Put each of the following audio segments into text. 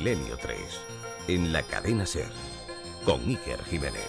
Milenio 3, en la cadena SER, con Iker Jiménez.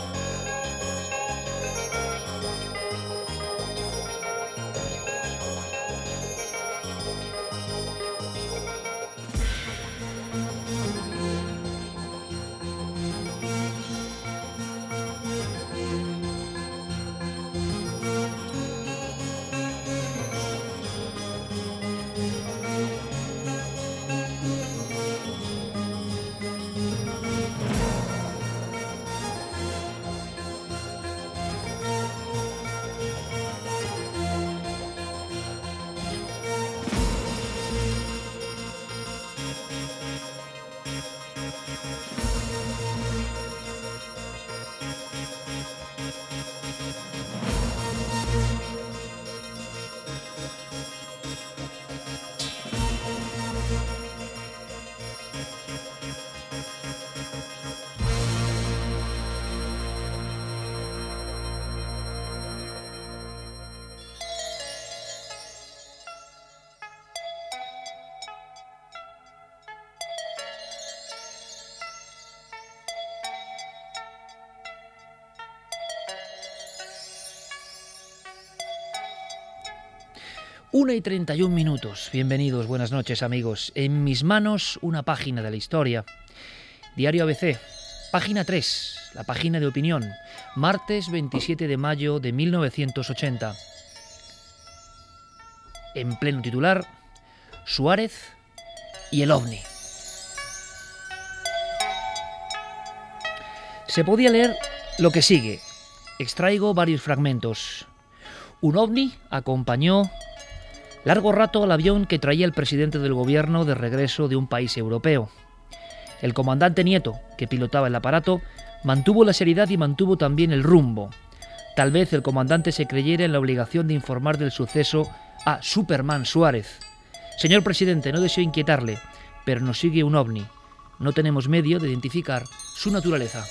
Una y 31 minutos. Bienvenidos, buenas noches amigos. En mis manos una página de la historia. Diario ABC, página 3, la página de opinión. Martes 27 de mayo de 1980. En pleno titular, Suárez y el OVNI. Se podía leer lo que sigue. Extraigo varios fragmentos. Un OVNI acompañó largo rato al avión que traía el presidente del gobierno de regreso de un país europeo. El comandante Nieto, que pilotaba el aparato, mantuvo la seriedad y mantuvo también el rumbo. Tal vez el comandante se creyera en la obligación de informar del suceso a Superman Suárez. Señor presidente, no deseo inquietarle, pero nos sigue un ovni. No tenemos medio de identificar su naturaleza.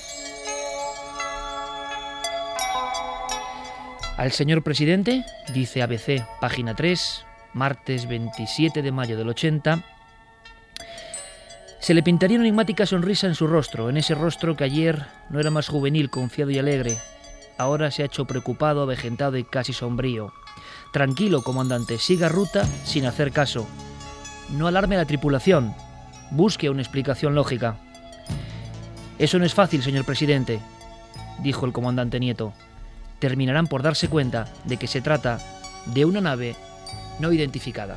Al señor presidente, dice ABC, página 3, martes 27 de mayo del 80, se le pintaría una enigmática sonrisa en su rostro, en ese rostro que ayer no era más juvenil, confiado y alegre. Ahora se ha hecho preocupado, avejentado y casi sombrío. Tranquilo, comandante, siga ruta sin hacer caso. No alarme a la tripulación. Busque una explicación lógica. Eso no es fácil, señor presidente, dijo el comandante Nieto. Terminarán por darse cuenta de que se trata de una nave no identificada.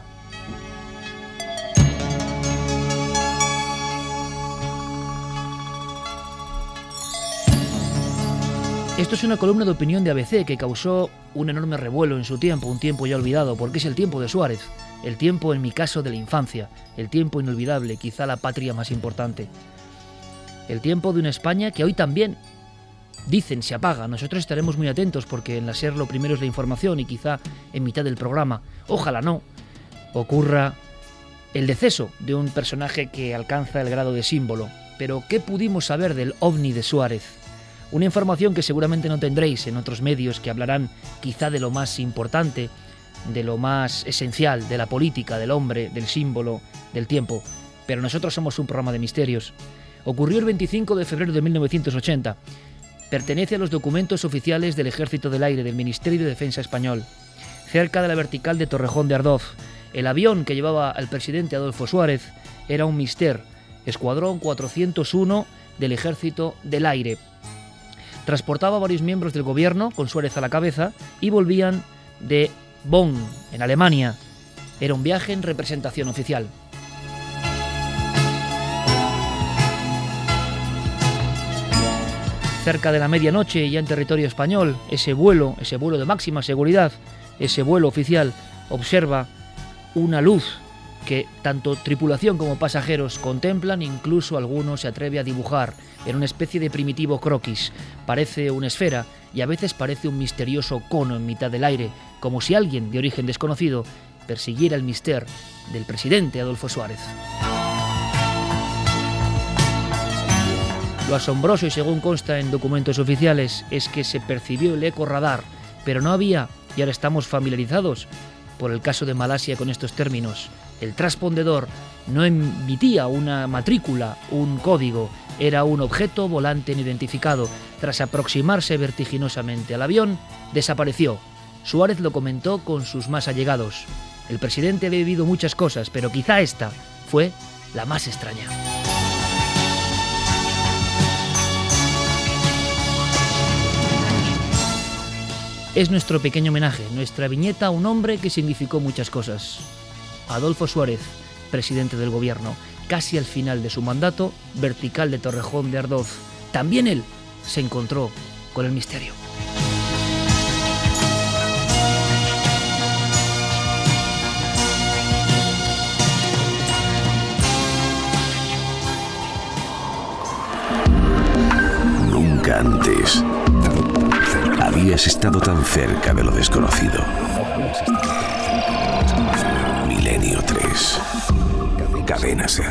Esto es una columna de opinión de ABC que causó un enorme revuelo en su tiempo, un tiempo ya olvidado, porque es el tiempo de Suárez, el tiempo, en mi caso, de la infancia, el tiempo inolvidable, quizá la patria más importante. El tiempo de una España que hoy también, dicen, se apaga. Nosotros estaremos muy atentos porque en la SER lo primero es la información y quizá en mitad del programa, ojalá no, ocurra el deceso de un personaje que alcanza el grado de símbolo. Pero ¿qué pudimos saber del OVNI de Suárez? Una información que seguramente no tendréis en otros medios que hablarán quizá de lo más importante, de lo más esencial, de la política, del hombre, del símbolo, del tiempo. Pero nosotros somos un programa de misterios. Ocurrió el 25 de febrero de 1980. Pertenece a los documentos oficiales del Ejército del Aire del Ministerio de Defensa español. Cerca de la vertical de Torrejón de Ardoz, el avión que llevaba al presidente Adolfo Suárez era un Mister, Escuadrón 401 del Ejército del Aire. Transportaba a varios miembros del gobierno, con Suárez a la cabeza, y volvían de Bonn, en Alemania. Era un viaje en representación oficial. Cerca de la medianoche, ya en territorio español, ese vuelo de máxima seguridad, ese vuelo oficial, observa una luz que tanto tripulación como pasajeros contemplan, incluso alguno se atreve a dibujar en una especie de primitivo croquis. Parece una esfera y a veces parece un misterioso cono en mitad del aire, como si alguien de origen desconocido persiguiera el mister del presidente Adolfo Suárez. Lo asombroso, y según consta en documentos oficiales, es que se percibió el eco radar, pero no había, y ahora estamos familiarizados por el caso de Malasia con estos términos. El transpondedor no emitía una matrícula, un código, era un objeto volante no identificado. Tras aproximarse vertiginosamente al avión, desapareció. Suárez lo comentó con sus más allegados. El presidente había vivido muchas cosas, pero quizá esta fue la más extraña. Es nuestro pequeño homenaje, nuestra viñeta a un hombre que significó muchas cosas. Adolfo Suárez, presidente del gobierno, casi al final de su mandato, vertical de Torrejón de Ardoz. También él se encontró con el misterio. Nunca antes habías estado tan cerca de lo desconocido. Milenio 3. Cadena SER.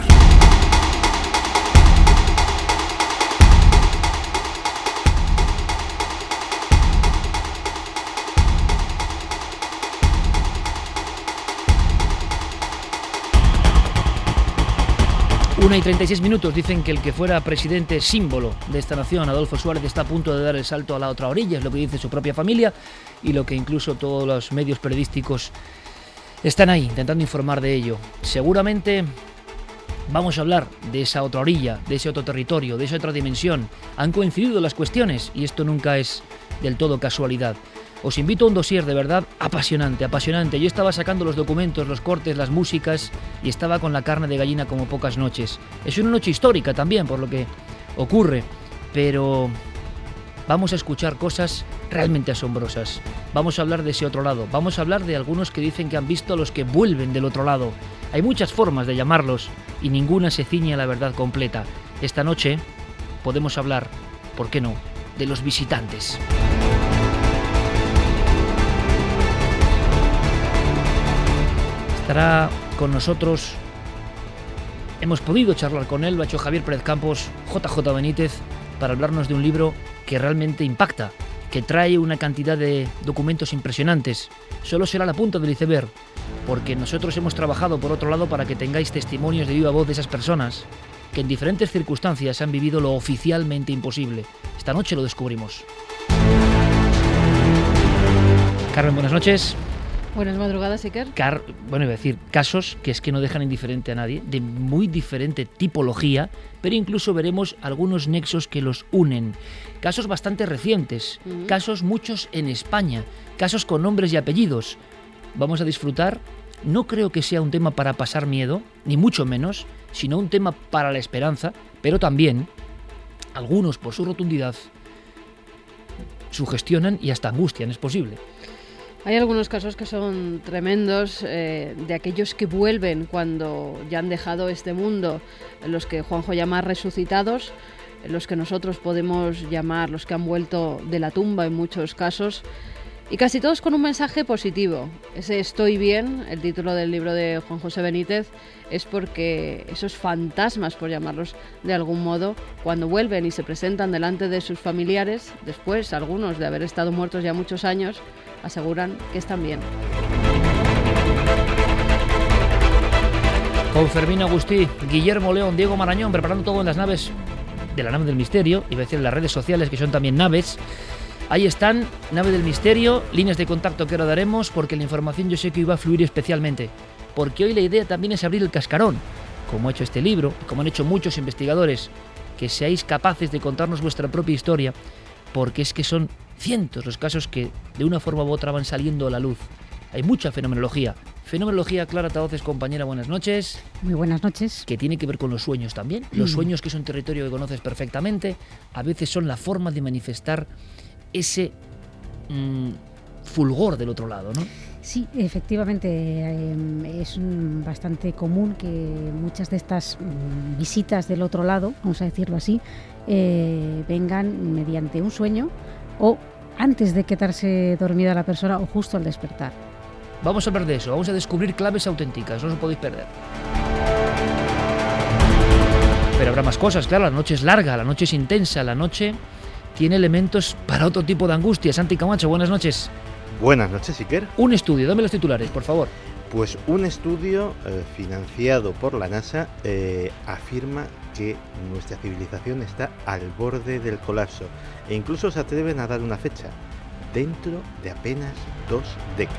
Una y 36 minutos dicen que el que fuera presidente símbolo de esta nación, Adolfo Suárez, está a punto de dar el salto a la otra orilla, es lo que dice su propia familia y lo que incluso todos los medios periodísticos están ahí intentando informar de ello. Seguramente vamos a hablar de esa otra orilla, de ese otro territorio, de esa otra dimensión. Han coincidido las cuestiones y esto nunca es del todo casualidad. Os invito a un dossier de verdad apasionante, apasionante. Yo estaba sacando los documentos, los cortes, las músicas y estaba con la carne de gallina como pocas noches. Es una noche histórica también por lo que ocurre, pero vamos a escuchar cosas realmente asombrosas. Vamos a hablar de ese otro lado, vamos a hablar de algunos que dicen que han visto a los que vuelven del otro lado. Hay muchas formas de llamarlos y ninguna se ciñe a la verdad completa. Esta noche podemos hablar, ¿por qué no?, de los visitantes. Estará con nosotros, hemos podido charlar con él, lo ha hecho Javier Pérez Campos, JJ Benítez, para hablarnos de un libro que realmente impacta, que trae una cantidad de documentos impresionantes. Solo será la punta del iceberg, porque nosotros hemos trabajado por otro lado para que tengáis testimonios de viva voz de esas personas que en diferentes circunstancias han vivido lo oficialmente imposible. Esta noche lo descubrimos. Carmen, buenas noches. Buenas madrugadas, Iker. Bueno, iba a decir, casos que es que no dejan indiferente a nadie, de muy diferente tipología, pero incluso veremos algunos nexos que los unen. Casos bastante recientes, casos muchos en España, casos con nombres y apellidos. Vamos a disfrutar, no creo que sea un tema para pasar miedo, ni mucho menos, sino un tema para la esperanza, pero también, algunos por su rotundidad, sugestionan y hasta angustian, es posible. Hay algunos casos que son tremendos, de aquellos que vuelven cuando ya han dejado este mundo, los que Juanjo llama resucitados, los que nosotros podemos llamar los que han vuelto de la tumba en muchos casos, y casi todos con un mensaje positivo. Ese Estoy bien, el título del libro de Juan José Benítez, es porque esos fantasmas, por llamarlos de algún modo, cuando vuelven y se presentan delante de sus familiares, después algunos de haber estado muertos ya muchos años, aseguran que están bien. Con Fermín Agustí, Guillermo León, Diego Marañón, preparando todo en las naves de la nave del misterio, iba a decir en las redes sociales que son también naves. Ahí están, nave del misterio, líneas de contacto que ahora daremos, porque la información yo sé que iba a fluir especialmente, porque hoy la idea también es abrir el cascarón, como ha hecho este libro, como han hecho muchos investigadores, que seáis capaces de contarnos vuestra propia historia, porque es que son cientos los casos que de una forma u otra van saliendo a la luz. Hay mucha fenomenología. Fenomenología, Clara Tahoces, compañera, buenas noches. Muy buenas noches. Que tiene que ver con los sueños también. Los sueños, que es un territorio que conoces perfectamente, a veces son la forma de manifestar ese fulgor del otro lado, ¿no? Sí, efectivamente, es bastante común que muchas de estas visitas del otro lado, vamos a decirlo así, vengan mediante un sueño o antes de quedarse dormida la persona o justo al despertar. Vamos a hablar de eso, vamos a descubrir claves auténticas, no os podéis perder. Pero habrá más cosas, claro, la noche es larga, la noche es intensa, la noche tiene elementos para otro tipo de angustia. Santi Camacho, buenas noches. Buenas noches, Iker. Un estudio, dame los titulares, por favor. Pues un estudio financiado por la NASA afirma que nuestra civilización está al borde del colapso e incluso se atreven a dar una fecha, dentro de apenas 2 décadas.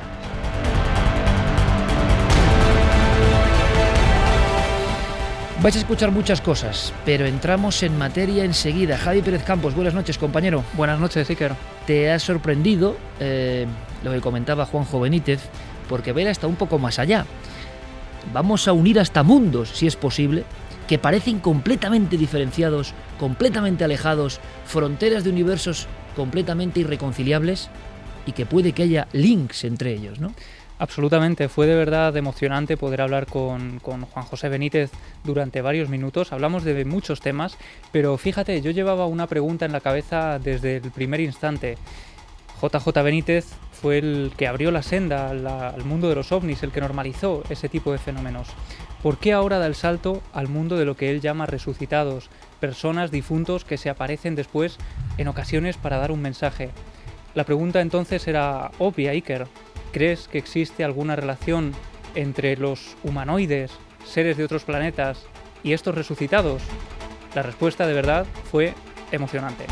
Vais a escuchar muchas cosas, pero entramos en materia enseguida. Javi Pérez Campos, buenas noches, compañero. Buenas noches, Iker. Te ha sorprendido lo que comentaba Juanjo Benítez, porque ver hasta un poco más allá. Vamos a unir hasta mundos, si es posible, que parecen completamente diferenciados, completamente alejados, fronteras de universos completamente irreconciliables, y que puede que haya links entre ellos, ¿no? Absolutamente, fue de verdad emocionante poder hablar con Juan José Benítez durante varios minutos. Hablamos de muchos temas, pero fíjate, yo llevaba una pregunta en la cabeza desde el primer instante. JJ Benítez fue el que abrió la senda al mundo de los ovnis, el que normalizó ese tipo de fenómenos. ¿Por qué ahora da el salto al mundo de lo que él llama resucitados, personas, difuntos que se aparecen después en ocasiones para dar un mensaje? La pregunta entonces era obvia, Iker. ¿Crees que existe alguna relación entre los humanoides, seres de otros planetas, y estos resucitados? La respuesta de verdad fue emocionante.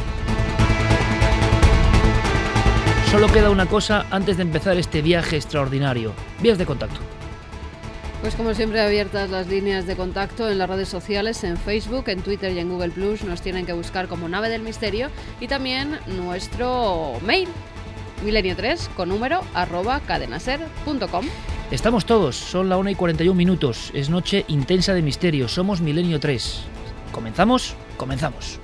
Solo queda una cosa antes de empezar este viaje extraordinario. Vías de contacto. Pues como siempre, abiertas las líneas de contacto en las redes sociales, en Facebook, en Twitter y en Google+. Nos tienen que buscar como Nave del Misterio, y también nuestro mail, milenio3 con número @cadenaser.com. Estamos todos, son la 1:41, es noche intensa de misterio, somos Milenio 3. ¿Comenzamos? Comenzamos.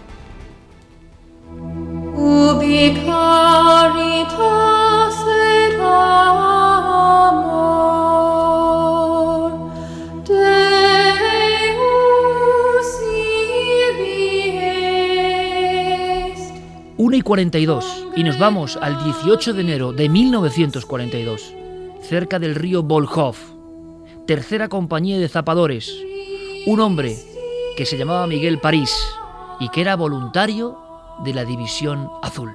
Ubi caritas et amor Deus ibi est. 1:42 y nos vamos al 18 de enero de 1942, cerca del río Volkhov, tercera compañía de zapadores, un hombre que se llamaba Miguel París y que era voluntario de la División Azul.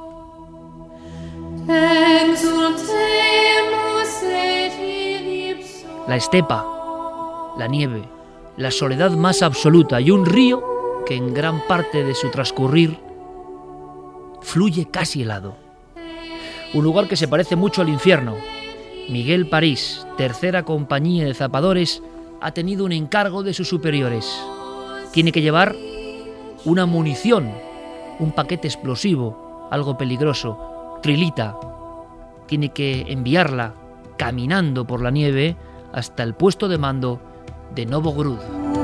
La estepa, la nieve, la soledad más absoluta y un río que en gran parte de su transcurrir fluye casi helado. Un lugar que se parece mucho al infierno. Miguel París, tercera compañía de zapadores, ha tenido un encargo de sus superiores. Tiene que llevar una munición, un paquete explosivo, algo peligroso, trilita. Tiene que enviarla caminando por la nieve hasta el puesto de mando de Novogrud.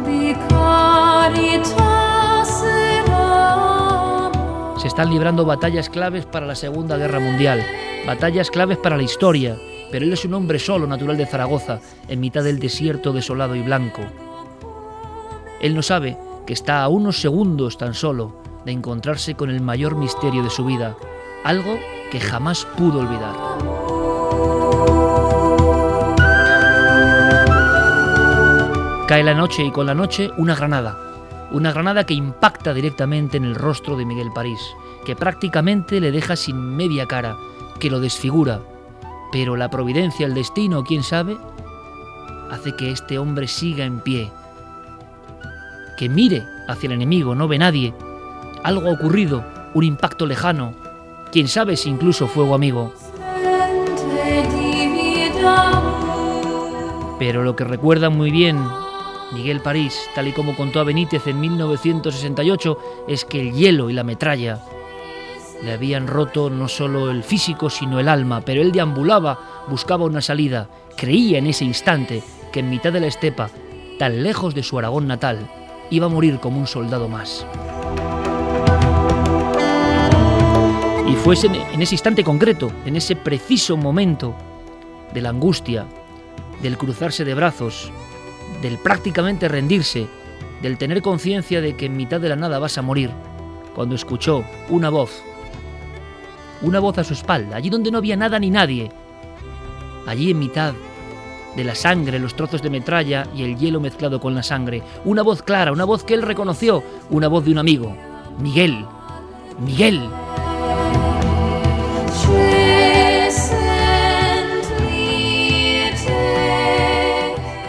Se están librando batallas claves para la Segunda Guerra Mundial, batallas claves para la historia, pero él es un hombre solo, natural de Zaragoza, en mitad del desierto desolado y blanco. Él no sabe que está a unos segundos tan solo de encontrarse con el mayor misterio de su vida, algo que jamás pudo olvidar. Cae la noche y con la noche una granada que impacta directamente en el rostro de Miguel París, que prácticamente le deja sin media cara, que lo desfigura. Pero la providencia, el destino, quién sabe, hace que este hombre siga en pie, que mire hacia el enemigo, no ve nadie. Algo ha ocurrido, un impacto lejano, quién sabe si incluso fuego amigo. Pero lo que recuerda muy bien Miguel París, tal y como contó a Benítez en 1968, es que el hielo y la metralla le habían roto no solo el físico, sino el alma, pero él deambulaba, buscaba una salida, creía en ese instante que en mitad de la estepa, tan lejos de su Aragón natal, iba a morir como un soldado más. Y fue en ese instante concreto, en ese preciso momento de la angustia, del cruzarse de brazos, del prácticamente rendirse, del tener conciencia de que en mitad de la nada vas a morir, cuando escuchó una voz a su espalda, allí donde no había nada ni nadie, allí en mitad de la sangre, los trozos de metralla y el hielo mezclado con la sangre, una voz clara, una voz que él reconoció, una voz de un amigo, Miguel, Miguel.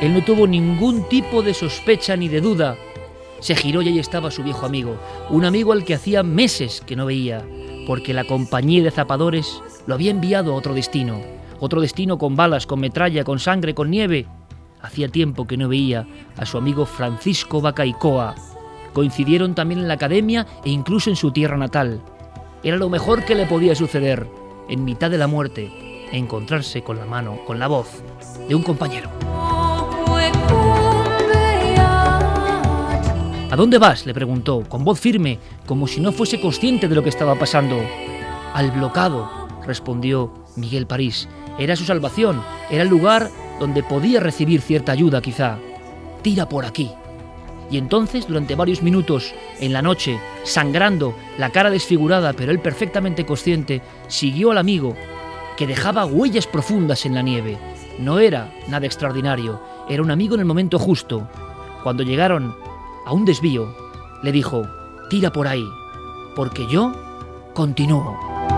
Él no tuvo ningún tipo de sospecha ni de duda. Se giró y ahí estaba su viejo amigo, un amigo al que hacía meses que no veía, porque la compañía de zapadores lo había enviado a otro destino con balas, con metralla, con sangre, con nieve. Hacía tiempo que no veía a su amigo Francisco Bacaicoa. Coincidieron también en la academia e incluso en su tierra natal. Era lo mejor que le podía suceder, en mitad de la muerte, encontrarse con la mano, con la voz de un compañero. ¿A dónde vas?, le preguntó, con voz firme, como si no fuese consciente de lo que estaba pasando. Al Blocado, respondió Miguel París. Era su salvación, era el lugar donde podía recibir cierta ayuda, quizá. Tira por aquí. Y entonces, durante varios minutos, en la noche, sangrando, la cara desfigurada, pero él perfectamente consciente, siguió al amigo, que dejaba huellas profundas en la nieve. No era nada extraordinario, era un amigo en el momento justo. Cuando llegaron a un desvío, le dijo: tira por ahí, porque yo continúo.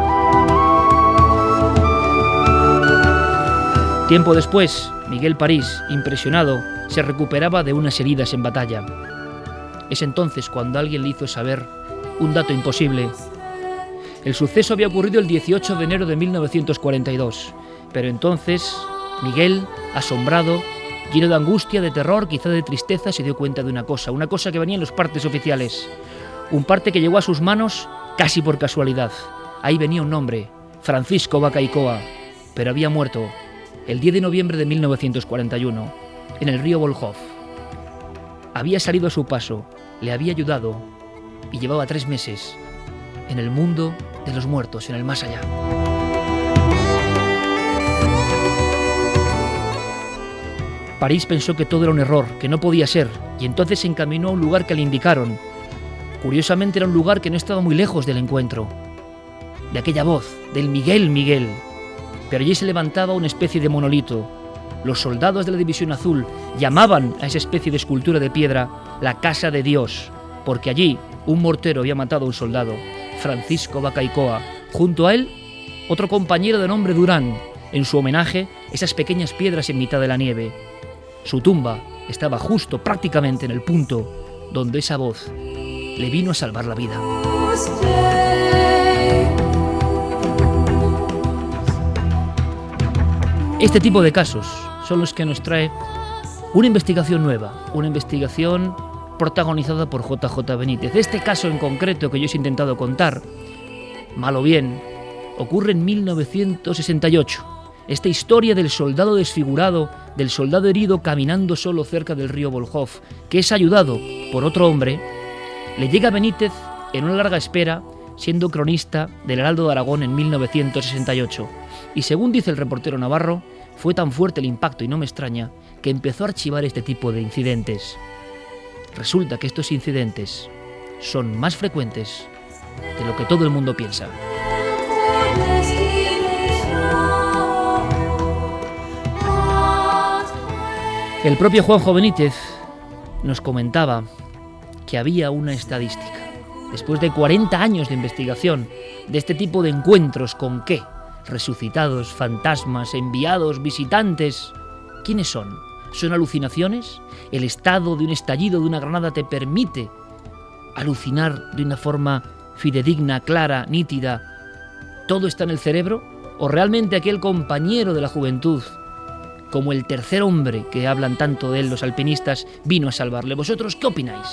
Tiempo después, Miguel París, impresionado, se recuperaba de unas heridas en batalla. Es entonces cuando alguien le hizo saber un dato imposible. El suceso había ocurrido el 18 de enero de 1942, pero entonces Miguel, asombrado, lleno de angustia, de terror, quizá de tristeza, se dio cuenta de una cosa que venía en los partes oficiales. Un parte que llegó a sus manos casi por casualidad. Ahí venía un nombre, Francisco Bacaicoa, pero había muerto el 10 de noviembre de 1941, en el río Volkhov. Había salido a su paso, le había ayudado y llevaba 3 meses en el mundo de los muertos, en el más allá. París pensó que todo era un error, que no podía ser, y entonces se encaminó a un lugar que le indicaron. Curiosamente era un lugar que no estaba muy lejos del encuentro, de aquella voz, del Miguel, Miguel. Pero allí se levantaba una especie de monolito. Los soldados de la División Azul llamaban a esa especie de escultura de piedra la Casa de Dios, porque allí un mortero había matado a un soldado, Francisco Bacaicoa. Junto a él, otro compañero de nombre Durán. En su homenaje, esas pequeñas piedras en mitad de la nieve. Su tumba estaba justo, prácticamente en el punto donde esa voz le vino a salvar la vida. Este tipo de casos son los que nos trae una investigación nueva, una investigación protagonizada por JJ Benítez. Este caso en concreto que yo os he intentado contar, mal o bien, ocurre en 1968. Esta historia del soldado desfigurado, del soldado herido caminando solo cerca del río Volkhov, que es ayudado por otro hombre, le llega a Benítez en una larga espera, siendo cronista del Heraldo de Aragón en 1968. Y según dice el reportero navarro, fue tan fuerte el impacto, y no me extraña, que empezó a archivar este tipo de incidentes. Resulta que estos incidentes son más frecuentes de lo que todo el mundo piensa. El propio Juanjo Benítez nos comentaba que había una estadística. Después de 40 años de investigación de este tipo de encuentros con ¿qué? Resucitados, fantasmas, enviados, visitantes. ¿Quiénes son? ¿Son alucinaciones? ¿El estado de un estallido de una granada te permite alucinar de una forma fidedigna, clara, nítida? ¿Todo está en el cerebro? ¿O realmente aquel compañero de la juventud, como el tercer hombre que hablan tanto de él los alpinistas, vino a salvarle? ¿Vosotros qué opináis?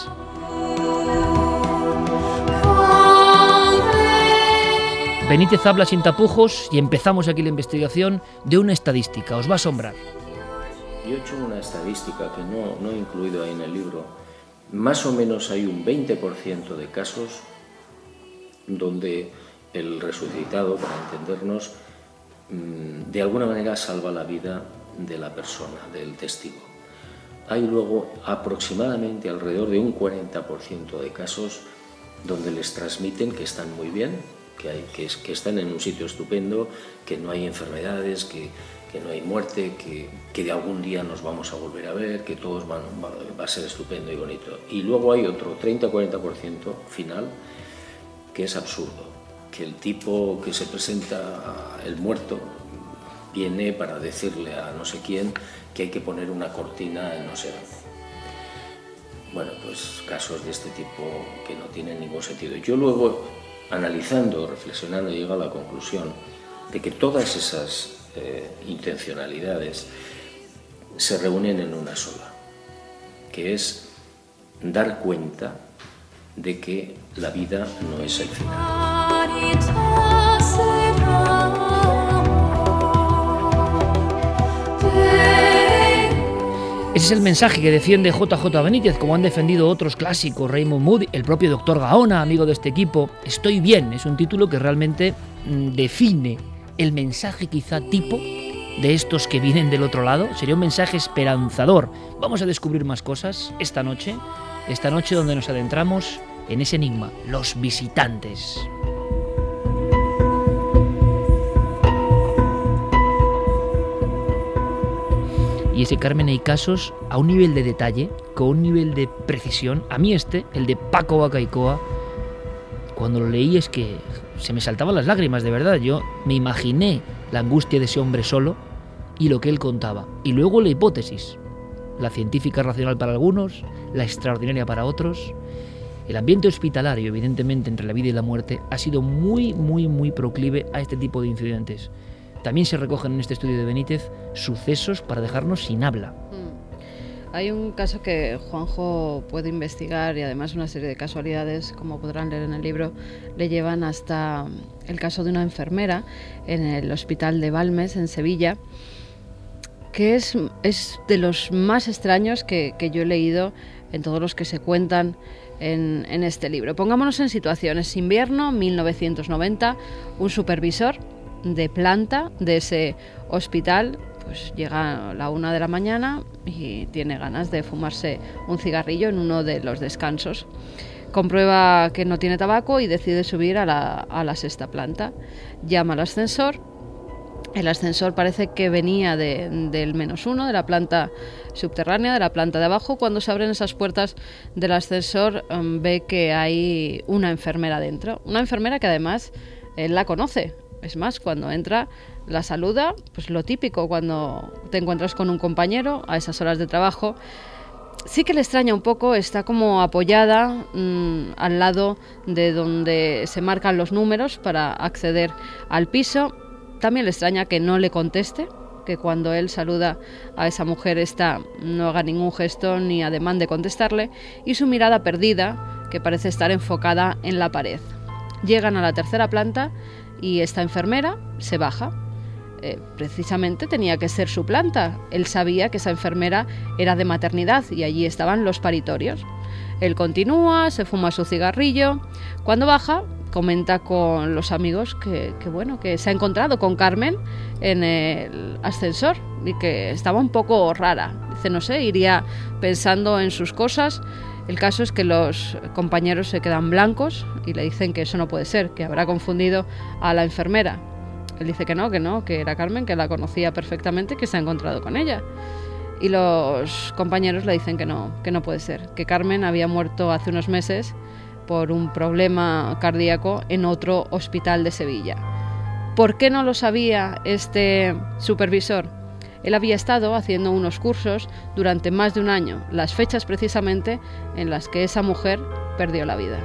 Benítez habla sin tapujos y empezamos aquí la investigación de una estadística. Os va a asombrar. Yo he hecho una estadística que no he incluido ahí en el libro. Más o menos hay un 20% de casos donde el resucitado, para entendernos, de alguna manera salva la vida de la persona, del testigo. Hay luego aproximadamente alrededor de un 40% de casos donde les transmiten que están muy bien, que están en un sitio estupendo, que no hay enfermedades, que no hay muerte, que de algún día nos vamos a volver a ver, que todo va a ser estupendo y bonito. Y luego hay otro 30-40% final que es absurdo, que el tipo que se presenta, el muerto, viene para decirle a no sé quién que hay que poner una cortina en no sé dónde. Bueno, pues casos de este tipo que no tienen ningún sentido. Yo luego, analizando, reflexionando, llego a la conclusión de que todas esas intencionalidades se reúnen en una sola, que es dar cuenta de que la vida no es el final. Ese es el mensaje que defiende JJ Benítez, como han defendido otros clásicos, Raymond Moody, el propio Dr. Gaona, amigo de este equipo. Estoy bien, es un título que realmente define el mensaje quizá tipo de estos que vienen del otro lado. Sería un mensaje esperanzador. Vamos a descubrir más cosas esta noche donde nos adentramos en ese enigma, los visitantes. Y ese, Carmen, hay casos a un nivel de detalle, con un nivel de precisión. A mí el de Paco Bacaicoa, cuando lo leí es que se me saltaban las lágrimas, de verdad. Yo me imaginé la angustia de ese hombre solo y lo que él contaba. Y luego la hipótesis, la científica racional para algunos, la extraordinaria para otros. El ambiente hospitalario, evidentemente, entre la vida y la muerte, ha sido muy, muy, muy proclive a este tipo de incidentes. También se recogen en este estudio de Benítez sucesos para dejarnos sin habla. Hay un caso que Juanjo puede investigar y además una serie de casualidades, como podrán leer en el libro, le llevan hasta el caso de una enfermera en el hospital de Balmes, en Sevilla, que es de los más extraños que yo he leído en todos los que se cuentan en este libro. Pongámonos en situaciones. Invierno, 1990, un supervisor de planta de ese hospital pues llega a la 1 de la mañana y tiene ganas de fumarse un cigarrillo en uno de los descansos. Comprueba que no tiene tabaco y decide subir a la 6ª planta. Llama al ascensor. El ascensor parece que venía del -1, de la planta subterránea, de la planta de abajo. Cuando se abren esas puertas del ascensor, ve que hay una enfermera dentro. Una enfermera que además él la conoce. Es más, cuando entra, la saluda, pues lo típico cuando te encuentras con un compañero a esas horas de trabajo. Sí que le extraña un poco, está como apoyada al lado de donde se marcan los números para acceder al piso. También le extraña que no le conteste, que cuando él saluda a esa mujer esta no haga ningún gesto ni ademán de contestarle, y su mirada perdida, que parece estar enfocada en la pared. Llegan a la 3ª planta y esta enfermera se baja. Precisamente tenía que ser su planta. Él sabía que esa enfermera era de maternidad y allí estaban los paritorios. Él continúa, se fuma su cigarrillo. Cuando baja, comenta con los amigos que se ha encontrado con Carmen en el ascensor y que estaba un poco rara. Dice, no sé, iría pensando en sus cosas. El caso es que los compañeros se quedan blancos y le dicen que eso no puede ser, que habrá confundido a la enfermera. Él dice que no, que era Carmen, que la conocía perfectamente, que se ha encontrado con ella. Y los compañeros le dicen que no puede ser, que Carmen había muerto hace unos meses por un problema cardíaco en otro hospital de Sevilla. ¿Por qué no lo sabía este supervisor? Él había estado haciendo unos cursos durante más de un año, las fechas precisamente en las que esa mujer perdió la vida.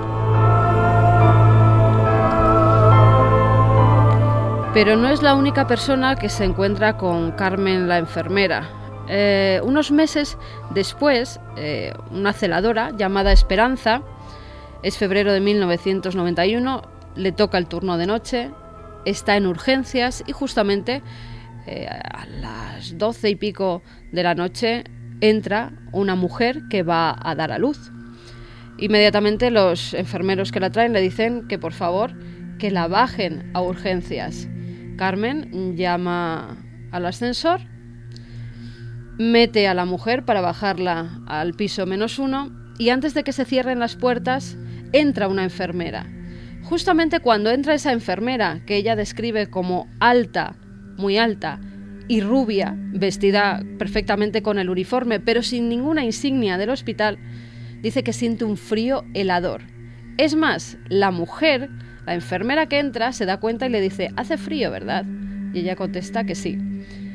Pero no es la única persona que se encuentra con Carmen la enfermera. Unos meses después, una celadora llamada Esperanza, es febrero de 1991, le toca el turno de noche, está en urgencias y justamente a las 12 y pico de la noche entra una mujer que va a dar a luz. Inmediatamente los enfermeros que la traen le dicen que por favor que la bajen a urgencias. Carmen llama al ascensor, mete a la mujer para bajarla al piso -1 y antes de que se cierren las puertas entra una enfermera. Justamente cuando entra esa enfermera, que ella describe como alta, muy alta y rubia, vestida perfectamente con el uniforme, pero sin ninguna insignia del hospital, dice que siente un frío helador. Es más, la mujer, la enfermera que entra, se da cuenta y le dice, hace frío, ¿verdad? Y ella contesta que sí.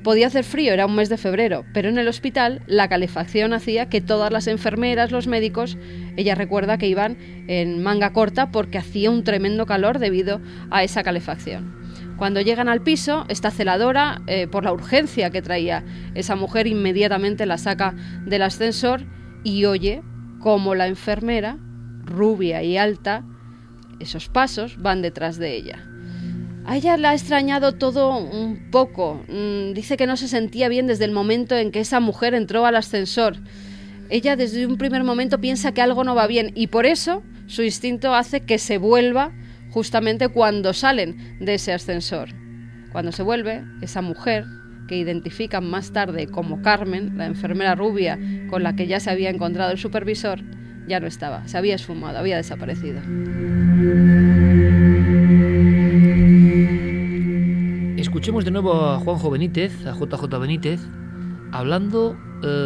Podía hacer frío, era un mes de febrero, pero en el hospital la calefacción hacía que todas las enfermeras, los médicos, ella recuerda que iban en manga corta porque hacía un tremendo calor debido a esa calefacción. Cuando llegan al piso, esta celadora, por la urgencia que traía esa mujer, inmediatamente la saca del ascensor y oye cómo la enfermera, rubia y alta, esos pasos van detrás de ella. A ella la ha extrañado todo un poco. Dice que no se sentía bien desde el momento en que esa mujer entró al ascensor. Ella desde un primer momento piensa que algo no va bien y por eso su instinto hace que se vuelva justamente cuando salen de ese ascensor. Cuando se vuelve, esa mujer, que identifican más tarde como Carmen, la enfermera rubia con la que ya se había encontrado el supervisor, ya no estaba, se había esfumado, había desaparecido. Escuchemos de nuevo a Juanjo Benítez, a JJ Benítez, hablando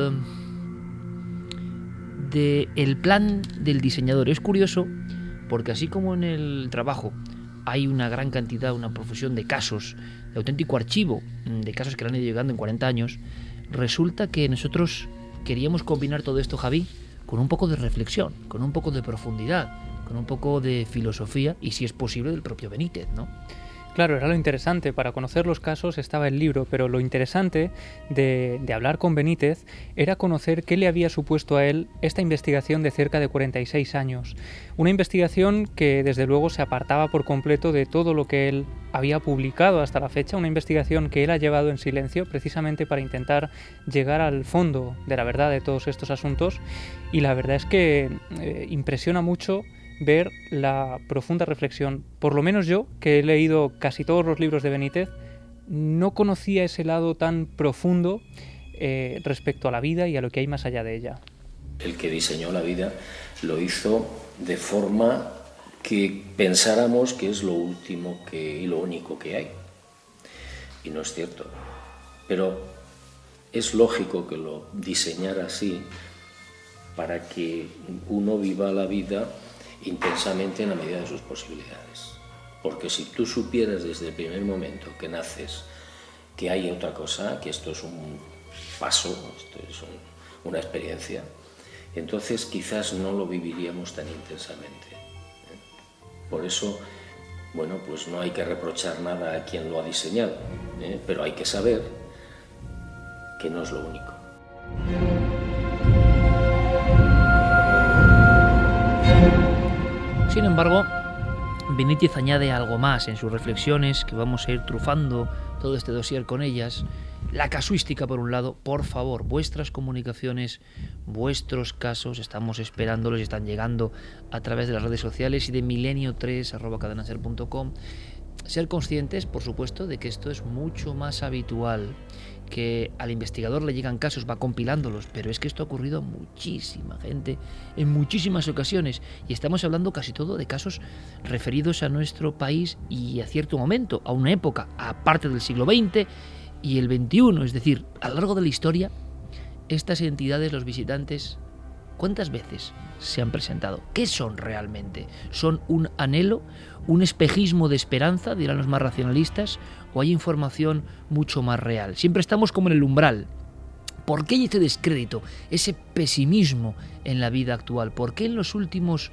del plan del diseñador. Es curioso porque así como en el trabajo hay una gran cantidad, una profusión de casos, de auténtico archivo de casos que le han ido llegando en 40 años, resulta que nosotros queríamos combinar todo esto, Javi, con un poco de reflexión, con un poco de profundidad, con un poco de filosofía y, si es posible, del propio Benítez, ¿no? Claro, era lo interesante. Para conocer los casos estaba el libro, pero lo interesante de hablar con Benítez era conocer qué le había supuesto a él esta investigación de cerca de 46 años. Una investigación que desde luego se apartaba por completo de todo lo que él había publicado hasta la fecha, una investigación que él ha llevado en silencio precisamente para intentar llegar al fondo de la verdad de todos estos asuntos, y la verdad es que impresiona mucho ver la profunda reflexión. Por lo menos yo, que he leído casi todos los libros de Benítez, no conocía ese lado tan profundo respecto a la vida y a lo que hay más allá de ella. El que diseñó la vida lo hizo de forma que pensáramos que es lo último y lo único que hay. Y no es cierto. Pero es lógico que lo diseñara así para que uno viva la vida intensamente en la medida de sus posibilidades. Porque si tú supieras desde el primer momento que naces que hay otra cosa, que esto es un paso, esto es una experiencia, entonces quizás no lo viviríamos tan intensamente. Por eso, bueno, pues no hay que reprochar nada a quien lo ha diseñado, pero hay que saber que no es lo único. Sin embargo, Benítez añade algo más en sus reflexiones, que vamos a ir trufando todo este dossier con ellas. La casuística, por un lado. Por favor, vuestras comunicaciones, vuestros casos, estamos esperándolos y están llegando a través de las redes sociales y de milenio3@cadenaser.com. Ser conscientes, por supuesto, de que esto es mucho más habitual, que al investigador le llegan casos, va compilándolos, pero es que esto ha ocurrido a muchísima gente en muchísimas ocasiones, y estamos hablando casi todo de casos referidos a nuestro país y a cierto momento, a una época, aparte del siglo XX y el XXI, es decir, a lo largo de la historia, estas entidades, los visitantes, ¿cuántas veces se han presentado? ¿Qué son realmente? ¿Son un anhelo, un espejismo de esperanza, dirán los más racionalistas, o hay información mucho más real? Siempre estamos como en el umbral. ¿Por qué hay este descrédito, ese pesimismo en la vida actual? ¿Por qué en los últimos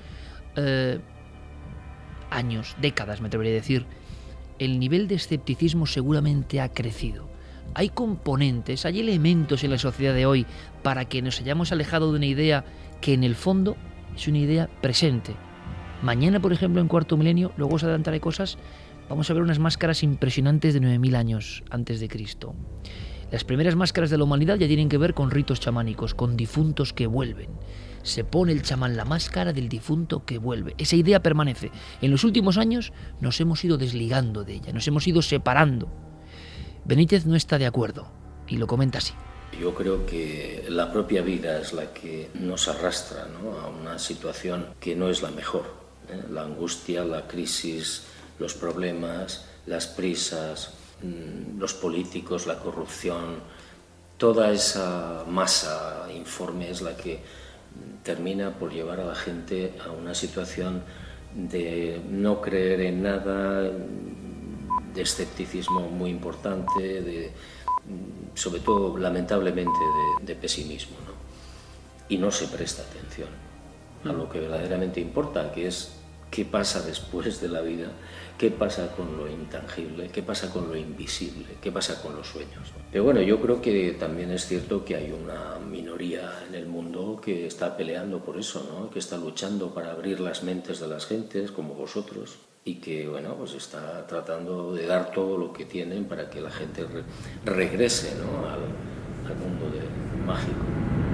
años, décadas, me atrevería a decir, el nivel de escepticismo seguramente ha crecido? Hay componentes, hay elementos en la sociedad de hoy para que nos hayamos alejado de una idea que en el fondo es una idea presente. Mañana, por ejemplo, en Cuarto Milenio, luego os adelantaré cosas, vamos a ver unas máscaras impresionantes de 9.000 años antes de Cristo. Las primeras máscaras de la humanidad ya tienen que ver con ritos chamánicos, con difuntos que vuelven. Se pone el chamán la máscara del difunto que vuelve. Esa idea permanece. En los últimos años nos hemos ido desligando de ella, nos hemos ido separando. Benítez no está de acuerdo y lo comenta así. Yo creo que la propia vida es la que nos arrastra, ¿no?, a una situación que no es la mejor. La angustia, la crisis, los problemas, las prisas, los políticos, la corrupción, toda esa masa informe es la que termina por llevar a la gente a una situación de no creer en nada, de escepticismo muy importante, sobre todo lamentablemente de pesimismo, ¿no? Y no se presta atención a lo que verdaderamente importa, que es qué pasa después de la vida, qué pasa con lo intangible, qué pasa con lo invisible, qué pasa con los sueños, ¿no? Pero bueno, yo creo que también es cierto que hay una minoría en el mundo que está peleando por eso, ¿no? Que está luchando para abrir las mentes de las gentes, como vosotros, y que, bueno, pues está tratando de dar todo lo que tienen para que la gente regrese, ¿no? al mundo mágico.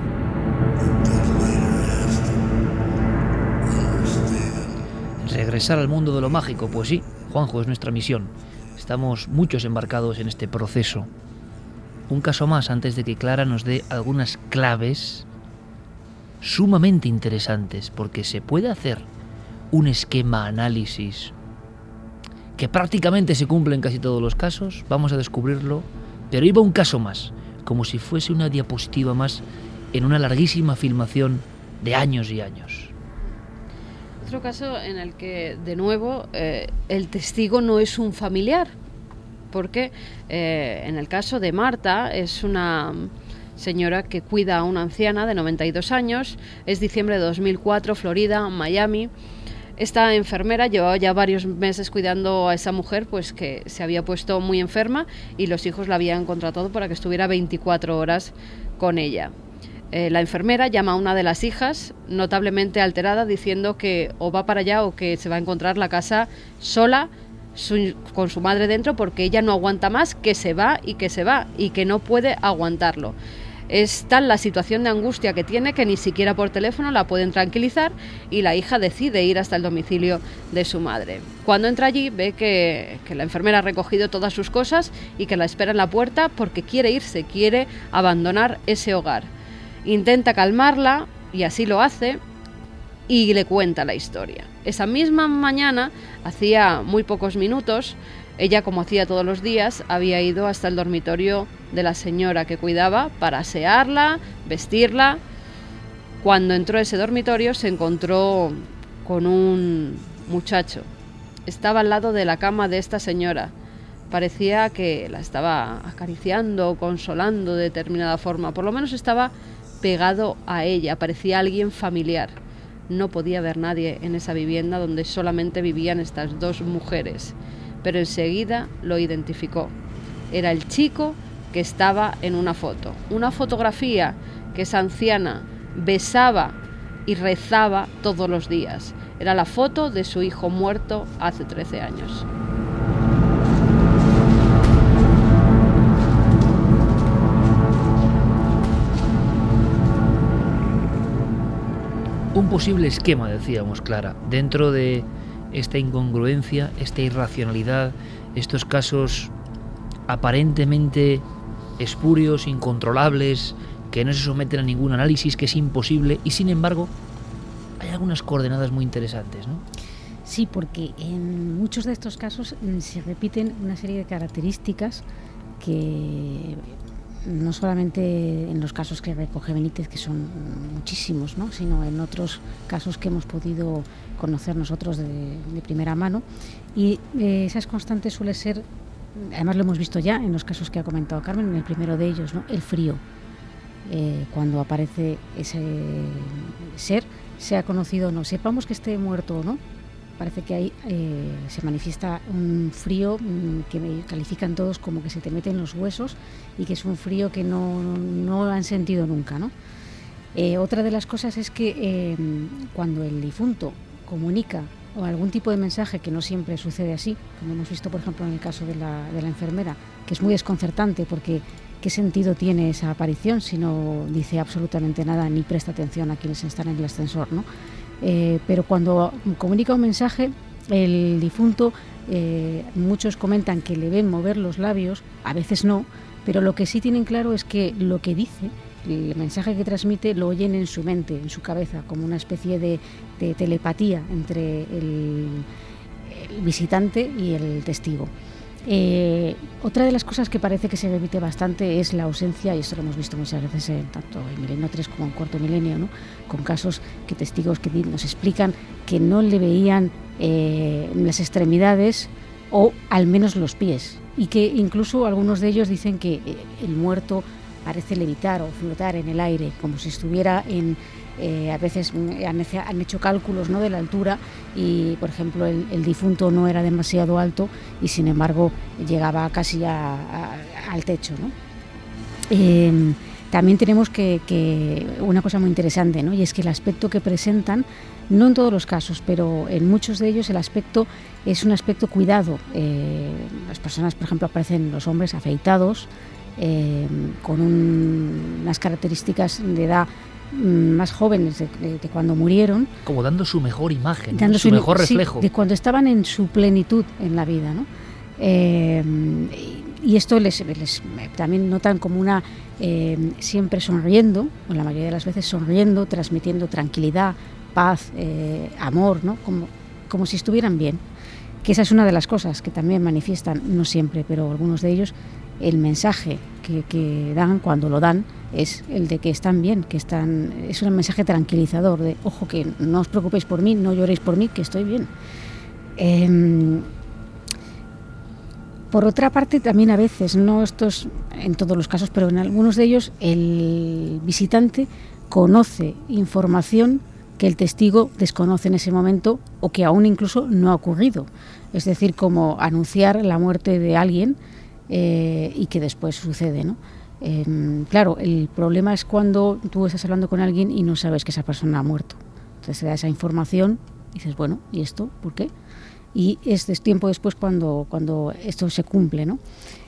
Regresar al mundo de lo mágico, pues sí, Juanjo, es nuestra misión. Estamos muchos embarcados en este proceso. Un caso más antes de que Clara nos dé algunas claves sumamente interesantes, porque se puede hacer un esquema análisis que prácticamente se cumple en casi todos los casos. Vamos a descubrirlo, pero iba un caso más, como si fuese una diapositiva más en una larguísima filmación de años y años. Otro caso en el que, de nuevo, el testigo no es un familiar, porque en el caso de Marta es una señora que cuida a una anciana de 92 años, es diciembre de 2004, Florida, Miami. Esta enfermera llevaba ya varios meses cuidando a esa mujer, pues que se había puesto muy enferma y los hijos la habían contratado para que estuviera 24 horas con ella. La enfermera llama a una de las hijas, notablemente alterada, diciendo que o va para allá o que se va a encontrar la casa sola, con su madre dentro, porque ella no aguanta más, que se va y que no puede aguantarlo. Es tal la situación de angustia que tiene que ni siquiera por teléfono la pueden tranquilizar y la hija decide ir hasta el domicilio de su madre. Cuando entra allí ve que la enfermera ha recogido todas sus cosas y que la espera en la puerta porque quiere irse, quiere abandonar ese hogar. Intenta calmarla y así lo hace y le cuenta la historia. Esa misma mañana, hacía muy pocos minutos, ella, como hacía todos los días, había ido hasta el dormitorio de la señora que cuidaba para asearla, vestirla. Cuando entró a ese dormitorio se encontró con un muchacho. Estaba al lado de la cama de esta señora. Parecía que la estaba acariciando, consolando de determinada forma. Por lo menos estaba pegado a ella, parecía alguien familiar. No podía haber nadie en esa vivienda donde solamente vivían estas dos mujeres, pero enseguida lo identificó. Era el chico que estaba en una foto, una fotografía que esa anciana besaba y rezaba todos los días. Era la foto de su hijo muerto hace 13 años. Un posible esquema, decíamos, Clara, dentro de esta incongruencia, esta irracionalidad, estos casos aparentemente espurios, incontrolables, que no se someten a ningún análisis, que es imposible, y sin embargo hay algunas coordenadas muy interesantes, ¿no? Sí, porque en muchos de estos casos se repiten una serie de características que no solamente en los casos que recoge Benítez, que son muchísimos, ¿no?, sino en otros casos que hemos podido conocer nosotros de primera mano. Y esas constantes suele ser, además lo hemos visto ya en los casos que ha comentado Carmen, en el primero de ellos, ¿no?, el frío. Cuando aparece ese ser, sea conocido o no, sepamos que esté muerto o no, parece que ahí se manifiesta un frío que califican todos como que se te mete en los huesos y que es un frío que no han sentido nunca, ¿no? Otra de las cosas es que cuando el difunto comunica o algún tipo de mensaje, que no siempre sucede así, como hemos visto por ejemplo en el caso de la enfermera, que es muy desconcertante porque ¿qué sentido tiene esa aparición si no dice absolutamente nada ni presta atención a quienes están en el ascensor, ¿no? Pero cuando comunica un mensaje, el difunto, muchos comentan que le ven mover los labios, a veces no, pero lo que sí tienen claro es que lo que dice, el mensaje que transmite, lo oyen en su mente, en su cabeza, como una especie de telepatía entre el visitante y el testigo. Otra de las cosas que parece que se repite bastante es la ausencia, y esto lo hemos visto muchas veces tanto en Milenio 3 como en Cuarto Milenio, ¿no?, con casos que testigos que nos explican que no le veían las extremidades o al menos los pies, y que incluso algunos de ellos dicen que el muerto parece levitar o flotar en el aire, como si estuviera en... a veces han hecho cálculos, ¿no?, de la altura y, por ejemplo, el difunto no era demasiado alto y, sin embargo, llegaba casi al techo, ¿no? También tenemos que una cosa muy interesante, ¿no?, y es que el aspecto que presentan, no en todos los casos, pero en muchos de ellos el aspecto es un aspecto cuidado. Las personas, por ejemplo, aparecen los hombres afeitados, con unas características de edad más jóvenes de cuando murieron. Como dando su mejor imagen, dando su mejor reflejo. Sí, de cuando estaban en su plenitud en la vida, ¿no? Y esto les también notan como una siempre sonriendo, o la mayoría de las veces sonriendo, transmitiendo tranquilidad, paz, amor, ¿no? Como si estuvieran bien. Que esa es una de las cosas que también manifiestan, no siempre, pero algunos de ellos, el mensaje que dan cuando lo dan es el de que están bien, es un mensaje tranquilizador de, ojo, que no os preocupéis por mí, no lloréis por mí, que estoy bien. Por otra parte, también a veces, no estos en todos los casos, pero en algunos de ellos, el visitante conoce información que el testigo desconoce en ese momento o que aún incluso no ha ocurrido. Es decir, como anunciar la muerte de alguien y que después sucede, ¿no? Claro, el problema es cuando tú estás hablando con alguien y no sabes que esa persona ha muerto. Entonces se da esa información y dices, bueno, ¿y esto? ¿Por qué? Y es tiempo después cuando esto se cumple, ¿no?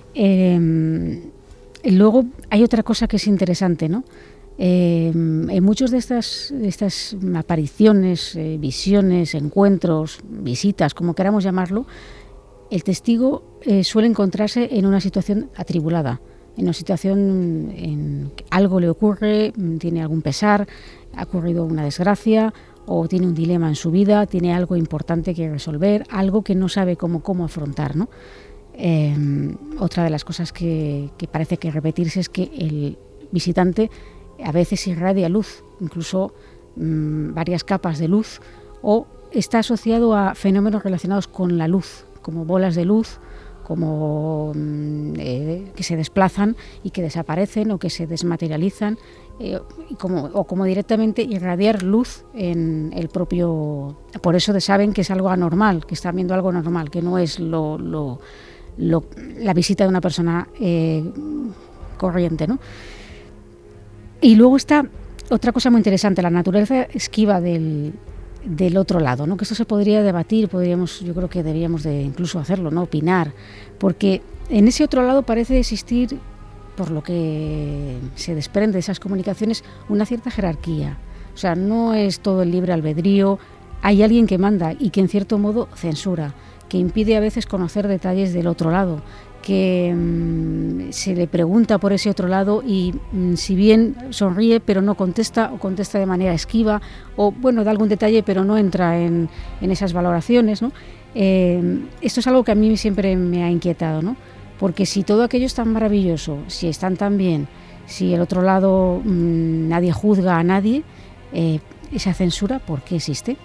Luego hay otra cosa que es interesante, ¿no? En muchas de estas apariciones, visiones, encuentros, visitas, como queramos llamarlo, el testigo suele encontrarse en una situación atribulada, en una situación en que algo le ocurre, tiene algún pesar, ha ocurrido una desgracia o tiene un dilema en su vida, tiene algo importante que resolver, algo que no sabe cómo afrontar, ¿no? Otra de las cosas que parece que repetirse es que el visitante a veces irradia luz, incluso varias capas de luz, o está asociado a fenómenos relacionados con la luz, como bolas de luz, como que se desplazan y que desaparecen o que se desmaterializan, o como directamente irradiar luz en el propio... Por eso saben que es algo anormal, que están viendo algo anormal, que no es la visita de una persona corriente, ¿no? Y luego está otra cosa muy interesante, la naturaleza esquiva del otro lado, ¿no? Que esto se podría debatir, yo creo que deberíamos de incluso hacerlo, ¿no? Opinar, porque en ese otro lado parece existir, por lo que se desprende de esas comunicaciones, una cierta jerarquía. O sea, no es todo el libre albedrío, hay alguien que manda y que en cierto modo censura, que impide a veces conocer detalles del otro lado, que se le pregunta por ese otro lado y si bien sonríe pero no contesta o contesta de manera esquiva o bueno, da algún detalle pero no entra en esas valoraciones, ¿no? Esto es algo que a mí siempre me ha inquietado, ¿no? Porque si todo aquello es tan maravilloso, si están tan bien, si el otro lado nadie juzga a nadie, esa censura, ¿por qué existe?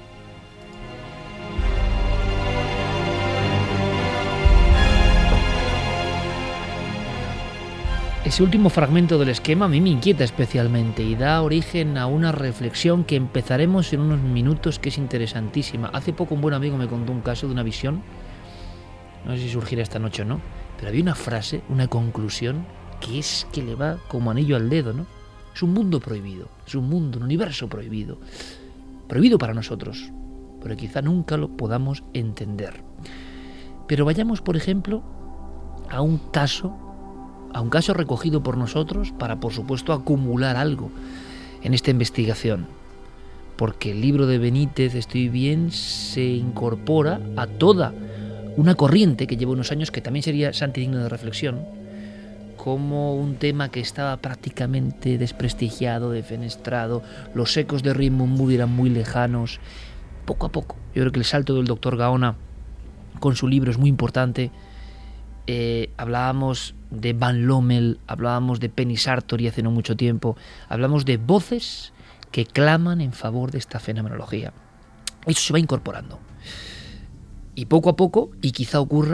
Ese último fragmento del esquema a mí me inquieta especialmente y da origen a una reflexión que empezaremos en unos minutos, que es interesantísima. Hace poco un buen amigo me contó un caso de una visión, no sé si surgirá esta noche o no, pero había una frase, una conclusión, que es que le va como anillo al dedo, ¿no? Es un mundo prohibido, es un mundo, un universo prohibido para nosotros, pero quizá nunca lo podamos entender. Pero vayamos, por ejemplo, a un caso recogido por nosotros para, por supuesto, acumular algo en esta investigación. Porque el libro de Benítez, Estoy bien, se incorpora a toda una corriente que lleva unos años que también sería digno de reflexión, como un tema que estaba prácticamente desprestigiado, defenestrado, los ecos de Raymond Moody eran muy lejanos. Poco a poco, yo creo que el salto del doctor Gaona con su libro es muy importante. Hablábamos de Van Lommel, hablábamos de Penny Sartori hace no mucho tiempo, hablamos de voces que claman en favor de esta fenomenología. Eso se va incorporando. Y poco a poco, y quizá ocurra,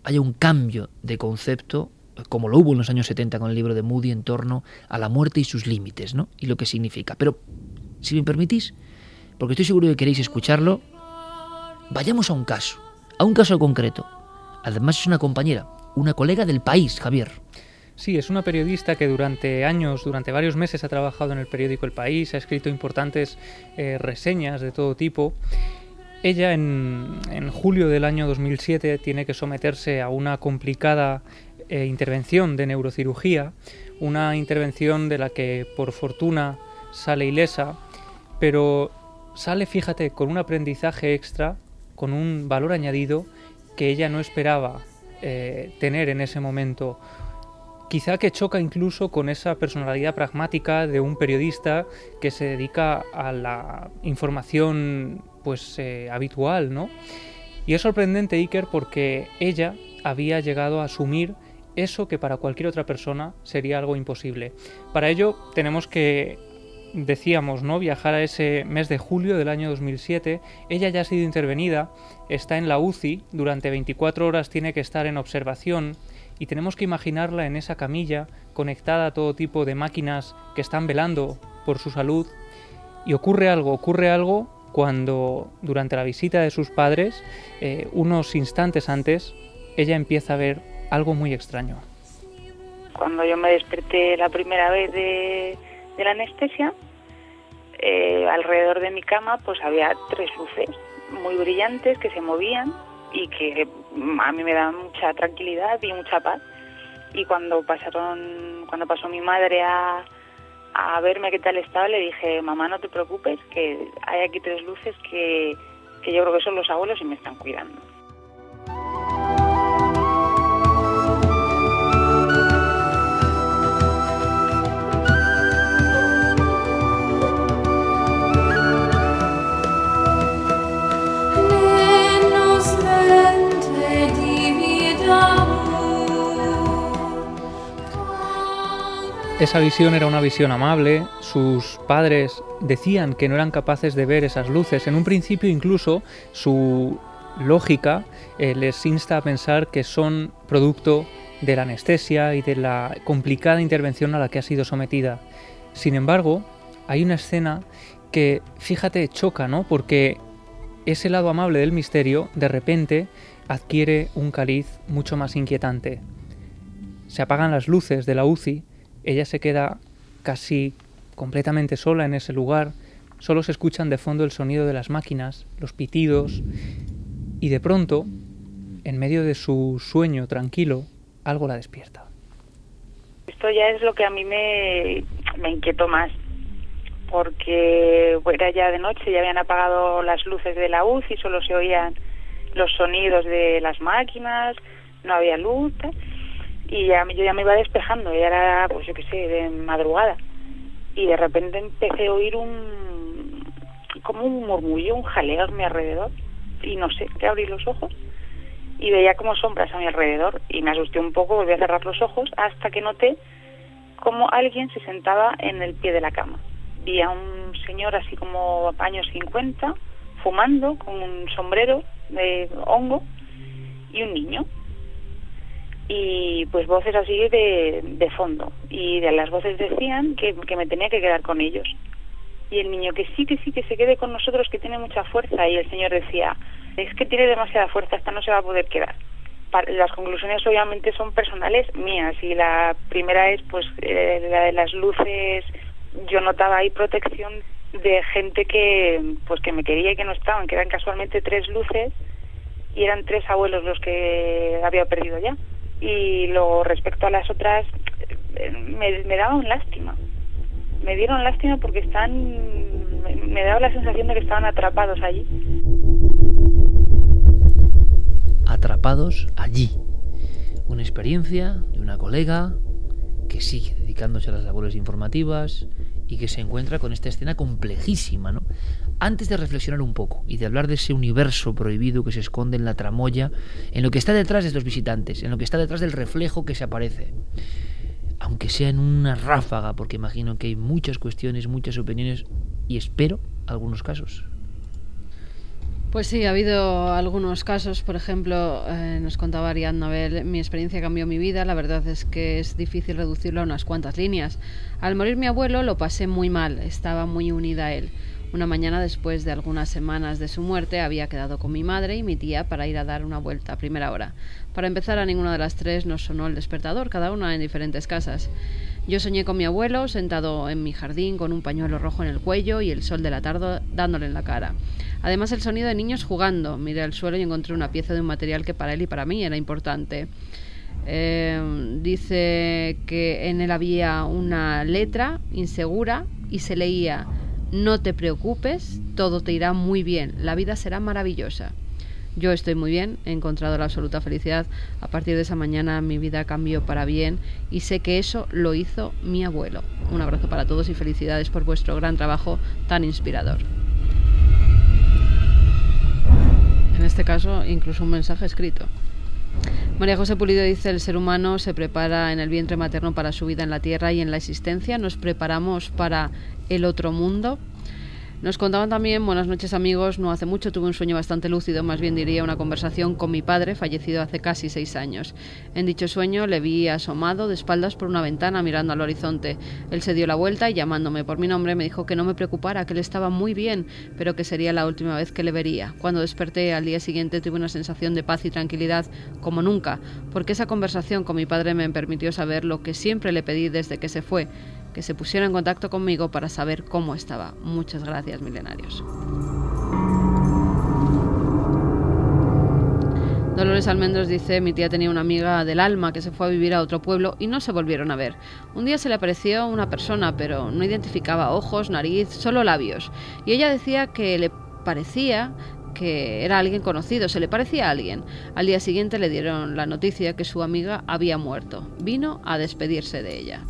haya un cambio de concepto, como lo hubo en los años 70 con el libro de Moody, en torno a la muerte y sus límites, ¿no? Y lo que significa. Pero, si me permitís, porque estoy seguro que queréis escucharlo, vayamos a un caso concreto. Además es una compañera, una colega del País, Javier. Sí, es una periodista que durante varios meses ha trabajado en el periódico El País, ha escrito importantes reseñas de todo tipo. Ella en julio del año 2007 tiene que someterse a una complicada intervención de neurocirugía, una intervención de la que por fortuna sale ilesa, pero sale, fíjate, con un aprendizaje extra, con un valor añadido que ella no esperaba tener en ese momento. Quizá que choca incluso con esa personalidad pragmática de un periodista que se dedica a la información habitual, ¿no? Y es sorprendente, Iker, porque ella había llegado a asumir eso que para cualquier otra persona sería algo imposible. Para ello tenemos que, decíamos, ¿no?, viajar a ese mes de julio del año 2007. Ella ya ha sido intervenida, está en la UCI, durante 24 horas tiene que estar en observación, y tenemos que imaginarla en esa camilla, conectada a todo tipo de máquinas que están velando por su salud. Y ocurre algo cuando, durante la visita de sus padres, unos instantes antes, ella empieza a ver algo muy extraño. Cuando yo me desperté la primera vez de la anestesia, alrededor de mi cama pues había 3 luces muy brillantes que se movían y que a mí me daban mucha tranquilidad y mucha paz. Y cuando pasó mi madre a verme qué tal estaba, le dije: mamá, no te preocupes, que hay aquí 3 luces que yo creo que son los abuelos y me están cuidando. Esa visión era una visión amable. Sus padres decían que no eran capaces de ver esas luces. En un principio incluso su lógica les insta a pensar que son producto de la anestesia y de la complicada intervención a la que ha sido sometida. Sin embargo, hay una escena que, fíjate, choca, ¿no? Porque ese lado amable del misterio de repente adquiere un cariz mucho más inquietante. Se apagan las luces de la UCI. Ella se queda casi completamente sola en ese lugar. Solo se escuchan de fondo el sonido de las máquinas, los pitidos, y de pronto, en medio de su sueño tranquilo, algo la despierta. Esto ya es lo que a mí me inquietó más, porque era ya de noche, ya habían apagado las luces de la UCI, solo se oían los sonidos de las máquinas, no había luz, y yo ya me iba despejando, ya era, pues yo qué sé, de madrugada, y de repente empecé a oír como un murmullo, un jaleo a mi alrededor, y no sé, que abrí los ojos y veía como sombras a mi alrededor, y me asusté un poco, volví a cerrar los ojos, hasta que noté como alguien se sentaba en el pie de la cama. Vi a un señor así como años 50, fumando, con un sombrero de hongo, y un niño. Y pues voces así de fondo, y de las voces decían que me tenía que quedar con ellos, y el niño que sí, que se quede con nosotros, que tiene mucha fuerza, y el señor decía: es que tiene demasiada fuerza, esta no se va a poder quedar. Las conclusiones obviamente son personales mías, y la primera es pues la de las luces. Yo notaba ahí protección de gente que me quería y que no estaban, que eran casualmente 3 luces, y eran 3 abuelos los que había perdido ya. Y luego, respecto a las otras, me daban lástima. Me dieron lástima porque me daba la sensación de que estaban atrapados allí. Atrapados allí. Una experiencia de una colega que sigue dedicándose a las labores informativas y que se encuentra con esta escena complejísima, ¿no? Antes de reflexionar un poco y de hablar de ese universo prohibido que se esconde en la tramoya, en lo que está detrás de estos visitantes, en lo que está detrás del reflejo que se aparece, aunque sea en una ráfaga, porque imagino que hay muchas cuestiones, muchas opiniones y espero algunos casos. Pues sí, ha habido algunos casos, por ejemplo, nos contaba Ariadna Nabel, mi experiencia cambió mi vida, la verdad es que es difícil reducirlo a unas cuantas líneas. Al morir mi abuelo lo pasé muy mal, estaba muy unida a él. Una mañana, después de algunas semanas de su muerte, había quedado con mi madre y mi tía para ir a dar una vuelta a primera hora. Para empezar, a ninguna de las tres nos sonó el despertador, cada una en diferentes casas. Yo soñé con mi abuelo sentado en mi jardín con un pañuelo rojo en el cuello y el sol de la tarde dándole en la cara. Además, el sonido de niños jugando. Miré al suelo y encontré una pieza de un material que para él y para mí era importante. Dice que en él había una letra insegura y se leía: no te preocupes, todo te irá muy bien, la vida será maravillosa. Yo estoy muy bien, he encontrado la absoluta felicidad. A partir de esa mañana mi vida cambió para bien y sé que eso lo hizo mi abuelo. Un abrazo para todos y felicidades por vuestro gran trabajo tan inspirador. En este caso, incluso un mensaje escrito. María José Pulido dice: el ser humano se prepara en el vientre materno para su vida en la tierra y en la existencia. Nos preparamos para el otro mundo. Nos contaban también: buenas noches amigos, no hace mucho tuve un sueño bastante lúcido, más bien diría una conversación con mi padre, fallecido hace casi 6 años. En dicho sueño le vi asomado de espaldas por una ventana mirando al horizonte. Él se dio la vuelta y llamándome por mi nombre me dijo que no me preocupara, que él estaba muy bien, pero que sería la última vez que le vería. Cuando desperté al día siguiente tuve una sensación de paz y tranquilidad como nunca, porque esa conversación con mi padre me permitió saber lo que siempre le pedí desde que se fue: que se pusiera en contacto conmigo para saber cómo estaba. Muchas gracias, milenarios. Dolores Almendros dice: mi tía tenía una amiga del alma que se fue a vivir a otro pueblo y no se volvieron a ver. Un día se le apareció una persona, pero no identificaba ojos, nariz, solo labios. Y ella decía que le parecía que era alguien conocido, se le parecía a alguien. Al día siguiente le dieron la noticia que su amiga había muerto. Vino a despedirse de ella.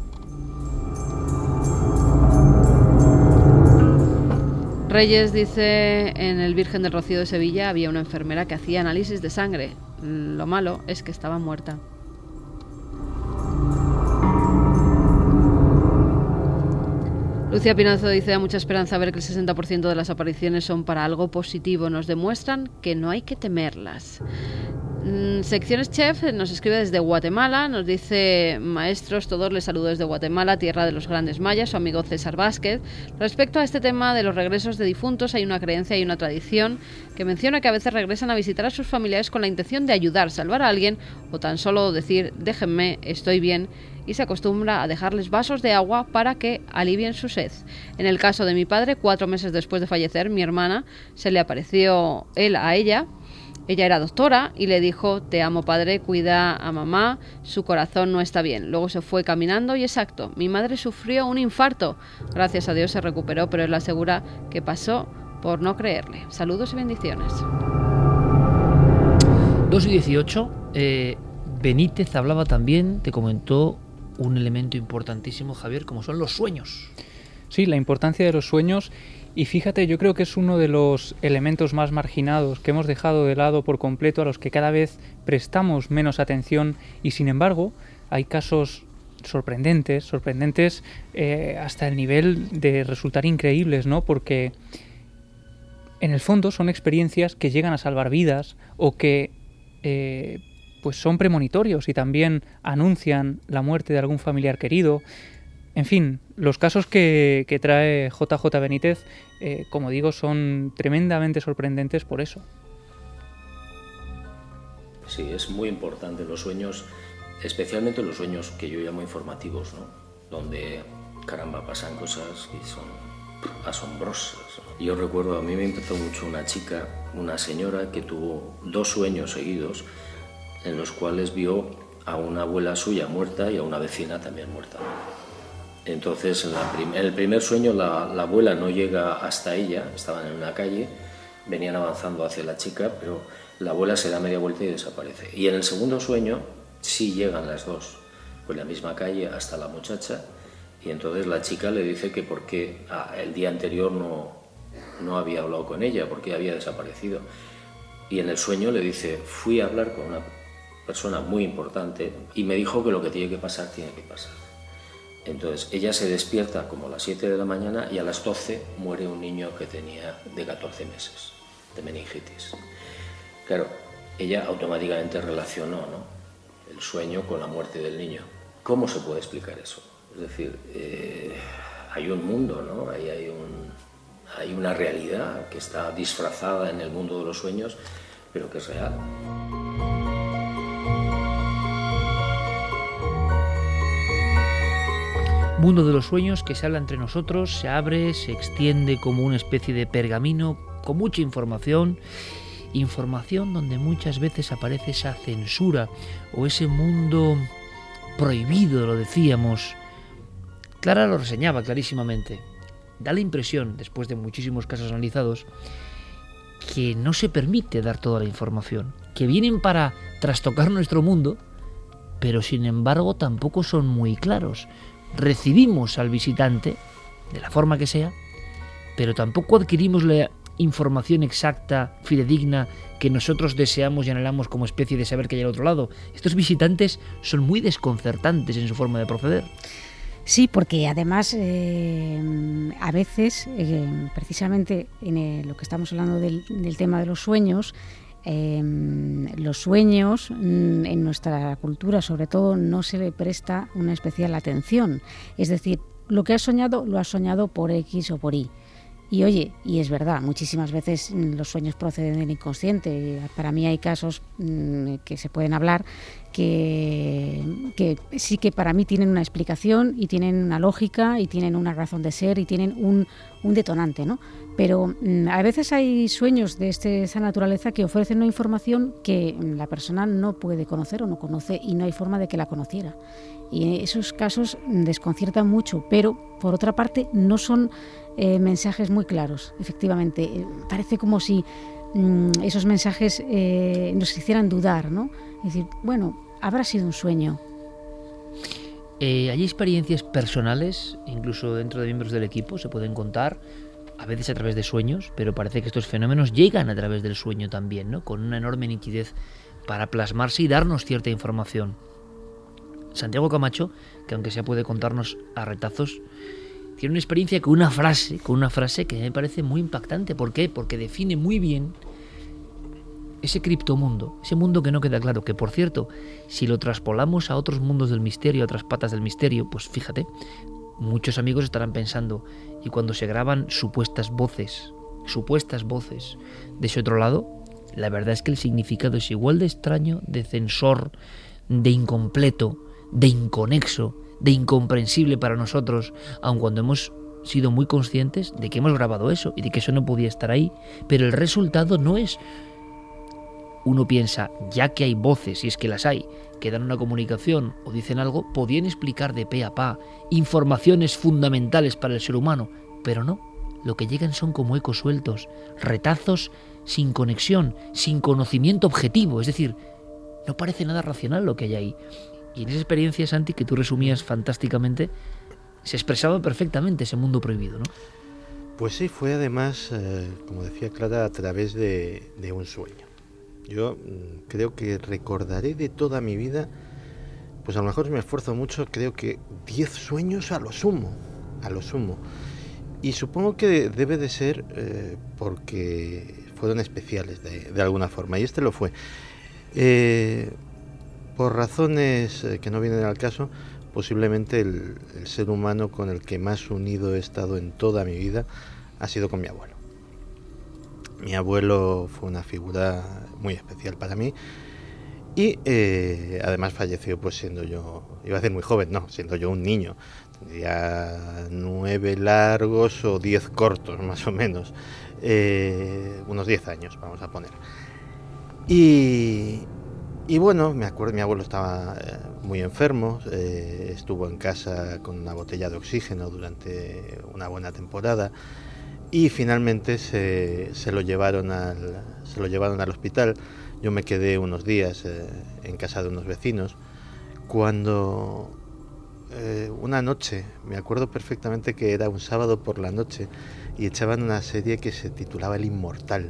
Reyes dice: en el Virgen del Rocío de Sevilla había una enfermera que hacía análisis de sangre. Lo malo es que estaba muerta. Lucía Pinazo dice: da mucha esperanza ver que el 60% de las apariciones son para algo positivo. Nos demuestran que no hay que temerlas. Secciones Chef nos escribe desde Guatemala, nos dice: maestros, todos les saludo desde Guatemala, tierra de los grandes mayas, su amigo César Vázquez. Respecto a este tema de los regresos de difuntos, hay una creencia y una tradición que menciona que a veces regresan a visitar a sus familiares con la intención de ayudar, salvar a alguien o tan solo decir: déjenme, estoy bien, y se acostumbra a dejarles vasos de agua para que alivien su sed. En el caso de mi padre, 4 meses después de fallecer, mi hermana se le apareció él a ella. Ella era doctora y le dijo: te amo padre, cuida a mamá, su corazón no está bien. Luego se fue caminando y exacto, mi madre sufrió un infarto. Gracias a Dios se recuperó, pero él asegura que pasó por no creerle. Saludos y bendiciones. 2:18. Benítez hablaba también, te comentó un elemento importantísimo, Javier, como son los sueños. Sí, la importancia de los sueños. Y fíjate, yo creo que es uno de los elementos más marginados que hemos dejado de lado por completo, a los que cada vez prestamos menos atención, y sin embargo hay casos sorprendentes hasta el nivel de resultar increíbles, ¿no? Porque en el fondo son experiencias que llegan a salvar vidas o que pues son premonitorios y también anuncian la muerte de algún familiar querido. En fin, los casos que trae JJ Benítez, como digo, son tremendamente sorprendentes por eso. Sí, es muy importante los sueños, especialmente los sueños que yo llamo informativos, ¿no? Donde, caramba, pasan cosas que son asombrosas. Yo recuerdo, a mí me impactó mucho una chica, una señora que tuvo 2 sueños seguidos en los cuales vio a una abuela suya muerta y a una vecina también muerta. Entonces, en el primer sueño la abuela no llega hasta ella, estaban en una calle, venían avanzando hacia la chica, pero la abuela se da media vuelta y desaparece. Y en el segundo sueño sí llegan las dos, por la misma calle hasta la muchacha, y entonces la chica le dice que por qué el día anterior no había hablado con ella, porque había desaparecido. Y en el sueño le dice: fui a hablar con una persona muy importante y me dijo que lo que tiene que pasar, tiene que pasar. Entonces ella se despierta como a las 7 de la mañana y a las 12 muere un niño que tenía de 14 meses. de meningitis. Claro, ella automáticamente relacionó, ¿no?, el sueño con la muerte del niño. ¿Cómo se puede explicar eso? Es decir, hay un mundo, ¿no? Hay una realidad que está disfrazada en el mundo de los sueños, pero que es real. Mundo de los sueños que se habla entre nosotros, se abre, se extiende como una especie de pergamino con mucha información donde muchas veces aparece esa censura o ese mundo prohibido, lo decíamos. Clara lo reseñaba clarísimamente. Da la impresión, después de muchísimos casos analizados, que no se permite dar toda la información, que vienen para trastocar nuestro mundo, pero sin embargo tampoco son muy claros. Recibimos al visitante, de la forma que sea, pero tampoco adquirimos la información exacta, fidedigna, que nosotros deseamos y anhelamos como especie de saber que hay al otro lado. Estos visitantes son muy desconcertantes en su forma de proceder. Sí, porque además a veces, precisamente en lo que estamos hablando del tema de los sueños en nuestra cultura sobre todo no se le presta una especial atención. Es decir, lo que has soñado lo has soñado por X o por Y. Y oye, y es verdad, muchísimas veces los sueños proceden del inconsciente. Para mí hay casos que se pueden hablar que sí que para mí tienen una explicación y tienen una lógica y tienen una razón de ser y tienen un detonante, ¿no? Pero a veces hay sueños de esa naturaleza que ofrecen una información que la persona no puede conocer o no conoce y no hay forma de que la conociera. Y esos casos desconciertan mucho, pero por otra parte no son mensajes muy claros, efectivamente. Parece como si esos mensajes nos hicieran dudar, ¿no? Es decir, bueno, habrá sido un sueño. Hay experiencias personales, incluso dentro de miembros del equipo, se pueden contar, a veces a través de sueños, pero parece que estos fenómenos llegan a través del sueño también, ¿no? Con una enorme nitidez para plasmarse y darnos cierta información. Santiago Camacho, que aunque sea puede contarnos a retazos, tiene una experiencia con una frase que me parece muy impactante. ¿Por qué? Porque define muy bien ese criptomundo, ese mundo que no queda claro, que por cierto, si lo traspolamos a otros mundos del misterio, a otras patas del misterio, pues fíjate, muchos amigos estarán pensando, y cuando se graban supuestas voces de ese otro lado, la verdad es que el significado es igual de extraño, de censor, de incompleto, de inconexo, de incomprensible para nosotros, aun cuando hemos sido muy conscientes de que hemos grabado eso y de que eso no podía estar ahí, pero el resultado no es... Uno piensa, ya que hay voces, si es que las hay, que dan una comunicación o dicen algo, podían explicar de pe a pa informaciones fundamentales para el ser humano, pero no, lo que llegan son como ecos sueltos, retazos sin conexión, sin conocimiento objetivo, es decir, no parece nada racional lo que hay ahí. Y en esa experiencia, Santi, que tú resumías fantásticamente, se expresaba perfectamente ese mundo prohibido, ¿no? Pues sí, fue además, como decía Clara, a través de un sueño. Yo creo que recordaré de toda mi vida, pues a lo mejor me esfuerzo mucho, creo que 10 sueños a lo sumo. Y supongo que debe de ser porque fueron especiales de alguna forma, y este lo fue. Por razones que no vienen al caso, posiblemente el ser humano con el que más unido he estado en toda mi vida ha sido con mi abuelo. Mi abuelo fue una figura muy especial para mí y además falleció pues siendo yo, iba a decir muy joven, no, siendo yo un niño. Tendría 9 largos o 10 cortos más o menos, unos 10 años vamos a poner. Y bueno, me acuerdo, mi abuelo estaba muy enfermo, estuvo en casa con una botella de oxígeno durante una buena temporada y finalmente se lo llevaron al hospital. Yo me quedé unos días en casa de unos vecinos cuando una noche, me acuerdo perfectamente que era un sábado por la noche y echaban una serie que se titulaba El Inmortal,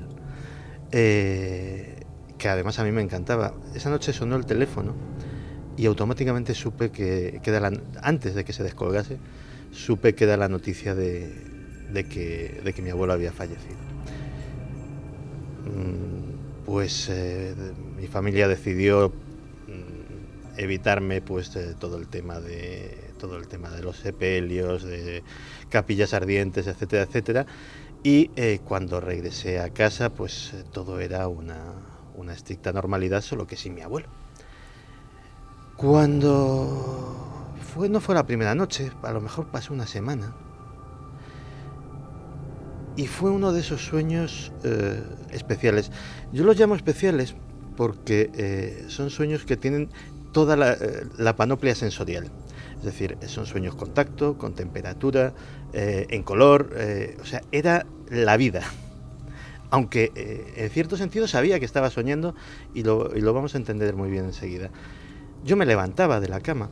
que además a mí me encantaba. Esa noche sonó el teléfono y automáticamente supe que antes de que se descolgase, supe que era la noticia de que mi abuelo había fallecido. pues mi familia decidió evitarme pues todo el tema de los sepelios, de capillas ardientes, etcétera, etcétera. Y cuando regresé a casa, pues todo era una estricta normalidad, solo que sin mi abuelo. Cuando no fue la primera noche, a lo mejor pasó una semana. Y fue uno de esos sueños especiales. Yo los llamo especiales porque son sueños que tienen toda la panoplia sensorial. Es decir, son sueños con tacto, con temperatura, en color, o sea, era la vida. Aunque en cierto sentido sabía que estaba soñando y lo vamos a entender muy bien enseguida. Yo me levantaba de la cama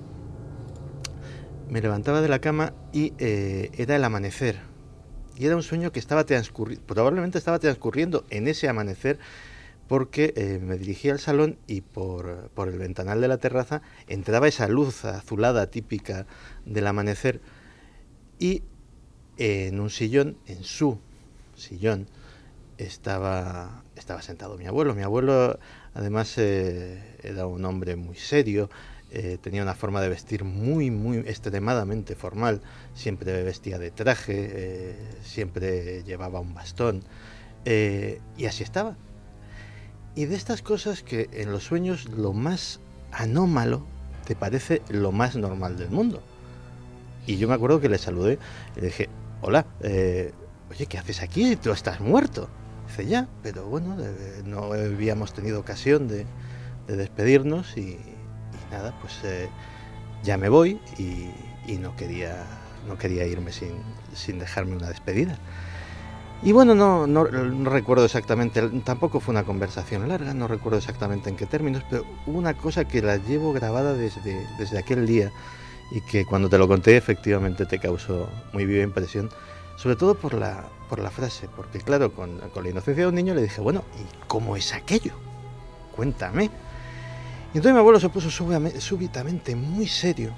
y era el amanecer. Y era un sueño que probablemente estaba transcurriendo en ese amanecer, porque me dirigía al salón y por el ventanal de la terraza entraba esa luz azulada típica del amanecer, y en su sillón, estaba sentado mi abuelo. Mi abuelo, además, era un hombre muy serio, tenía una forma de vestir muy, muy extremadamente formal, siempre vestía de traje, siempre llevaba un bastón, y así estaba. Y de estas cosas que en los sueños lo más anómalo te parece lo más normal del mundo. Y yo me acuerdo que le saludé y le dije: hola, oye, ¿qué haces aquí? Tú estás muerto. Dice: ya, pero bueno, no habíamos tenido ocasión de despedirnos y nada, pues ya me voy, y no quería irme sin dejarme una despedida. Y bueno, no recuerdo exactamente, tampoco fue una conversación larga, no recuerdo exactamente en qué términos, pero hubo una cosa que la llevo grabada desde aquel día, y que cuando te lo conté efectivamente te causó muy viva impresión, sobre todo por la frase, porque claro, con la inocencia de un niño le dije: bueno, ¿y cómo es aquello? Cuéntame. Y entonces mi abuelo se puso súbitamente muy serio,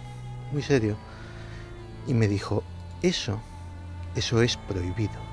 y me dijo: eso es prohibido.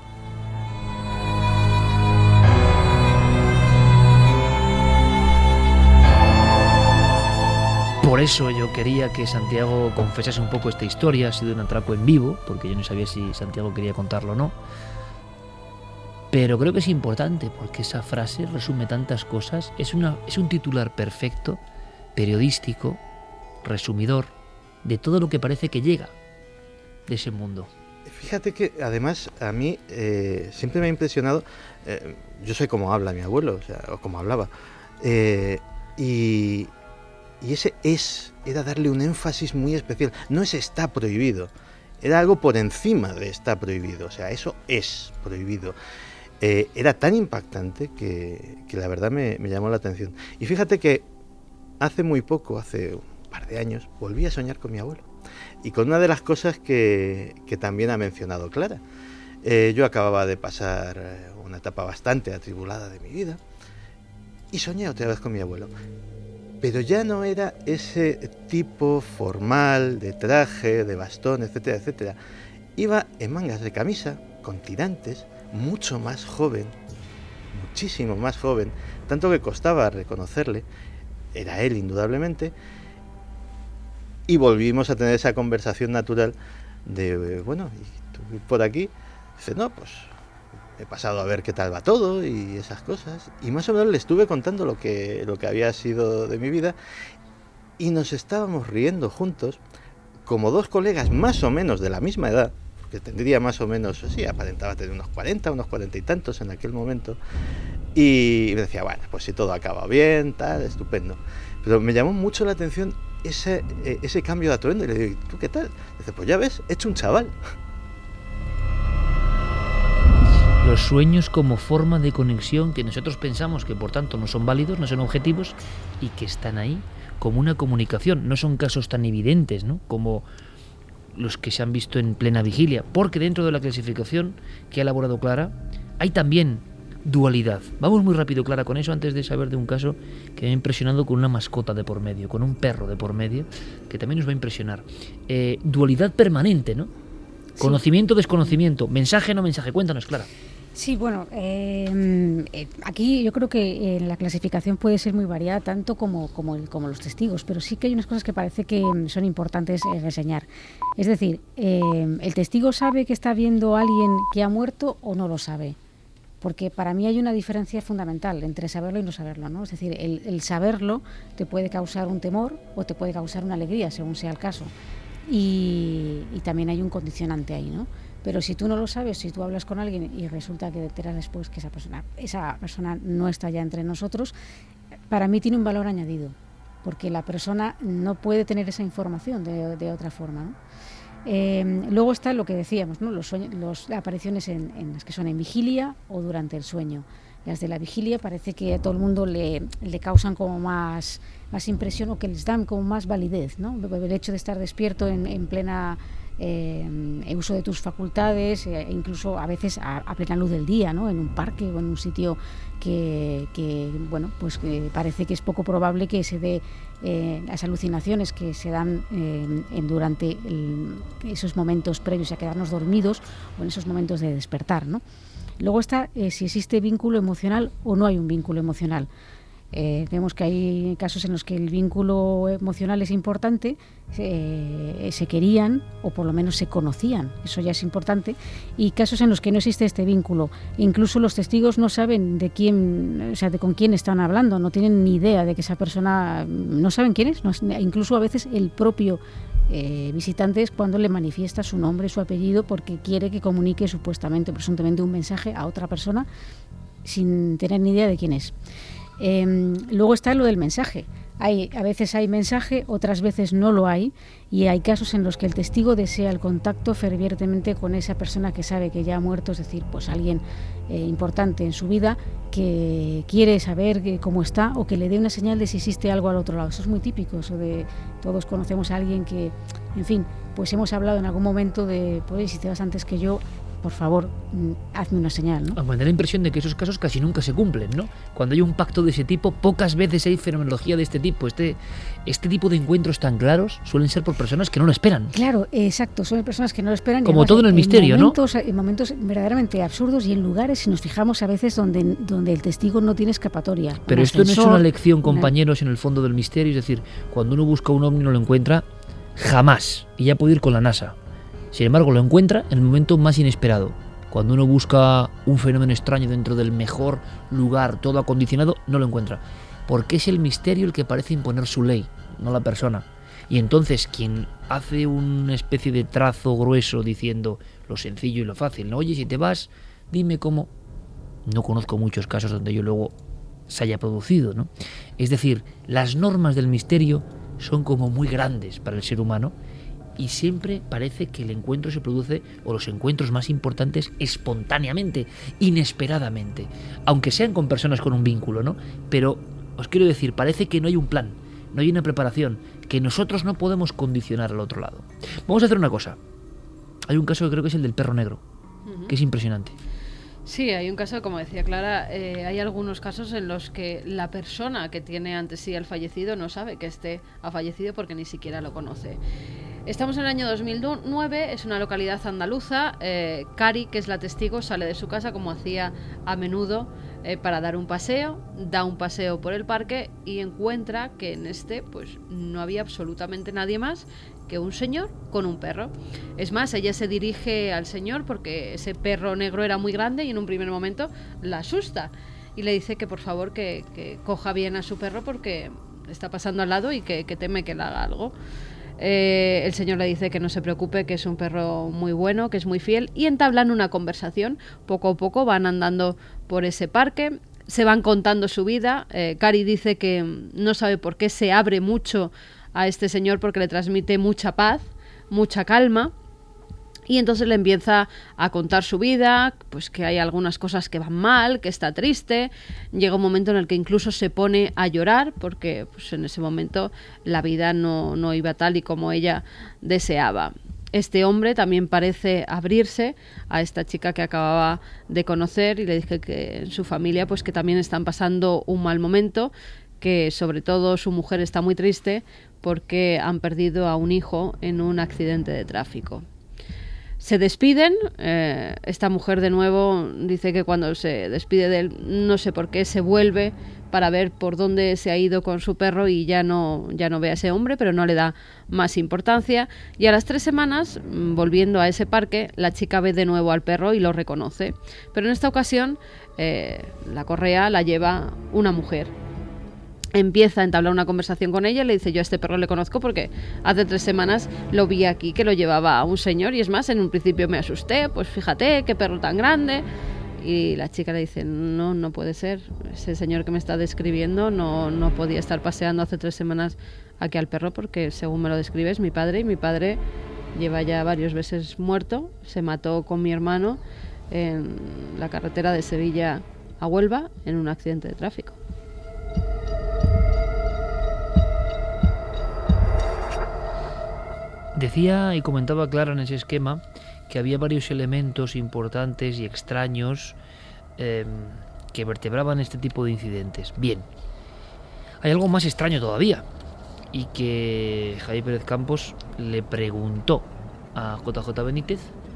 Por eso yo quería que Santiago confesase un poco esta historia. Ha sido un atraco en vivo, porque yo no sabía si Santiago quería contarlo o no. Pero creo que es importante, porque esa frase resume tantas cosas. Es un titular perfecto, periodístico, resumidor, de todo lo que parece que llega de ese mundo. Fíjate que además a mí siempre me ha impresionado, yo sé cómo habla mi abuelo, o cómo hablaba, y ese era darle un énfasis muy especial. No es está prohibido, era algo por encima de está prohibido, o sea, eso es prohibido. Era tan impactante que la verdad me llamó la atención. Y fíjate que hace muy poco, hace un par de años, volví a soñar con mi abuelo, y con una de las cosas que también ha mencionado Clara. Yo acababa de pasar una etapa bastante atribulada de mi vida, y soñé otra vez con mi abuelo. Pero ya no era ese tipo formal, de traje, de bastón, etcétera, etcétera. Iba en mangas de camisa, con tirantes, mucho más joven, muchísimo más joven, tanto que costaba reconocerle. Era él, indudablemente. Y volvimos a tener esa conversación natural de, bueno, ¿y tú por aquí? Dice: no, pues he pasado a ver qué tal va todo y esas cosas. Y más o menos le estuve contando lo que había sido de mi vida, y nos estábamos riendo juntos, como dos colegas más o menos de la misma edad, que tendría más o menos, sí, aparentaba tener unos 40 y tantos en aquel momento, y me decía: bueno, pues si todo acaba bien, tal, estupendo. Pero me llamó mucho la atención ese cambio de atuendo, y le digo: ¿tú qué tal? Dice: pues ya ves, he hecho un chaval. Los sueños como forma de conexión que nosotros pensamos que por tanto no son válidos, no son objetivos, y que están ahí como una comunicación. No son casos tan evidentes, ¿no?, como los que se han visto en plena vigilia, porque dentro de la clasificación que ha elaborado Clara hay también dualidad. Vamos muy rápido, Clara, con eso, antes de saber de un caso que me ha impresionado con una mascota de por medio, con un perro de por medio, que también nos va a impresionar. Dualidad permanente, ¿no? Sí. Conocimiento, desconocimiento, mensaje, no mensaje. Cuéntanos, Clara. Sí, bueno, aquí yo creo que la clasificación puede ser muy variada, tanto como los testigos, pero sí que hay unas cosas que parece que son importantes reseñar. Es decir, ¿el testigo sabe que está viendo a alguien que ha muerto o no lo sabe? Porque para mí hay una diferencia fundamental entre saberlo y no saberlo, ¿no? Es decir, el saberlo te puede causar un temor o te puede causar una alegría, según sea el caso. Y también hay un condicionante ahí, ¿no? Pero si tú no lo sabes, si tú hablas con alguien y resulta que te enteras después que esa persona no está ya entre nosotros, para mí tiene un valor añadido, porque la persona no puede tener esa información de otra forma, ¿no? Luego está lo que decíamos, ¿no? Las apariciones en las que son en vigilia o durante el sueño. Las de la vigilia parece que a todo el mundo le causan como más impresión, o que les dan como más validez, ¿no? El hecho de estar despierto en plena uso de tus facultades, incluso a veces a plena luz del día, ¿no? En un parque o en un sitio que bueno, pues que parece que es poco probable que se dé las alucinaciones que se dan durante esos momentos previos a quedarnos dormidos o en esos momentos de despertar, ¿no? Luego está si existe vínculo emocional o no hay un vínculo emocional. Vemos que hay casos en los que el vínculo emocional es importante, se querían o por lo menos se conocían, eso ya es importante, y casos en los que no existe este vínculo. Incluso los testigos no saben de quién, o sea, de con quién están hablando, no tienen ni idea de que esa persona, no saben quién es, incluso a veces el propio visitante es cuando le manifiesta su nombre, su apellido, porque quiere que comunique supuestamente, presuntamente, un mensaje a otra persona sin tener ni idea de quién es. Luego está lo del mensaje. A veces hay mensaje, otras veces no lo hay, y hay casos en los que el testigo desea el contacto fervientemente con esa persona que sabe que ya ha muerto, es decir, pues alguien importante en su vida que quiere saber cómo está o que le dé una señal de si existe algo al otro lado. Eso es muy típico, eso de todos conocemos a alguien que, en fin, pues hemos hablado en algún momento de, pues si te vas antes que yo, por favor, hazme una señal, ¿no? Me da la impresión de que esos casos casi nunca se cumplen, ¿no? Cuando hay un pacto de ese tipo, pocas veces hay fenomenología de este tipo. Este tipo de encuentros tan claros suelen ser por personas que no lo esperan. Claro, exacto, son personas que no lo esperan. Como todo en el misterio, ¿no? En momentos verdaderamente absurdos y en lugares, si nos fijamos a veces, donde el testigo no tiene escapatoria. Pero esto no es una lección, compañeros, en el fondo del misterio. Es decir, cuando uno busca un ovni y no lo encuentra, jamás. Y ya puede ir con la NASA. Sin embargo, lo encuentra en el momento más inesperado. Cuando uno busca un fenómeno extraño dentro del mejor lugar, todo acondicionado, no lo encuentra. Porque es el misterio el que parece imponer su ley, no la persona. Y entonces quien hace una especie de trazo grueso diciendo lo sencillo y lo fácil, ¿no? Oye, si te vas, dime cómo. No conozco muchos casos donde yo luego se haya producido, ¿no? Es decir, las normas del misterio son como muy grandes para el ser humano. Y siempre parece que el encuentro se produce, o los encuentros más importantes, espontáneamente, inesperadamente. Aunque sean con personas con un vínculo, ¿no? Pero os quiero decir, parece que no hay un plan, no hay una preparación, que nosotros no podemos condicionar al otro lado. Vamos a hacer una cosa. Hay un caso que creo que es el del perro negro, que es impresionante. Sí, hay un caso, como decía Clara, hay algunos casos en los que la persona que tiene ante sí al fallecido no sabe que ha fallecido porque ni siquiera lo conoce. Estamos en el año 2009, es una localidad andaluza. Cari, que es la testigo, sale de su casa como hacía a menudo para dar un paseo, da un paseo por el parque y encuentra que en pues no había absolutamente nadie más que un señor con un perro. Es más, ella se dirige al señor porque ese perro negro era muy grande y en un primer momento la asusta y le dice que por favor que coja bien a su perro porque está pasando al lado y que teme que le haga algo. El señor le dice que no se preocupe, que es un perro muy bueno, que es muy fiel, y entablan una conversación. Poco a poco van andando por ese parque, se van contando su vida. Cari dice que no sabe por qué se abre mucho a este señor porque le transmite mucha paz, mucha calma. Y entonces le empieza a contar su vida, pues que hay algunas cosas que van mal, que está triste. Llega un momento en el que incluso se pone a llorar porque pues, en ese momento la vida no iba tal y como ella deseaba. Este hombre también parece abrirse a esta chica que acababa de conocer y le dice que en su familia pues que también están pasando un mal momento, que sobre todo su mujer está muy triste porque han perdido a un hijo en un accidente de tráfico. Se despiden, esta mujer de nuevo dice que cuando se despide de él, no sé por qué, se vuelve para ver por dónde se ha ido con su perro y ya no ve a ese hombre, pero no le da más importancia. Y a las 3 semanas, volviendo a ese parque, la chica ve de nuevo al perro y lo reconoce. Pero en esta ocasión, la correa la lleva una mujer. Empieza a entablar una conversación con ella y le dice: yo a este perro le conozco porque hace 3 semanas lo vi aquí, que lo llevaba a un señor, y es más, en un principio me asusté, pues fíjate, qué perro tan grande. Y la chica le dice: no puede ser, ese señor que me está describiendo no podía estar paseando hace 3 semanas aquí al perro, porque según me lo describes, mi padre, y mi padre lleva ya varios veces muerto, se mató con mi hermano en la carretera de Sevilla a Huelva en un accidente de tráfico. Decía y comentaba Clara en ese esquema que había varios elementos importantes y extraños que vertebraban este tipo de incidentes. Bien, hay algo más extraño todavía, y que Javier Pérez Campos le preguntó a JJ Benítez.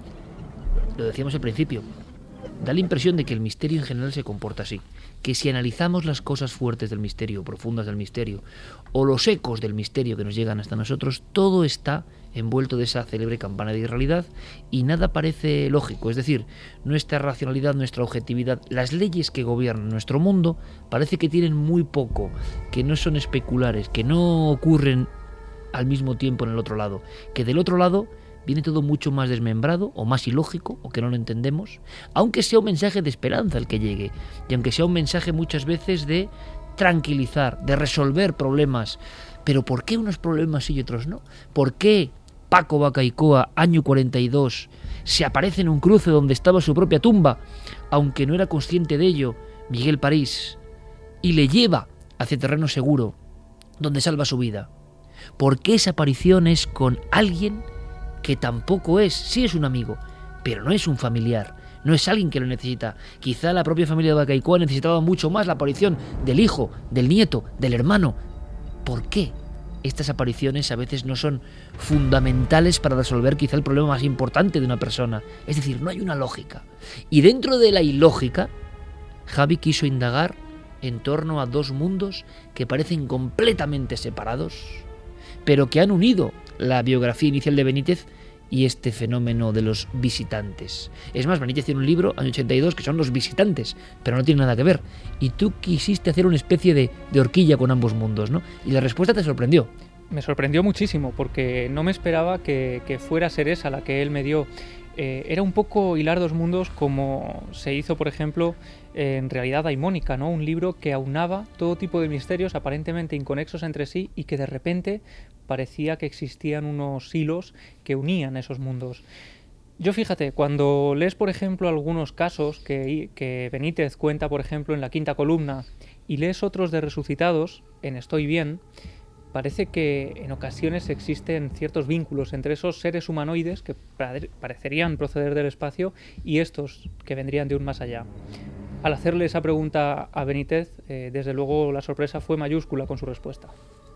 Lo decíamos al principio, da la impresión de que el misterio en general se comporta así, que si analizamos las cosas fuertes del misterio, profundas del misterio, o los ecos del misterio que nos llegan hasta nosotros, todo está envuelto de esa célebre campana de irrealidad y nada parece lógico. Es decir, nuestra racionalidad, nuestra objetividad, las leyes que gobiernan nuestro mundo parece que tienen muy poco, que no son especulares, que no ocurren al mismo tiempo en el otro lado, que del otro lado viene todo mucho más desmembrado o más ilógico, o que no lo entendemos, aunque sea un mensaje de esperanza el que llegue, y aunque sea un mensaje muchas veces de tranquilizar, de resolver problemas. Pero ¿por qué unos problemas sí y otros no? ¿Por qué Paco Bacaicoa, año 42, se aparece en un cruce donde estaba su propia tumba, aunque no era consciente de ello, Miguel París, y le lleva hacia terreno seguro, donde salva su vida? ¿Por qué esa aparición es con alguien que tampoco es, sí es un amigo, pero no es un familiar, no es alguien que lo necesita? Quizá la propia familia de Bacaicoa necesitaba mucho más la aparición del hijo, del nieto, del hermano. ¿Por qué estas apariciones a veces no son fundamentales para resolver quizá el problema más importante de una persona? Es decir, no hay una lógica. Y dentro de la ilógica, Javi quiso indagar en torno a 2 mundos que parecen completamente separados, pero que han unido la biografía inicial de Benítez y este fenómeno de los visitantes. Es más, Benítez tiene un libro, año 82, que son Los visitantes, pero no tiene nada que ver. Y tú quisiste hacer una especie de horquilla con ambos mundos, ¿no? Y la respuesta te sorprendió. Me sorprendió muchísimo, porque no me esperaba que fuera a ser esa la que él me dio. Era un poco hilar 2 mundos, como se hizo, por ejemplo, en Realidad Daimónica, ¿no? Un libro que aunaba todo tipo de misterios aparentemente inconexos entre sí y que de repente parecía que existían unos hilos que unían esos mundos. Yo, fíjate, cuando lees, por ejemplo, algunos casos que Benítez cuenta, por ejemplo, en la 5ª columna, y lees otros de resucitados, en Estoy bien, parece que en ocasiones existen ciertos vínculos entre esos seres humanoides que parecerían proceder del espacio y estos que vendrían de un más allá. Al hacerle esa pregunta a Benítez, desde luego la sorpresa fue mayúscula con su respuesta.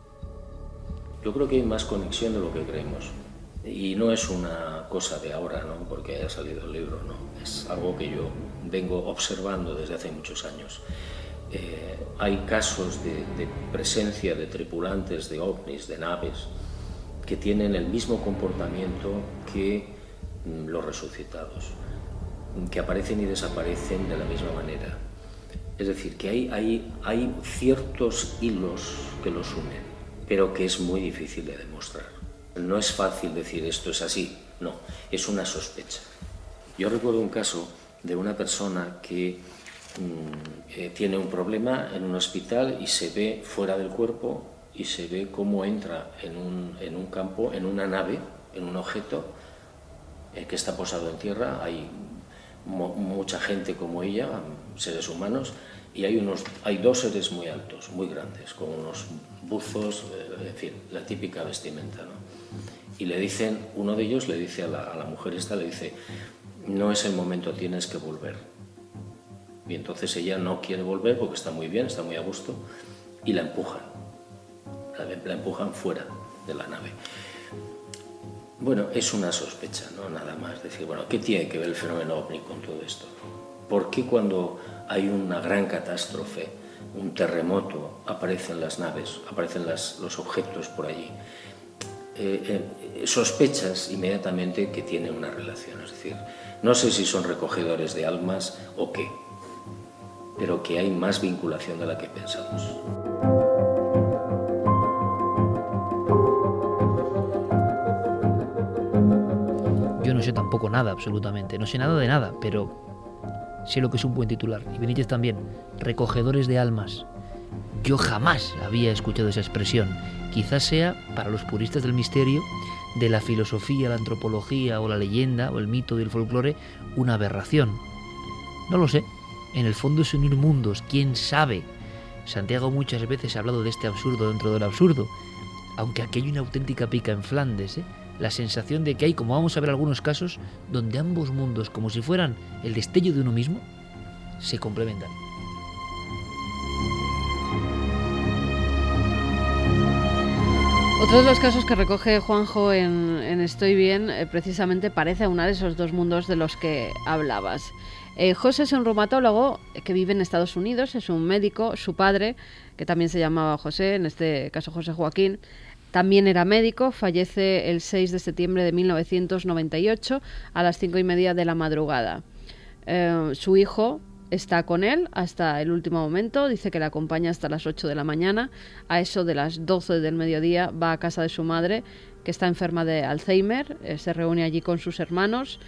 Yo creo que hay más conexión de lo que creemos. Y no es una cosa de ahora, ¿no? Porque haya salido el libro, ¿no? Es algo que yo vengo observando desde hace muchos años. Hay casos de presencia de tripulantes de ovnis, de naves, que tienen el mismo comportamiento que los resucitados, que aparecen y desaparecen de la misma manera. Es decir, que hay ciertos hilos que los unen, pero que es muy difícil de demostrar. No es fácil decir esto es así, no, es una sospecha. Yo recuerdo un caso de una persona que tiene un problema en un hospital y se ve fuera del cuerpo y se ve cómo entra en un campo, en una nave, en un objeto que está posado en tierra. Hay mucha gente como ella, seres humanos, y hay 2 seres muy altos, muy grandes, con unos buzos, en fin, la típica vestimenta, ¿no? Y le dicen, uno de ellos le dice a la mujer esta, le dice: no es el momento, tienes que volver. Y entonces ella no quiere volver porque está muy bien, está muy a gusto, y la empujan fuera de la nave. Bueno, es una sospecha, ¿no? Nada más. Decir, bueno, ¿qué tiene que ver el fenómeno ovni con todo esto? ¿Por qué cuando hay una gran catástrofe, un terremoto, aparecen las naves, aparecen los objetos por allí? Sospechas inmediatamente que tiene una relación. Es decir, no sé si son recogedores de almas o qué, pero que hay más vinculación de la que pensamos. Yo no sé tampoco nada, absolutamente. No sé nada de nada, pero sé lo que es un buen titular. Y Benítez también. Recogedores de almas. Yo jamás había escuchado esa expresión. Quizás sea, para los puristas del misterio, de la filosofía, la antropología o la leyenda o el mito y el folclore, una aberración. No lo sé. En el fondo es unir mundos. ¿Quién sabe? Santiago muchas veces ha hablado de este absurdo dentro del absurdo. Aunque aquí hay una auténtica pica en Flandes, ¿eh? La sensación de que hay, como vamos a ver algunos casos, donde ambos mundos, como si fueran el destello de uno mismo, se complementan. Otro de los casos que recoge Juanjo en Estoy Bien, precisamente parece aunar esos dos mundos de los que hablabas. José es un reumatólogo que vive en Estados Unidos, es un médico, su padre, que también se llamaba José, en este caso José Joaquín, también era médico, fallece el 6 de septiembre de 1998 a las 5:30 de la madrugada. Su hijo está con él hasta el último momento, dice que le acompaña hasta las 8 de la mañana, a eso de las 12 del mediodía va a casa de su madre, que está enferma de Alzheimer, se reúne allí con sus hermanos.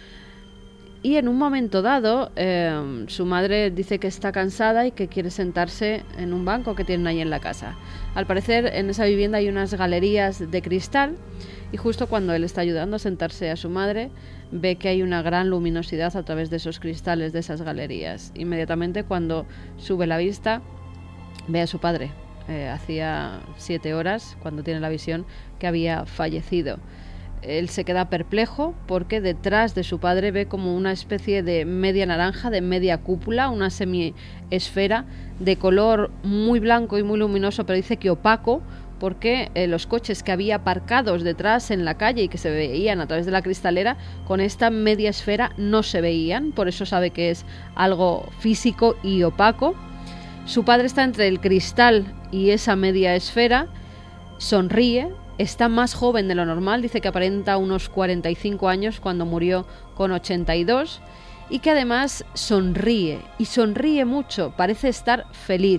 Y en un momento dado, su madre dice que está cansada y que quiere sentarse en un banco que tienen ahí en la casa. Al parecer, en esa vivienda hay unas galerías de cristal y justo cuando él está ayudando a sentarse a su madre, ve que hay una gran luminosidad a través de esos cristales de esas galerías. Inmediatamente, cuando sube la vista, ve a su padre. Hacía 7 horas, cuando tiene la visión, que había fallecido. Él se queda perplejo porque detrás de su padre ve como una especie de media naranja, de media cúpula, una semiesfera de color muy blanco y muy luminoso, pero dice que opaco, porque los coches que había aparcados detrás en la calle y que se veían a través de la cristalera, con esta media esfera no se veían, por eso sabe que es algo físico y opaco. Su padre está entre el cristal y esa media esfera, sonríe. Está más joven de lo normal, dice que aparenta unos 45 años cuando murió con 82 y que además sonríe, y sonríe mucho, parece estar feliz.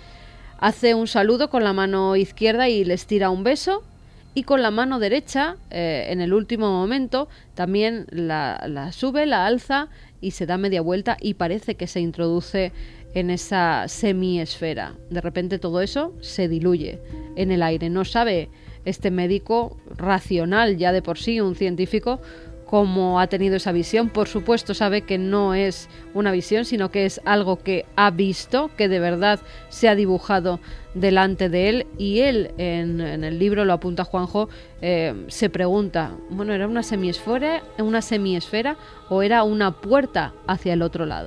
Hace un saludo con la mano izquierda y les tira un beso, y con la mano derecha, en el último momento, también la sube, la alza y se da media vuelta y parece que se introduce en esa semiesfera. De repente todo eso se diluye en el aire. No sabe este médico racional ya de por sí, un científico, cómo ha tenido esa visión. Por supuesto sabe que no es una visión, sino que es algo que ha visto, que de verdad se ha dibujado delante de él, y él en el libro, lo apunta Juanjo, se pregunta, bueno, ¿era una semiesfera o era una puerta hacia el otro lado?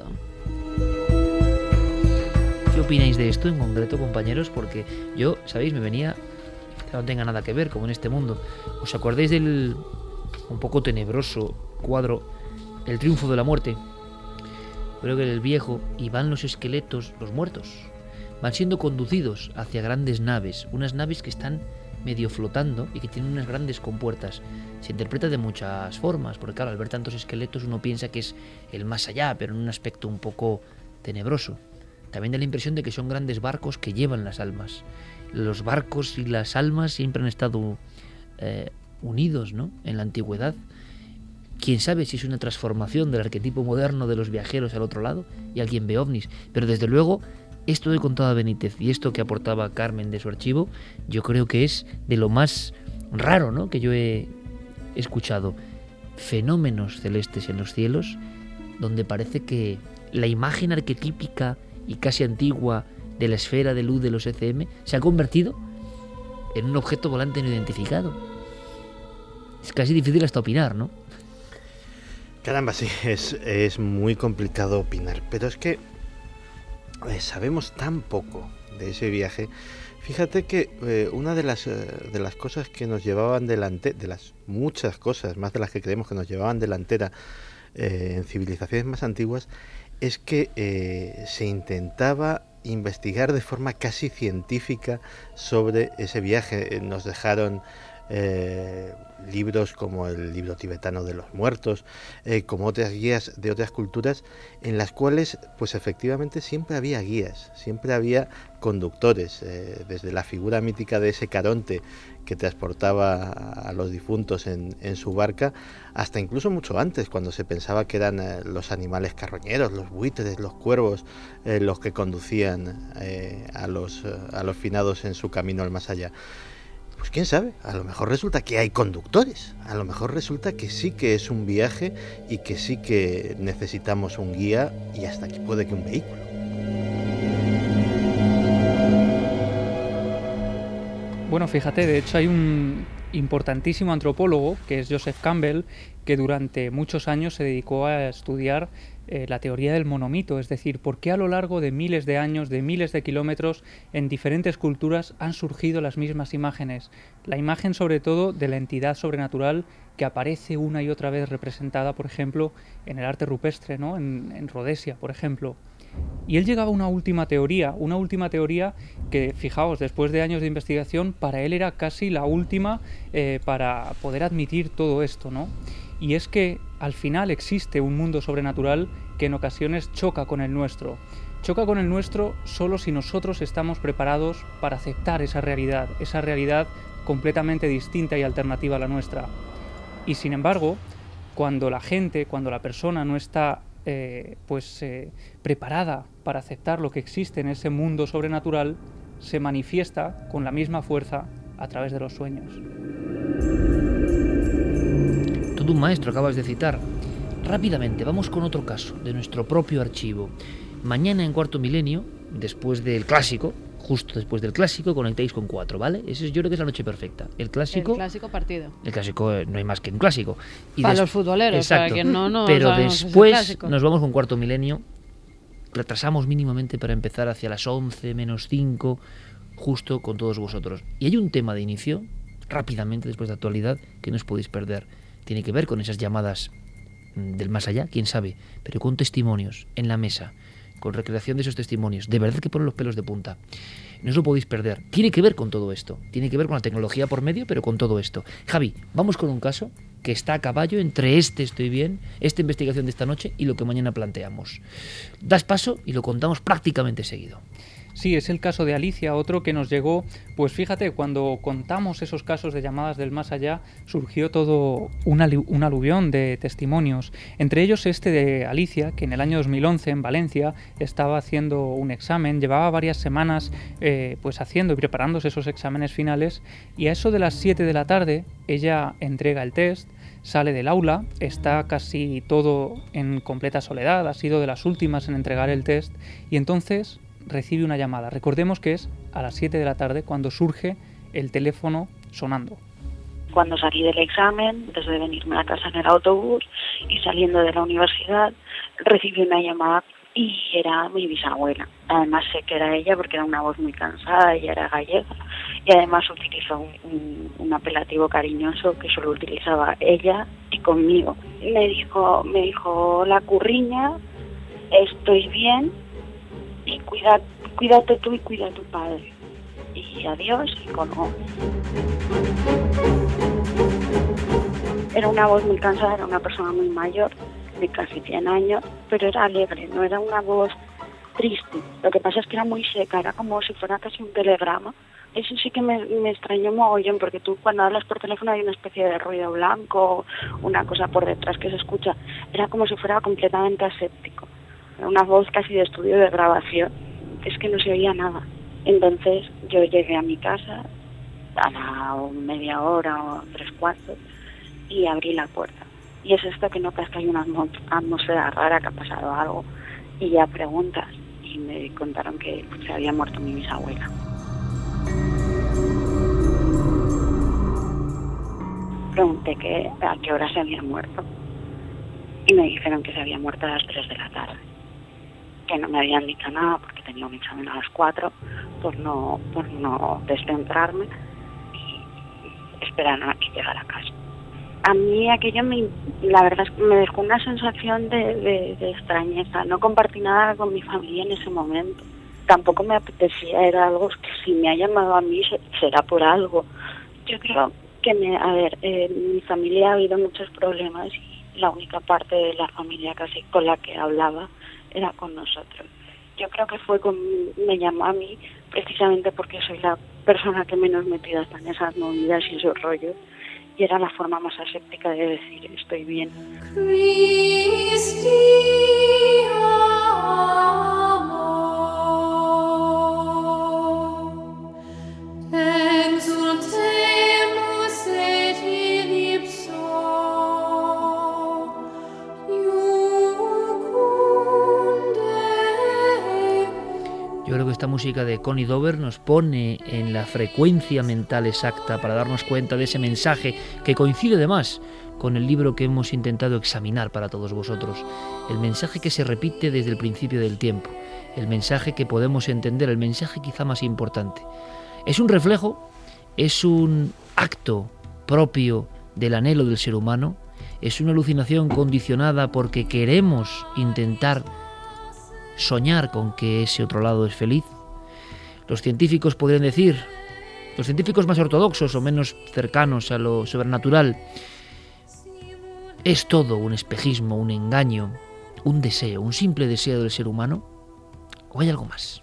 ¿Qué opináis de esto en concreto, compañeros? Porque yo, ¿sabéis? Me venía... no tenga nada que ver, como en este mundo. ¿Os acordáis del un poco tenebroso cuadro El triunfo de la muerte? Creo que en el viejo, y van los esqueletos, los muertos, van siendo conducidos hacia grandes naves, unas naves que están medio flotando y que tienen unas grandes compuertas. Se interpreta de muchas formas, porque claro, al ver tantos esqueletos uno piensa que es el más allá, pero en un aspecto un poco tenebroso. También da la impresión de que son grandes barcos que llevan las almas. Los barcos y las almas siempre han estado unidos, ¿no?, en la antigüedad. Quién sabe si es una transformación del arquetipo moderno de los viajeros al otro lado y alguien ve ovnis. Pero desde luego, esto que contaba Benítez y esto que aportaba Carmen de su archivo, yo creo que es de lo más raro, ¿no?, que yo he escuchado. Fenómenos celestes en los cielos, donde parece que la imagen arquetípica y casi antigua de la esfera de luz de los ECM se ha convertido en un objeto volante no identificado. Es casi difícil hasta opinar, ¿no? Caramba, sí, es muy complicado opinar, pero es que sabemos tan poco ese viaje, fíjate que una de las cosas que nos llevaban delante, de las muchas cosas, más de las que creemos que nos llevaban delantera en civilizaciones más antiguas, es que se intentaba investigar de forma casi científica sobre ese viaje. Nos dejaron libros como el libro tibetano de los muertos, como otras guías de otras culturas, en las cuales pues efectivamente siempre había guías, siempre había conductores, desde la figura mítica de ese Caronte que transportaba a los difuntos en su barca, hasta incluso mucho antes, cuando se pensaba que eran los animales carroñeros, los buitres, los cuervos, los que conducían a los finados en su camino al más allá. Pues quién sabe, a lo mejor resulta que hay conductores, a lo mejor resulta que sí que es un viaje y que sí que necesitamos un guía y hasta aquí puede que un vehículo. Bueno, fíjate, de hecho hay un importantísimo antropólogo, que es Joseph Campbell, que durante muchos años se dedicó a estudiar la teoría del monomito, es decir, por qué a lo largo de miles de años, de miles de kilómetros, en diferentes culturas han surgido las mismas imágenes. La imagen, sobre todo, de la entidad sobrenatural que aparece una y otra vez representada, por ejemplo, en el arte rupestre, ¿no? En Rhodesia, por ejemplo. Y él llegaba a una última teoría que, fijaos, después de años de investigación, para él era casi la última para poder admitir todo esto, ¿no? Y es que al final existe un mundo sobrenatural que en ocasiones choca con el nuestro. Choca con el nuestro solo si nosotros estamos preparados para aceptar esa realidad completamente distinta y alternativa a la nuestra. Y sin embargo, cuando la persona no está preparada para aceptar lo que existe en ese mundo sobrenatural, se manifiesta con la misma fuerza a través de los sueños. Todo un maestro acabas de citar. Rápidamente, vamos con otro caso de nuestro propio archivo. Mañana en Cuarto Milenio, después del clásico, justo después del clásico, conectáis con 4, ¿vale? Eso yo creo que es la noche perfecta. El clásico partido. El clásico no hay más que un clásico. Y para los futboleros, exacto, para quien no pero después nos vamos con Cuarto Milenio. Retrasamos mínimamente para empezar hacia las 11 menos 5, justo con todos vosotros. Y hay un tema de inicio, rápidamente, después de actualidad, que no os podéis perder. Tiene que ver con esas llamadas del más allá, quién sabe, pero con testimonios en la mesa, con recreación de esos testimonios. De verdad que ponen los pelos de punta. No os lo podéis perder. Tiene que ver con todo esto. Tiene que ver con la tecnología por medio, pero con todo esto. Javi, vamos con un caso que está a caballo entre estoy bien, esta investigación de esta noche y lo que mañana planteamos. Das paso y lo contamos prácticamente seguido. Sí, es el caso de Alicia, otro que nos llegó, pues fíjate, cuando contamos esos casos de llamadas del más allá, surgió todo un aluvión de testimonios. Entre ellos este de Alicia, que en el año 2011 en Valencia estaba haciendo un examen, llevaba varias semanas pues haciendo y preparándose esos exámenes finales, y a eso de las 7 de la tarde ella entrega el test, sale del aula, está casi todo en completa soledad, ha sido de las últimas en entregar el test, y entonces recibe una llamada. Recordemos que es a las 7 de la tarde cuando surge el teléfono sonando. Cuando salí del examen, desde de venirme a casa en el autobús y saliendo de la universidad, recibí una llamada y era mi bisabuela. Además sé que era ella porque era una voz muy cansada, ella era gallega y además utilizó un apelativo cariñoso que solo utilizaba ella y conmigo. Me dijo la curriña, estoy bien, y cuídate tú y cuida a tu padre. Y adiós, y colgó. Era una voz muy cansada, era una persona muy mayor, de casi 100 años, pero era alegre, no era una voz triste. Lo que pasa es que era muy seca, era como si fuera casi un telegrama. Eso sí que me extrañó mogollón, porque tú cuando hablas por teléfono hay una especie de ruido blanco, una cosa por detrás que se escucha. Era como si fuera completamente aséptico. Una voz casi de estudio de grabación, es que no se oía nada. Entonces yo llegué a mi casa a la media hora o 3/4 y abrí la puerta. Y es esto que notas que hay una atmósfera rara, que ha pasado algo, y ya preguntas, y me contaron que se había muerto mi bisabuela. Pregunté a qué hora se había muerto y me dijeron que se había muerto a las 3 de la tarde. que no me habían dicho nada porque tenía un examen a las 4, por no descentrarme y esperaron a que llegara a casa. A mí aquello la verdad es que me dejó una sensación de extrañeza. No compartí nada con mi familia en ese momento. Tampoco me apetecía, era algo que si me ha llamado a mí será por algo. Yo creo que en mi familia ha habido muchos problemas y la única parte de la familia casi con la que hablaba era con nosotros. Yo creo que me llamó a mí precisamente porque soy la persona que menos metida está en esas movidas y esos rollos, y era la forma más aséptica de decir estoy bien. Yo creo que esta música de Connie Dover nos pone en la frecuencia mental exacta para darnos cuenta de ese mensaje que coincide además con el libro que hemos intentado examinar para todos vosotros. El mensaje que se repite desde el principio del tiempo, el mensaje que podemos entender, el mensaje quizá más importante. Es un reflejo, es un acto propio del anhelo del ser humano, es una alucinación condicionada porque queremos intentar soñar con que ese otro lado es feliz. Los científicos podrían decir, los científicos más ortodoxos o menos cercanos a lo sobrenatural, ¿es todo un espejismo, un engaño, un deseo, un simple deseo del ser humano? ¿O hay algo más?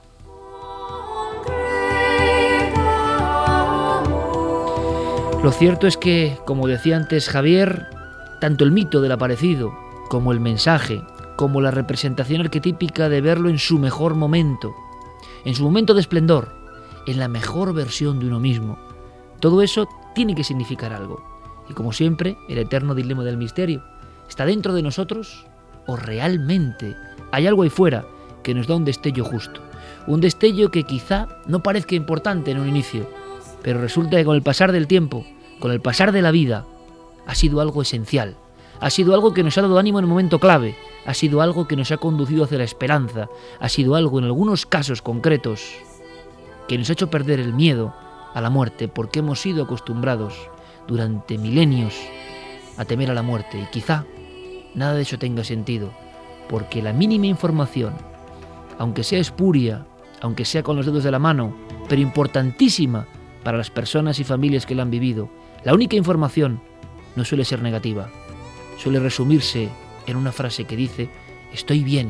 Lo cierto es que, como decía antes Javier, tanto el mito del aparecido como el mensaje, como la representación arquetípica de verlo en su mejor momento, en su momento de esplendor, en la mejor versión de uno mismo. Todo eso tiene que significar algo. Y como siempre, el eterno dilema del misterio, ¿está dentro de nosotros o realmente hay algo ahí fuera que nos da un destello justo? Un destello que quizá no parezca importante en un inicio, pero resulta que con el pasar del tiempo, con el pasar de la vida, ha sido algo esencial. Ha sido algo que nos ha dado ánimo en un momento clave, ha sido algo que nos ha conducido hacia la esperanza, ha sido algo en algunos casos concretos que nos ha hecho perder el miedo a la muerte, porque hemos sido acostumbrados durante milenios a temer a la muerte, y quizá nada de eso tenga sentido, porque la mínima información, aunque sea espuria, aunque sea con los dedos de la mano, pero importantísima para las personas y familias que la han vivido, la única información no suele ser negativa. Suele resumirse en una frase que dice: estoy bien.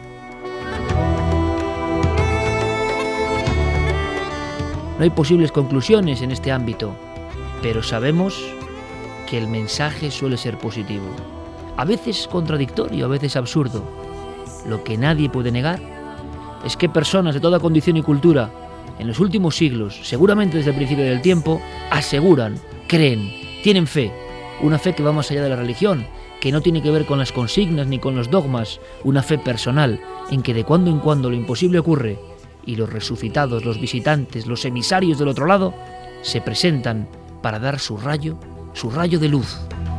No hay posibles conclusiones en este ámbito, pero sabemos que el mensaje suele ser positivo. A veces contradictorio, a veces absurdo. Lo que nadie puede negar es que personas de toda condición y cultura, en los últimos siglos, seguramente desde el principio del tiempo, aseguran, creen, tienen fe. Una fe que va más allá de la religión, que no tiene que ver con las consignas ni con los dogmas, una fe personal, en que de cuando en cuando lo imposible ocurre, y los resucitados, los visitantes, los emisarios del otro lado, se presentan para dar su rayo de luz.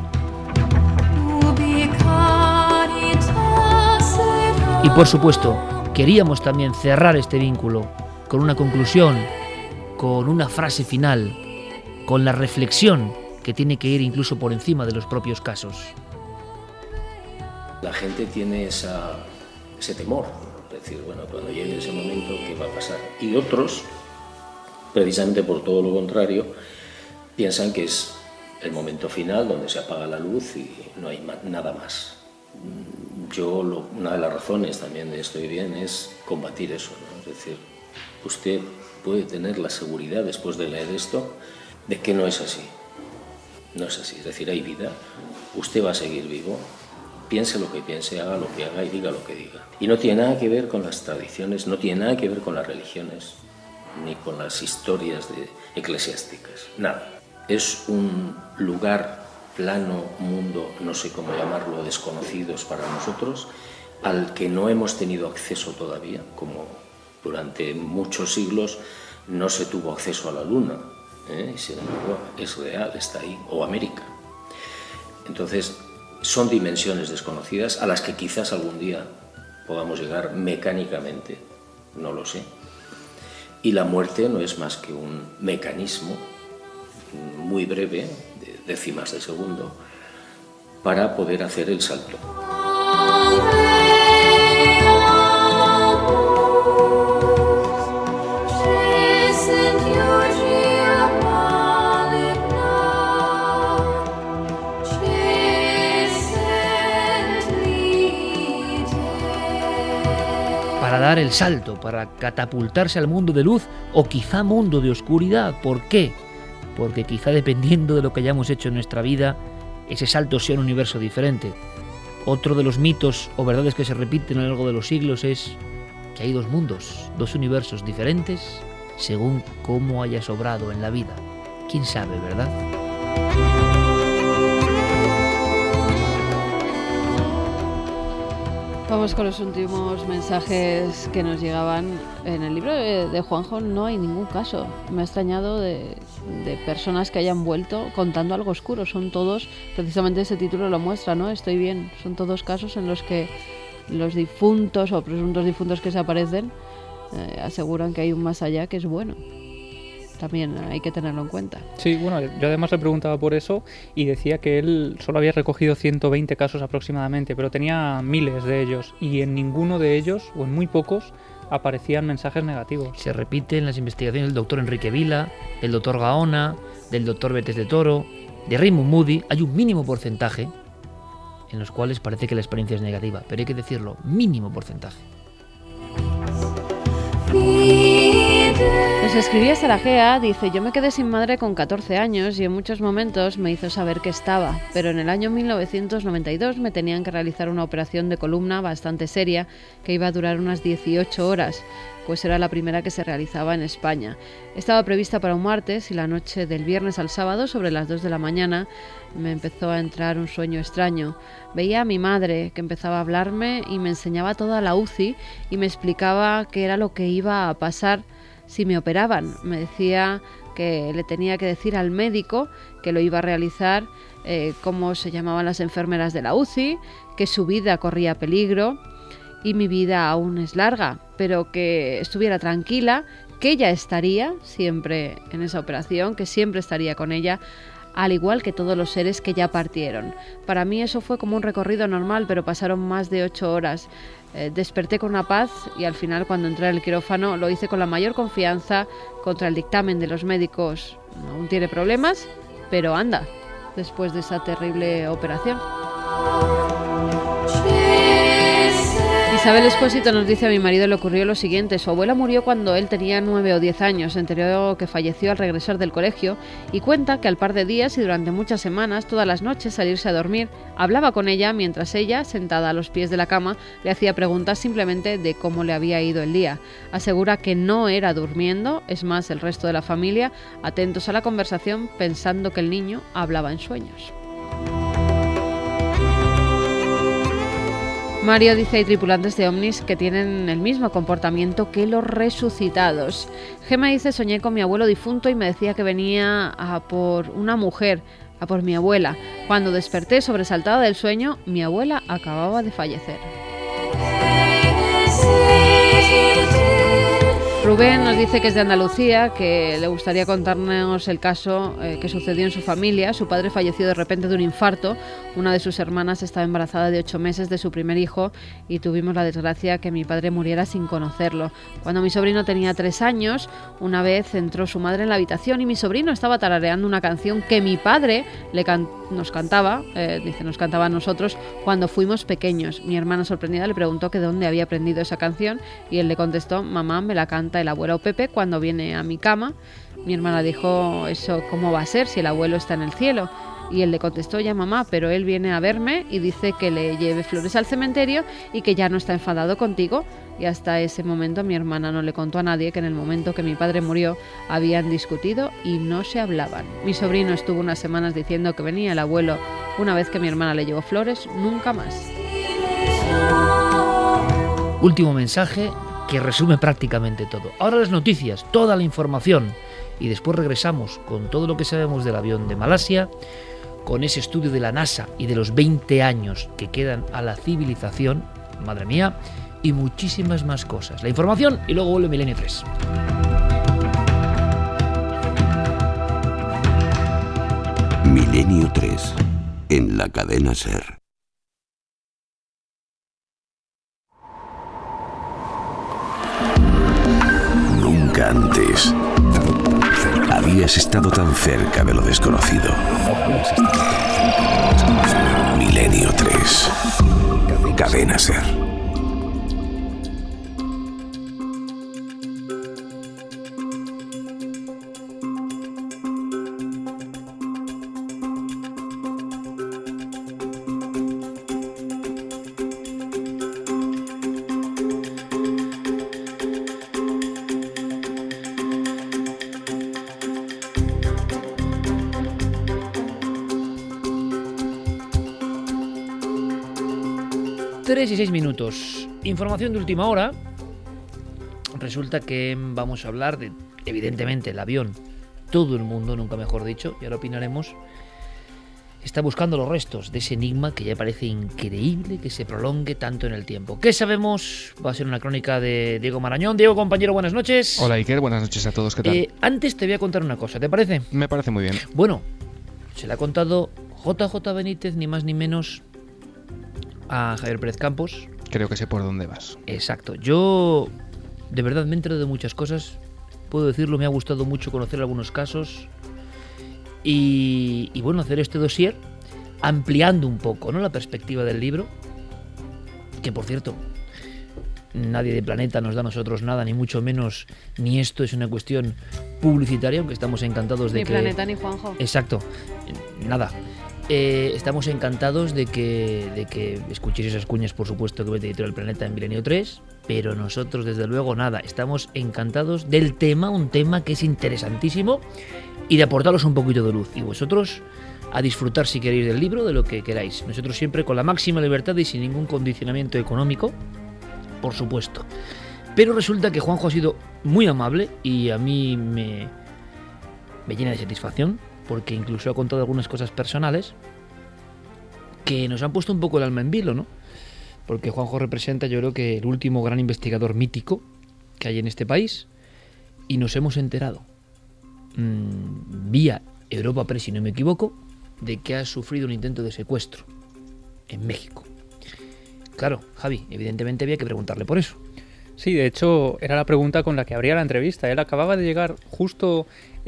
Y por supuesto, queríamos también cerrar este vínculo con una conclusión, con una frase final, con la reflexión que tiene que ir incluso por encima de los propios casos. La gente tiene ese temor, es decir, bueno, cuando llegue ese momento, ¿qué va a pasar? Y otros, precisamente por todo lo contrario, piensan que es el momento final donde se apaga la luz y no hay nada más. Una de las razones también de Estoy Bien es combatir eso, ¿no? Es decir, usted puede tener la seguridad después de leer esto de que no es así. No es así, es decir, hay vida, usted va a seguir vivo, piense lo que piense, haga lo que haga y diga lo que diga. Y no tiene nada que ver con las tradiciones, no tiene nada que ver con las religiones, ni con las historias eclesiásticas, nada. Es un lugar, plano, mundo, no sé cómo llamarlo, desconocidos para nosotros, al que no hemos tenido acceso todavía, como durante muchos siglos no se tuvo acceso a la Luna. Y sin embargo es real, está ahí, o América. Entonces son dimensiones desconocidas a las que quizás algún día podamos llegar mecánicamente, no lo sé. Y la muerte no es más que un mecanismo muy breve, de décimas de segundo, para poder hacer el salto. Para dar el salto, para catapultarse al mundo de luz o quizá mundo de oscuridad. ¿Por qué? Porque quizá dependiendo de lo que hayamos hecho en nuestra vida, ese salto sea un universo diferente. Otro de los mitos o verdades que se repiten a lo largo de los siglos es que hay dos mundos, dos universos diferentes según cómo hayas obrado en la vida. ¿Quién sabe, verdad? Vamos con los últimos mensajes que nos llegaban. En el libro de Juanjo no hay ningún caso. Me ha extrañado de personas que hayan vuelto contando algo oscuro. Son todos, precisamente ese título lo muestra, ¿no? Estoy bien. Son todos casos en los que los difuntos o presuntos difuntos que se aparecen aseguran que hay un más allá que es bueno. También hay que tenerlo en cuenta. Sí, bueno, yo además le preguntaba por eso y decía que él solo había recogido 120 casos aproximadamente, pero tenía miles de ellos y en ninguno de ellos, o en muy pocos, aparecían mensajes negativos. Se repite en las investigaciones del doctor Enrique Vila, del doctor Gaona, del doctor Betes de Toro, de Raymond Moody. Hay un mínimo porcentaje en los cuales parece que la experiencia es negativa, pero hay que decirlo, mínimo porcentaje. Nos escribía Sarajea, dice: yo me quedé sin madre con 14 años y en muchos momentos me hizo saber que estaba, pero en el año 1992 me tenían que realizar una operación de columna bastante seria que iba a durar unas 18 horas, pues era la primera que se realizaba en España. Estaba prevista para un martes y la noche del viernes al sábado, sobre las 2 de la mañana, me empezó a entrar un sueño extraño. Veía a mi madre que empezaba a hablarme y me enseñaba toda la UCI y me explicaba qué era lo que iba a pasar si me operaban. Me decía que le tenía que decir al médico que lo iba a realizar, cómo se llamaban las enfermeras de la UCI, que su vida corría peligro y mi vida aún es larga, pero que estuviera tranquila, que ella estaría siempre en esa operación, que siempre estaría con ella, al igual que todos los seres que ya partieron. Para mí eso fue como un recorrido normal, pero pasaron más de 8 horas. Desperté con una paz y al final, cuando entré al quirófano, lo hice con la mayor confianza. Contra el dictamen de los médicos aún tiene problemas, pero anda, después de esa terrible operación. Isabel Espósito nos dice: a mi marido le ocurrió lo siguiente. Su abuela murió cuando él tenía 9 o 10 años. Se enteró que falleció al regresar del colegio y cuenta que al par de días y durante muchas semanas, todas las noches, al irse a dormir, hablaba con ella mientras ella, sentada a los pies de la cama, le hacía preguntas simplemente de cómo le había ido el día. Asegura que no era durmiendo, es más, el resto de la familia, atentos a la conversación, pensando que el niño hablaba en sueños. Mario dice: hay tripulantes de ovnis que tienen el mismo comportamiento que los resucitados. Gema dice: soñé con mi abuelo difunto y me decía que venía a por una mujer, a por mi abuela. Cuando desperté sobresaltada del sueño, mi abuela acababa de fallecer. Rubén nos dice que es de Andalucía, que le gustaría contarnos el caso que sucedió en su familia. Su padre falleció de repente de un infarto. Una de sus hermanas estaba embarazada de 8 meses de su primer hijo y tuvimos la desgracia que mi padre muriera sin conocerlo. Cuando mi sobrino tenía 3 años, una vez entró su madre en la habitación y mi sobrino estaba tarareando una canción que mi padre nos cantaba, nos cantaba a nosotros cuando fuimos pequeños. Mi hermana, sorprendida, le preguntó que de dónde había aprendido esa canción y él le contestó: mamá, me la canta el abuelo Pepe cuando viene a mi cama. Mi hermana dijo: ¿eso cómo va a ser si el abuelo está en el cielo? Y él le contestó: ya mamá, pero él viene a verme y dice que le lleve flores al cementerio y que ya no está enfadado contigo. Y hasta ese momento mi hermana no le contó a nadie que en el momento que mi padre murió habían discutido y no se hablaban. Mi sobrino estuvo unas semanas diciendo que venía el abuelo una vez que mi hermana le llevó flores, nunca más. Último mensaje que resume prácticamente todo. Ahora las noticias, toda la información, y después regresamos con todo lo que sabemos del avión de Malasia, con ese estudio de la NASA y de los 20 años que quedan a la civilización, madre mía, y muchísimas más cosas. La información y luego vuelve Milenio 3. Milenio 3 en la cadena SER. Nunca antes habías estado tan cerca de lo desconocido. Milenio 3. Cadena SER. Y 6 minutos. Información de última hora. Resulta que vamos a hablar de, evidentemente, el avión. Todo el mundo, nunca mejor dicho, ya lo opinaremos, está buscando los restos de ese enigma que ya parece increíble que se prolongue tanto en el tiempo. ¿Qué sabemos? Va a ser una crónica de Diego Marañón. Diego, compañero, buenas noches. Hola, Iker, buenas noches a todos. ¿Qué tal? Antes te voy a contar una cosa, ¿te parece? Me parece muy bien. Bueno, se le ha contado JJ Benítez, ni más ni menos, a Javier Pérez Campos. Creo que sé por dónde vas. Exacto. Yo, de verdad, me he enterado de muchas cosas. Puedo decirlo, me ha gustado mucho conocer algunos casos. Y bueno, hacer este dossier ampliando un poco, ¿no?, la perspectiva del libro. Que, por cierto, nadie de Planeta nos da a nosotros nada, ni mucho menos, ni esto es una cuestión publicitaria, aunque estamos encantados de ni que... Ni Planeta ni Juanjo. Exacto. Nada. Estamos encantados de que escuchéis esas cuñas, por supuesto, que mete Editorial Planeta en Milenio 3, pero nosotros, desde luego, nada. Estamos encantados del tema, un tema que es interesantísimo, y de aportaros un poquito de luz. Y vosotros a disfrutar, si queréis, del libro, de lo que queráis. Nosotros siempre con la máxima libertad y sin ningún condicionamiento económico, por supuesto. Pero resulta que Juanjo ha sido muy amable y a mí me llena de satisfacción, porque incluso ha contado algunas cosas personales que nos han puesto un poco el alma en vilo, ¿no? Porque Juanjo representa, yo creo, que el último gran investigador mítico que hay en este país, y nos hemos enterado vía Europa Press, si no me equivoco, de que ha sufrido un intento de secuestro en México. Claro, Javi, evidentemente había que preguntarle por eso. Sí, de hecho, era la pregunta con la que abría la entrevista. Él acababa de llegar justo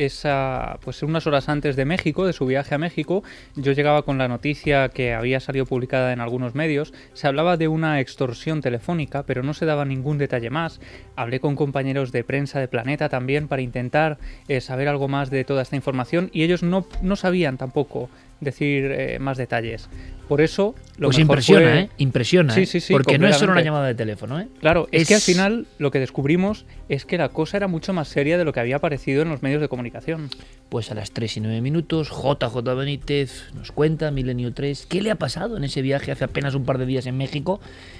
unas horas antes de México, de su viaje a México. Yo llegaba con la noticia que había salido publicada en algunos medios. Se hablaba de una extorsión telefónica, pero no se daba ningún detalle más. Hablé con compañeros de prensa de Planeta también para intentar saber algo más de toda esta información, y ellos no sabían tampoco decir más detalles. Por eso lo pues mejor impresiona, fue... Impresiona, sí, porque no es solo una llamada de teléfono, ¿eh? Claro, es que al final lo que descubrimos es que la cosa era mucho más seria de lo que había aparecido en los medios de comunicación. Pues a las 3 y 9 minutos, JJ Benítez nos cuenta, Milenio 3, qué le ha pasado en ese viaje hace apenas un par de días en México.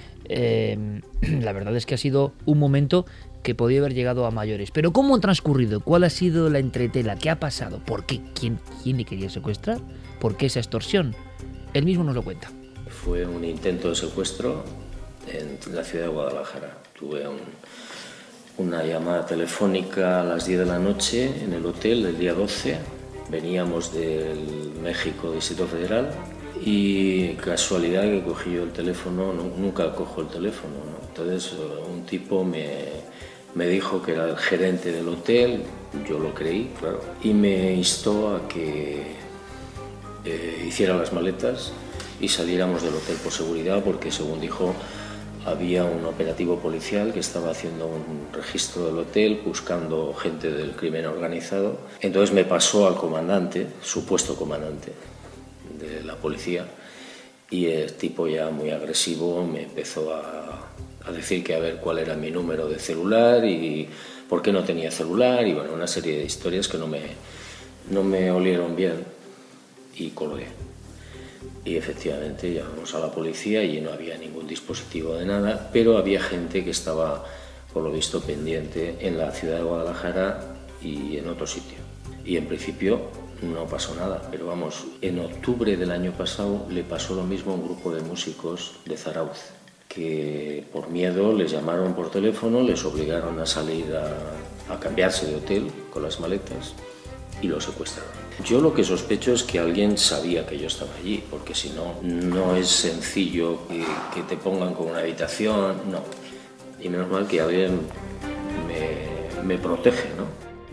La verdad es que ha sido un momento que podía haber llegado a mayores. Pero ¿cómo ha transcurrido? ¿Cuál ha sido la entretela? ¿Qué ha pasado? ¿Por qué? ¿Quién le quería secuestrar? ¿Por qué esa extorsión? Él mismo nos lo cuenta. Fue un intento de secuestro en la ciudad de Guadalajara. Tuve una llamada telefónica a las 10 de la noche en el hotel del día 12. Veníamos del México Distrito Federal y casualidad que cogí yo el teléfono, nunca cojo el teléfono, ¿no? Entonces un tipo me dijo que era el gerente del hotel, yo lo creí, claro, y me instó a que hiciera las maletas y saliéramos del hotel por seguridad, porque según dijo había un operativo policial que estaba haciendo un registro del hotel buscando gente del crimen organizado. Entonces me pasó al comandante, supuesto comandante de la policía, y el tipo, ya muy agresivo, me empezó a decir que a ver cuál era mi número de celular y por qué no tenía celular, y bueno, una serie de historias que no me olieron bien. Y colgué. Y efectivamente llamamos a la policía y no había ningún dispositivo de nada, pero había gente que estaba, por lo visto, pendiente en la ciudad de Guadalajara y en otro sitio. Y en principio no pasó nada, pero vamos, en octubre del año pasado le pasó lo mismo a un grupo de músicos de Zarauz, que por miedo les llamaron por teléfono, les obligaron a salir a cambiarse de hotel con las maletas y los secuestraron. Yo lo que sospecho es que alguien sabía que yo estaba allí, porque si no, no es sencillo que te pongan con una habitación, no. Y menos mal que alguien me protege, ¿no?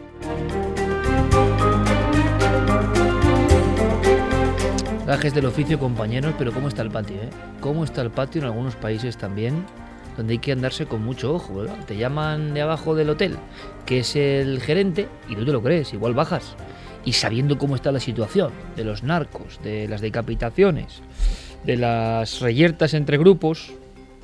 Gajes del oficio, compañeros, pero ¿cómo está el patio, eh? ¿Cómo está el patio en algunos países también, donde hay que andarse con mucho ojo, ¿verdad? Te llaman de abajo del hotel, que es el gerente, y no te lo crees, igual bajas. Y sabiendo cómo está la situación, de los narcos, de las decapitaciones, de las reyertas entre grupos,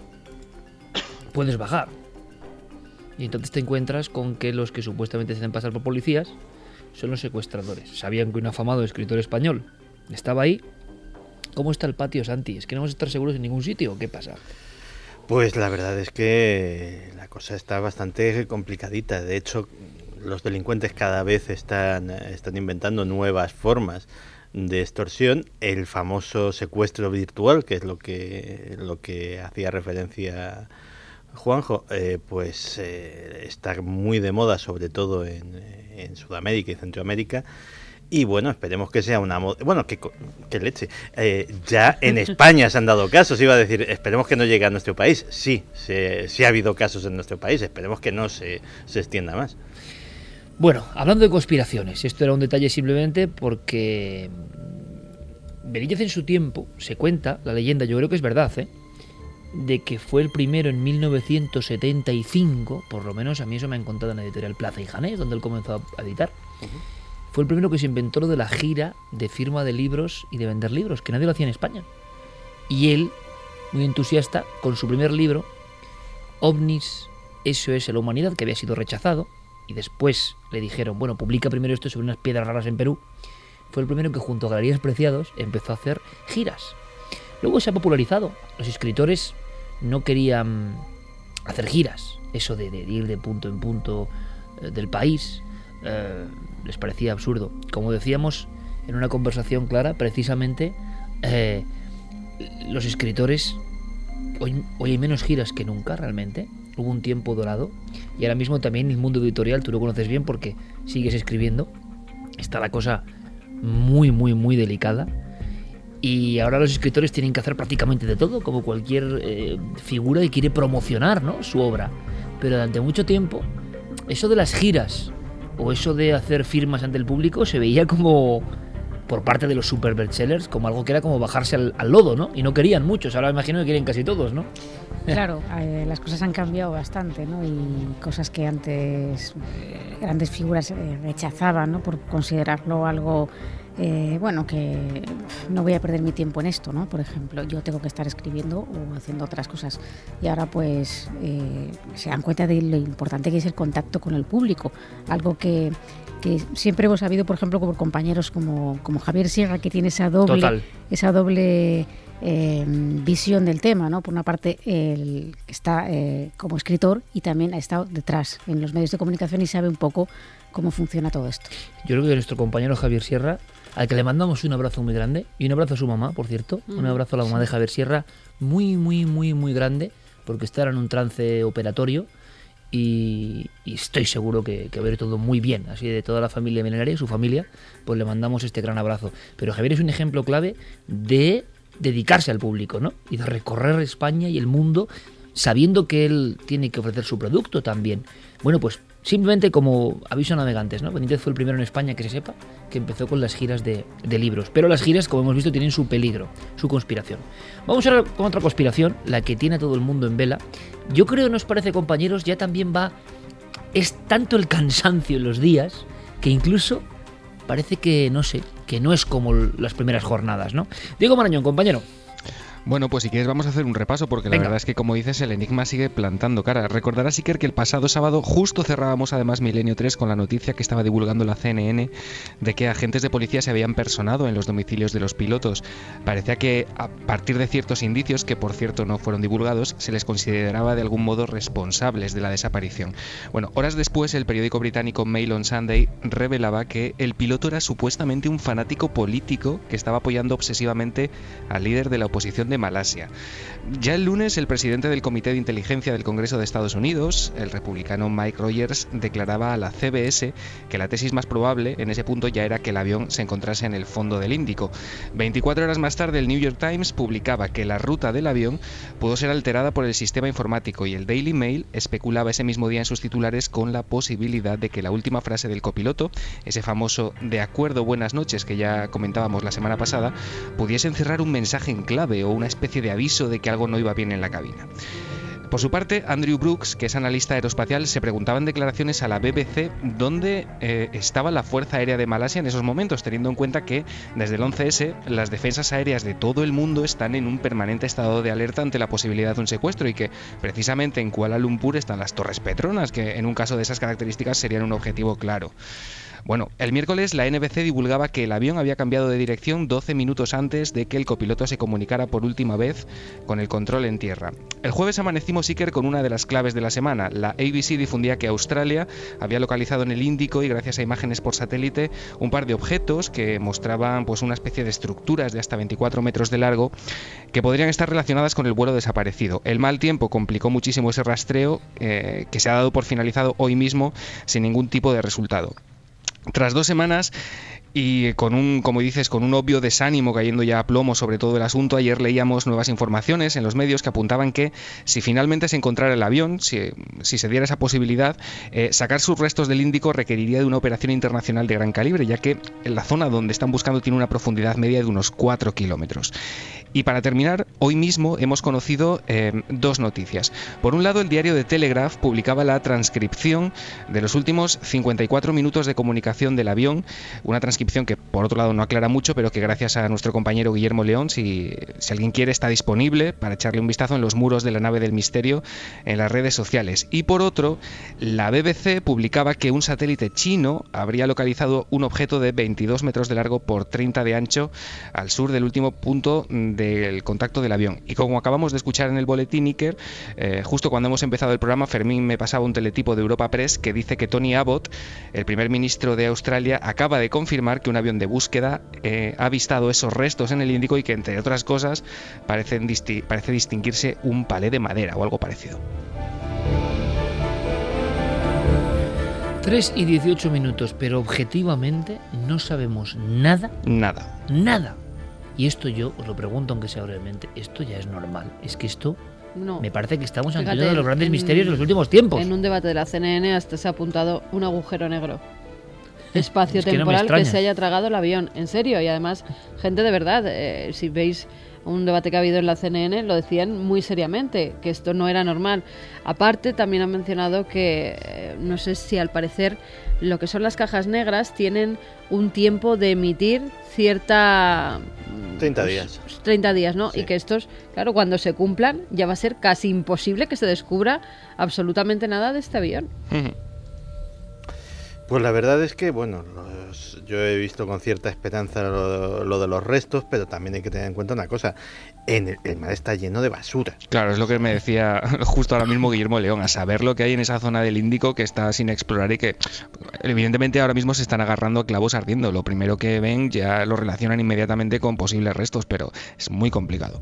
puedes bajar. Y entonces te encuentras con que los que supuestamente se hacen pasar por policías son los secuestradores. Sabían que un afamado escritor español estaba ahí. ¿Cómo está el patio, Santi? ¿Es que no vamos a estar seguros en ningún sitio o qué pasa? Pues la verdad es que la cosa está bastante complicadita. De hecho, los delincuentes cada vez están inventando nuevas formas de extorsión. El famoso secuestro virtual, que es lo que hacía referencia Juanjo, está muy de moda, sobre todo en Sudamérica y Centroamérica. Y bueno, esperemos que sea una moda. Bueno, que leche. Ya en España se han dado casos, iba a decir, esperemos que no llegue a nuestro país. Sí ha habido casos en nuestro país, esperemos que no se extienda más. Bueno, hablando de conspiraciones, esto era un detalle simplemente porque Benítez en su tiempo se cuenta, la leyenda, yo creo que es verdad, de que fue el primero en 1975, por lo menos a mí eso me han contado en la editorial Plaza y Janés, donde él comenzó a editar. Fue el primero que se inventó lo de la gira de firma de libros y de vender libros, que nadie lo hacía en España. Y él, muy entusiasta, con su primer libro, OVNIs, SOS la humanidad, que había sido rechazado, y después le dijeron, bueno, publica primero esto sobre unas piedras raras en Perú, fue el primero que junto a Galerías Preciados empezó a hacer giras. Luego se ha popularizado. Los escritores no querían hacer giras, eso de ir de punto en punto del país, les parecía absurdo. Como decíamos en una conversación clara, precisamente los escritores hoy hay menos giras que nunca realmente. Hubo un tiempo dorado y ahora mismo también el mundo editorial, tú lo conoces bien porque sigues escribiendo, está la cosa muy muy muy delicada y ahora los escritores tienen que hacer prácticamente de todo, como cualquier figura que quiere promocionar, ¿no?, su obra. Pero durante mucho tiempo eso de las giras o eso de hacer firmas ante el público se veía como, por parte de los super bestsellers, como algo que era como bajarse al lodo, ¿no? Y no querían muchos, ahora me imagino que quieren casi todos, ¿no? Claro, las cosas han cambiado bastante, ¿no? Y cosas que antes grandes figuras rechazaban, ¿no?, por considerarlo algo, bueno, que no voy a perder mi tiempo en esto, ¿no? Por ejemplo, yo tengo que estar escribiendo o haciendo otras cosas. Y ahora pues se dan cuenta de lo importante que es el contacto con el público, algo que siempre hemos sabido, por ejemplo, por compañeros como Javier Sierra, que tiene esa doble visión del tema, ¿no? Por una parte, él está como escritor y también ha estado detrás en los medios de comunicación y sabe un poco cómo funciona todo esto. Yo creo que nuestro compañero Javier Sierra, al que le mandamos un abrazo muy grande, y un abrazo a su mamá, por cierto, un abrazo a la mamá de Javier Sierra, muy, muy, muy, muy grande, porque está en un trance operatorio y estoy seguro que va a ir todo muy bien. Así de toda la familia milenaria, su familia, pues le mandamos este gran abrazo. Pero Javier es un ejemplo clave de dedicarse al público, ¿no? Y de recorrer España y el mundo sabiendo que él tiene que ofrecer su producto también. Bueno, pues simplemente como aviso a navegantes, ¿no? Benítez fue el primero en España, que se sepa, que empezó con las giras de libros. Pero las giras, como hemos visto, tienen su peligro, su conspiración. Vamos ahora con otra conspiración, la que tiene a todo el mundo en vela. Yo creo, ¿nos parece, compañeros? Ya también es tanto el cansancio en los días que incluso parece que, no sé, que no es como las primeras jornadas, ¿no? Diego Marañón, compañero. Bueno, pues si quieres vamos a hacer un repaso porque la verdad es que, como dices, el enigma sigue plantando cara. Recordarás, Iker, que el pasado sábado justo cerrábamos además Milenio 3 con la noticia que estaba divulgando la CNN de que agentes de policía se habían personado en los domicilios de los pilotos. Parecía que a partir de ciertos indicios, que por cierto no fueron divulgados, se les consideraba de algún modo responsables de la desaparición. Bueno, horas después el periódico británico Mail on Sunday revelaba que el piloto era supuestamente un fanático político que estaba apoyando obsesivamente al líder de la oposición de Malasia. Ya el lunes, el presidente del Comité de Inteligencia del Congreso de Estados Unidos, el republicano Mike Rogers, declaraba a la CBS que la tesis más probable en ese punto ya era que el avión se encontrase en el fondo del Índico. 24 horas más tarde, el New York Times publicaba que la ruta del avión pudo ser alterada por el sistema informático, y el Daily Mail especulaba ese mismo día en sus titulares con la posibilidad de que la última frase del copiloto, ese famoso "de acuerdo, buenas noches" que ya comentábamos la semana pasada, pudiese encerrar un mensaje en clave o una especie de aviso de que algo no iba bien en la cabina. Por su parte, Andrew Brooks, que es analista aeroespacial, se preguntaba en declaraciones a la BBC dónde estaba la Fuerza Aérea de Malasia en esos momentos, teniendo en cuenta que desde el 11S las defensas aéreas de todo el mundo están en un permanente estado de alerta ante la posibilidad de un secuestro, y que precisamente en Kuala Lumpur están las Torres Petronas, que en un caso de esas características serían un objetivo claro. Bueno, el miércoles la NBC divulgaba que el avión había cambiado de dirección 12 minutos antes de que el copiloto se comunicara por última vez con el control en tierra. El jueves amanecimos, Iker, con una de las claves de la semana. La ABC difundía que Australia había localizado en el Índico, y gracias a imágenes por satélite, un par de objetos que mostraban pues una especie de estructuras de hasta 24 metros de largo que podrían estar relacionadas con el vuelo desaparecido. El mal tiempo complicó muchísimo ese rastreo, que se ha dado por finalizado hoy mismo sin ningún tipo de resultado. Tras 2 semanas y con un obvio desánimo cayendo ya a plomo sobre todo el asunto, ayer leíamos nuevas informaciones en los medios que apuntaban que si finalmente se encontrara el avión, si se diera esa posibilidad, sacar sus restos del Índico requeriría de una operación internacional de gran calibre, ya que en la zona donde están buscando tiene una profundidad media de unos 4 kilómetros. Y para terminar, hoy mismo hemos conocido 2 noticias. Por un lado, el diario The Telegraph publicaba la transcripción de los últimos 54 minutos de comunicación del avión, una transcripción que por otro lado no aclara mucho, pero que gracias a nuestro compañero Guillermo León, si alguien quiere, está disponible para echarle un vistazo en los muros de la nave del misterio en las redes sociales. Y por otro, la BBC publicaba que un satélite chino habría localizado un objeto de 22 metros de largo por 30 de ancho al sur del último punto del contacto del avión. Y como acabamos de escuchar en el boletín, Iker, justo cuando hemos empezado el programa, Fermín me pasaba un teletipo de Europa Press que dice que Tony Abbott, el primer ministro de Australia, acaba de confirmar que un avión de búsqueda ha avistado esos restos en el Índico, y que entre otras cosas parece distinguirse un palé de madera o algo parecido. 3 y 18 minutos, pero objetivamente no sabemos nada. Nada. Y esto yo os lo pregunto, aunque sea brevemente, ¿esto ya es normal? Es que esto no. Me parece que estamos ante uno de los grandes misterios de los últimos tiempos. En un debate de la CNN hasta se ha apuntado un agujero negro espacio temporal que se haya tragado el avión, en serio. Y además, gente de verdad, si veis un debate que ha habido en la CNN, lo decían muy seriamente, que esto no era normal. Aparte, también han mencionado que, no sé si al parecer, lo que son las cajas negras tienen un tiempo de emitir cierta... 30 días. 30 días, ¿no? Sí. Y que estos, claro, cuando se cumplan, ya va a ser casi imposible que se descubra absolutamente nada de este avión. Pues la verdad es que, bueno, yo he visto con cierta esperanza lo de los restos, pero también hay que tener en cuenta una cosa: el mar está lleno de basura. Claro, es lo que me decía justo ahora mismo Guillermo León, a saber lo que hay en esa zona del Índico que está sin explorar y que evidentemente ahora mismo se están agarrando a clavos ardiendo. Lo primero que ven ya lo relacionan inmediatamente con posibles restos, pero es muy complicado.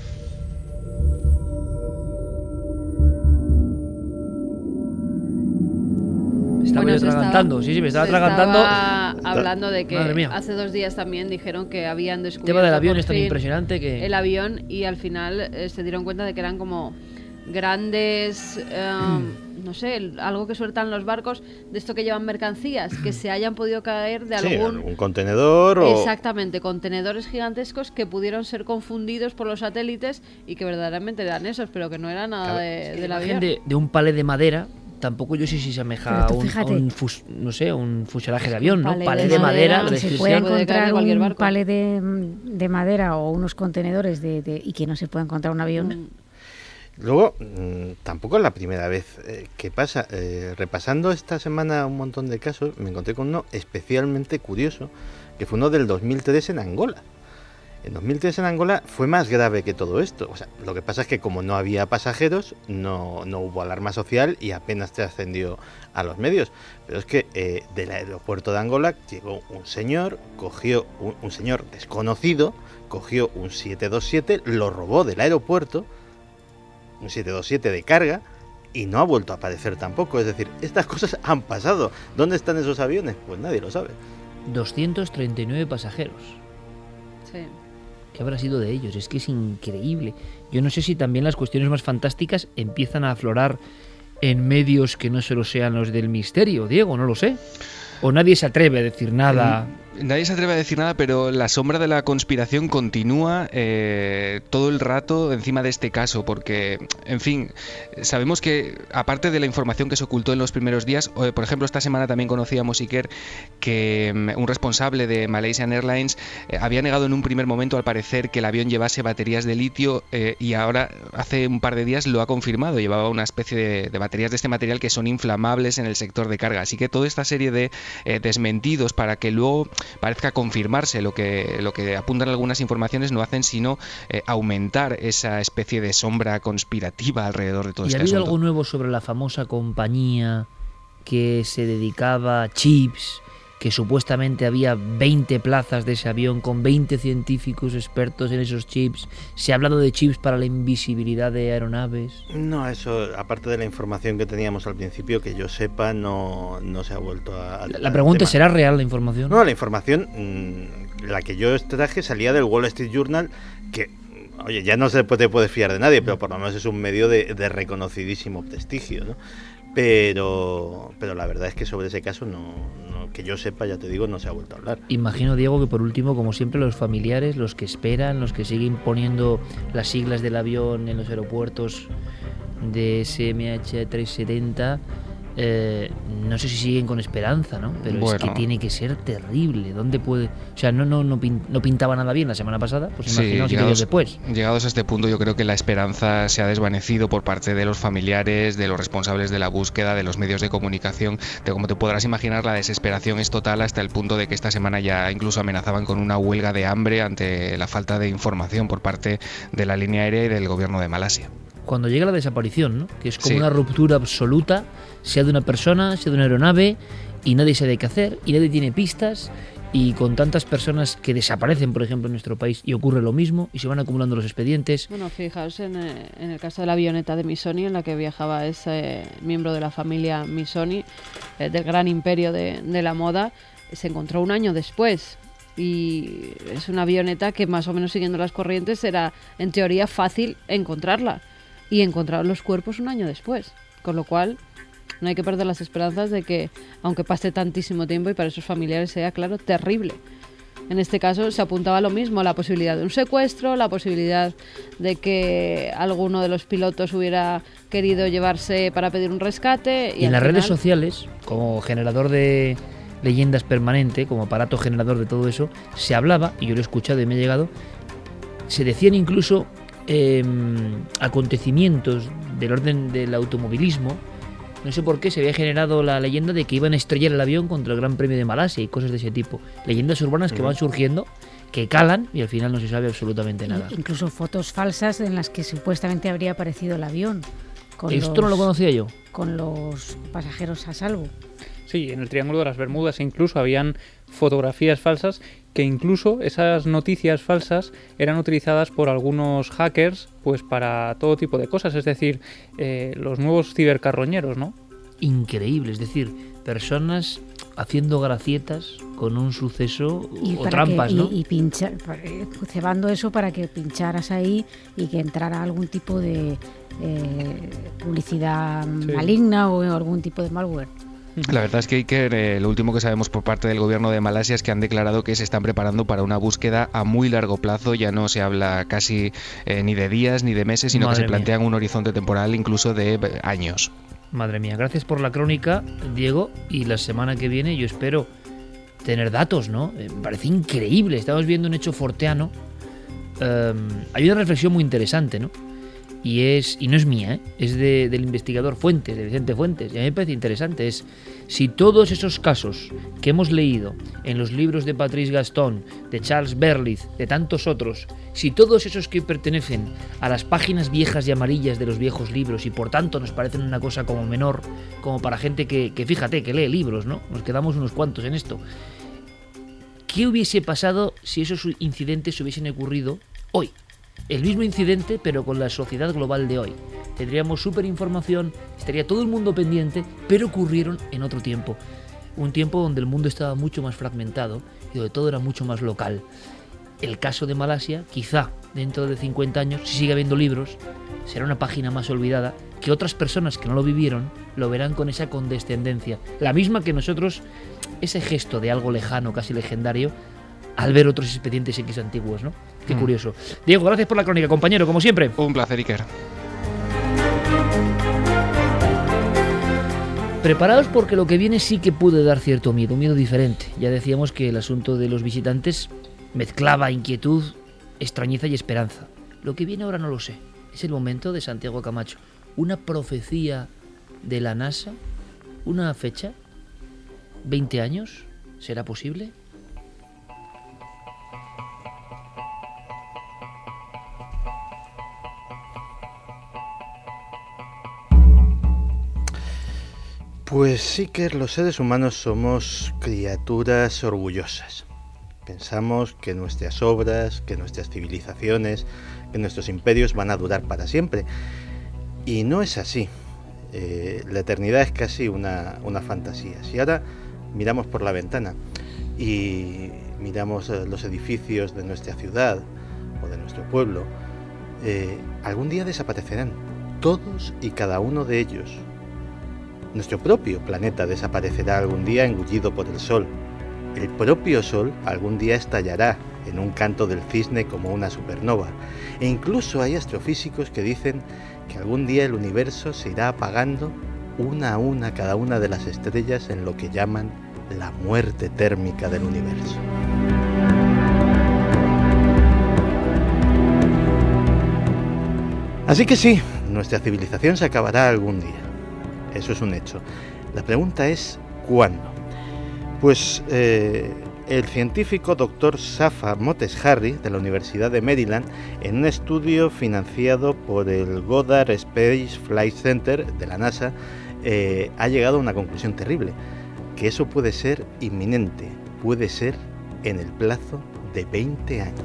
Me estaba atragantando. Hablando de que hace 2 días también dijeron que habían descubierto... El tema del avión es tan impresionante que... El avión, y al final se dieron cuenta de que eran como grandes... no sé, algo que sueltan los barcos, de esto que llevan mercancías, que se hayan podido caer de algún contenedor o... Exactamente, contenedores gigantescos que pudieron ser confundidos por los satélites y que verdaderamente eran esos, pero que no era nada del avión. De un palé de madera, tampoco yo sé si se asemeja a un fuselaje de avión, ¿no? Palé de madera. Se puede encontrar un palé de madera o unos contenedores y que no se pueda encontrar un avión. Luego, tampoco es la primera vez que pasa. Repasando esta semana un montón de casos, me encontré con uno especialmente curioso, que fue uno del 2003 en Angola, En 2003 en Angola fue más grave que todo esto. O sea, lo que pasa es que como no había pasajeros, no hubo alarma social y apenas trascendió a los medios. Pero es que del aeropuerto de Angola llegó un señor, cogió un señor desconocido, cogió un 727, lo robó del aeropuerto, un 727 de carga, y no ha vuelto a aparecer tampoco. Es decir, estas cosas han pasado. ¿Dónde están esos aviones? Pues nadie lo sabe. 239 pasajeros. Sí. ¿Qué habrá sido de ellos? Es que es increíble. Yo no sé si también las cuestiones más fantásticas empiezan a aflorar en medios que no solo sean los del misterio, Diego, no lo sé. O nadie se atreve a decir nada. Nadie se atreve a decir nada, pero la sombra de la conspiración continúa todo el rato encima de este caso, porque, en fin, sabemos que, aparte de la información que se ocultó en los primeros días, por ejemplo, esta semana también conocíamos, Iker, que un responsable de Malaysian Airlines había negado en un primer momento, al parecer, que el avión llevase baterías de litio, y ahora, hace un par de días, lo ha confirmado. Llevaba una especie de baterías de este material que son inflamables en el sector de carga. Así que toda esta serie de desmentidos, para que luego parezca confirmarse lo que apuntan algunas informaciones, no hacen sino aumentar esa especie de sombra conspirativa alrededor de todo este asunto. ¿Y ha habido algo nuevo sobre la famosa compañía que se dedicaba a chips, que supuestamente había 20 plazas de ese avión con 20 científicos expertos en esos chips? ¿Se ha hablado de chips para la invisibilidad de aeronaves? No, eso, aparte de la información que teníamos al principio, que yo sepa, no se ha vuelto a... La pregunta es, ¿será real la información? No, la información, la que yo traje, salía del Wall Street Journal, que, oye, ya no se te puede fiar de nadie, pero por lo menos es un medio de reconocidísimo prestigio, ¿no? Pero la verdad es que sobre ese caso, que yo sepa, ya te digo, no se ha vuelto a hablar. Imagino, Diego, que por último, como siempre, los familiares, los que esperan, los que siguen poniendo las siglas del avión en los aeropuertos de SMH 370, no sé si siguen con esperanza, ¿no? Pero bueno, es que tiene que ser terrible. ¿Dónde puede...? O sea, no pintaba nada bien la semana pasada, pues imaginaos que días después. Llegados a este punto, yo creo que la esperanza se ha desvanecido por parte de los familiares, de los responsables de la búsqueda, de los medios de comunicación. Como te podrás imaginar, la desesperación es total, hasta el punto de que esta semana ya incluso amenazaban con una huelga de hambre ante la falta de información por parte de la línea aérea y del gobierno de Malasia. Cuando llega la desaparición, ¿no? Que es como una ruptura absoluta, sea de una persona, sea de una aeronave, y nadie sabe qué hacer, y nadie tiene pistas, y con tantas personas que desaparecen, por ejemplo, en nuestro país, y ocurre lo mismo, y se van acumulando los expedientes. Bueno, fijaos en el caso de la avioneta de Missoni, en la que viajaba ese miembro de la familia Missoni, del gran imperio de la moda, se encontró un año después. Y es una avioneta que, más o menos siguiendo las corrientes, era en teoría fácil encontrarla. Y encontraron los cuerpos un año después. Con lo cual, no hay que perder las esperanzas de que, aunque pase tantísimo tiempo y para esos familiares sea, claro, terrible. En este caso se apuntaba a lo mismo, la posibilidad de un secuestro, la posibilidad de que alguno de los pilotos hubiera querido llevarse para pedir un rescate. Y en las redes sociales, como generador de leyendas permanente, como aparato generador de todo eso, se hablaba, y yo lo he escuchado y me ha llegado, se decían incluso acontecimientos del orden del automovilismo. No sé por qué se había generado la leyenda de que iban a estrellar el avión contra el Gran Premio de Malasia y cosas de ese tipo. Leyendas urbanas que van surgiendo, que calan, y al final no se sabe absolutamente nada. Incluso fotos falsas en las que supuestamente habría aparecido el avión. Esto no lo conocía yo. Con los pasajeros a salvo. Sí, en el Triángulo de las Bermudas incluso habían fotografías falsas, que incluso esas noticias falsas eran utilizadas por algunos hackers pues para todo tipo de cosas, es decir, los nuevos cibercarroñeros, ¿no? Increíble, es decir, personas haciendo gracietas con un suceso o trampas, ¿no? Y pinchar, cebando eso para que pincharas ahí y que entrara algún tipo de publicidad maligna o algún tipo de malware. La verdad es que, Iker, lo último que sabemos por parte del gobierno de Malasia es que han declarado que se están preparando para una búsqueda a muy largo plazo. Ya no se habla casi ni de días ni de meses, sino que se plantean un horizonte temporal incluso de años. Madre mía, gracias por la crónica, Diego, y la semana que viene yo espero tener datos, ¿no? Me parece increíble, estamos viendo un hecho forteano. Hay una reflexión muy interesante, ¿no? y no es mía, es del investigador Fuentes, de Vicente Fuentes, y a mí me parece interesante, es si todos esos casos que hemos leído en los libros de Patrice Gaston, de Charles Berlitz, de tantos otros, si todos esos que pertenecen a las páginas viejas y amarillas de los viejos libros y por tanto nos parecen una cosa como menor, como para gente que fíjate, que lee libros, ¿no? Nos quedamos unos cuantos en esto. ¿Qué hubiese pasado si esos incidentes se hubiesen ocurrido hoy? El mismo incidente, pero con la sociedad global de hoy. Tendríamos superinformación, estaría todo el mundo pendiente, pero ocurrieron en otro tiempo. Un tiempo donde el mundo estaba mucho más fragmentado y donde todo era mucho más local. El caso de Malasia, quizá dentro de 50 años, si sigue habiendo libros, será una página más olvidada, que otras personas que no lo vivieron lo verán con esa condescendencia. La misma que nosotros, ese gesto de algo lejano, casi legendario, al ver otros expedientes X antiguos, ¿no? Qué curioso. Diego, gracias por la crónica, compañero, como siempre. Un placer, Iker. Preparados porque lo que viene sí que puede dar cierto miedo, un miedo diferente. Ya decíamos que el asunto de los visitantes mezclaba inquietud, extrañeza y esperanza. Lo que viene ahora no lo sé. Es el momento de Santiago Camacho. Una profecía de la NASA, una fecha, 20 años, ¿será posible? Pues sí que los seres humanos somos criaturas orgullosas. Pensamos que nuestras obras, que nuestras civilizaciones, que nuestros imperios van a durar para siempre. Y no es así. La eternidad es casi una fantasía. Si ahora miramos por la ventana y miramos los edificios de nuestra ciudad o de nuestro pueblo, algún día desaparecerán, todos y cada uno de ellos. Nuestro propio planeta desaparecerá algún día engullido por el Sol. El propio Sol algún día estallará en un canto del cisne como una supernova. E incluso hay astrofísicos que dicen que algún día el universo se irá apagando una a una cada una de las estrellas en lo que llaman la muerte térmica del universo. Así que sí, nuestra civilización se acabará algún día. Eso es un hecho. La pregunta es ¿cuándo? Pues el científico Dr. Safa Moteshari de la Universidad de Maryland, en un estudio financiado por el Goddard Space Flight Center de la NASA, ha llegado a una conclusión terrible, que eso puede ser inminente, puede ser en el plazo de 20 años.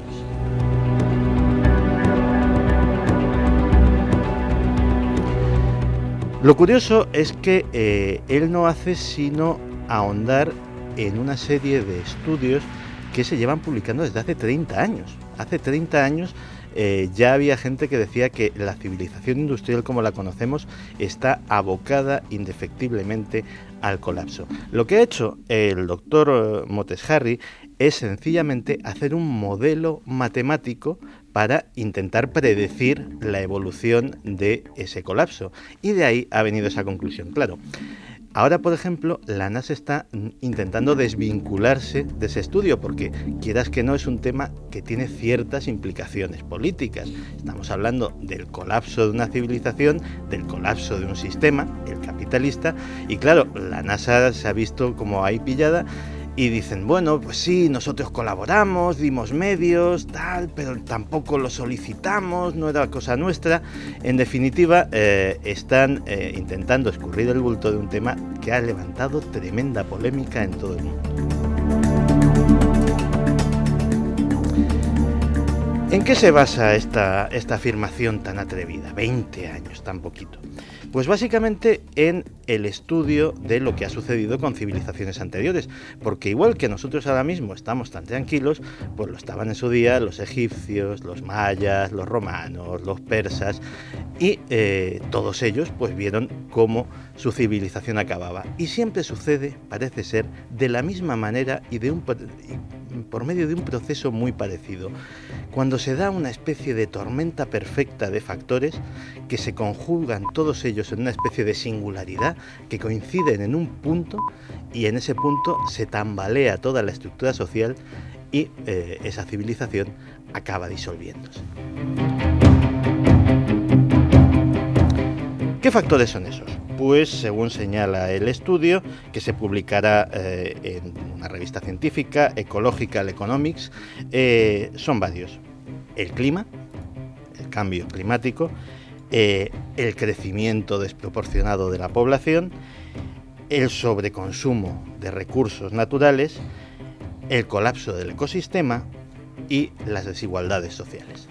Lo curioso es que él no hace sino ahondar en una serie de estudios que se llevan publicando desde hace 30 años. Hace 30 años ya había gente que decía que la civilización industrial como la conocemos está abocada indefectiblemente al colapso. Lo que ha hecho el doctor Moteshari es sencillamente hacer un modelo matemático para intentar predecir la evolución de ese colapso. Y de ahí ha venido esa conclusión. Claro, ahora, por ejemplo, la NASA está intentando desvincularse de ese estudio porque, quieras que no, es un tema que tiene ciertas implicaciones políticas. Estamos hablando del colapso de una civilización, del colapso de un sistema, el capitalista, y claro, la NASA se ha visto como ahí pillada. Y dicen, bueno, pues sí, nosotros colaboramos, dimos medios, tal, pero tampoco lo solicitamos, no era cosa nuestra. En definitiva, están intentando escurrir el bulto de un tema que ha levantado tremenda polémica en todo el mundo. ¿En qué se basa esta afirmación tan atrevida? 20 años, tan poquito. Pues básicamente en el estudio de lo que ha sucedido con civilizaciones anteriores, porque igual que nosotros ahora mismo estamos tan tranquilos, pues lo estaban en su día los egipcios, los mayas, los romanos, los persas, y todos ellos pues vieron cómo su civilización acababa. Y siempre sucede, parece ser, de la misma manera y por medio de un proceso muy parecido. Cuando se da una especie de tormenta perfecta de factores que se conjugan todos ellos en una especie de singularidad, que coinciden en un punto, y en ese punto se tambalea toda la estructura social y esa civilización acaba disolviéndose. ¿Qué factores son esos? Pues según señala el estudio, que se publicará en una revista científica, Ecological Economics, son varios. El clima, el cambio climático, el crecimiento desproporcionado de la población, el sobreconsumo de recursos naturales, el colapso del ecosistema y las desigualdades sociales.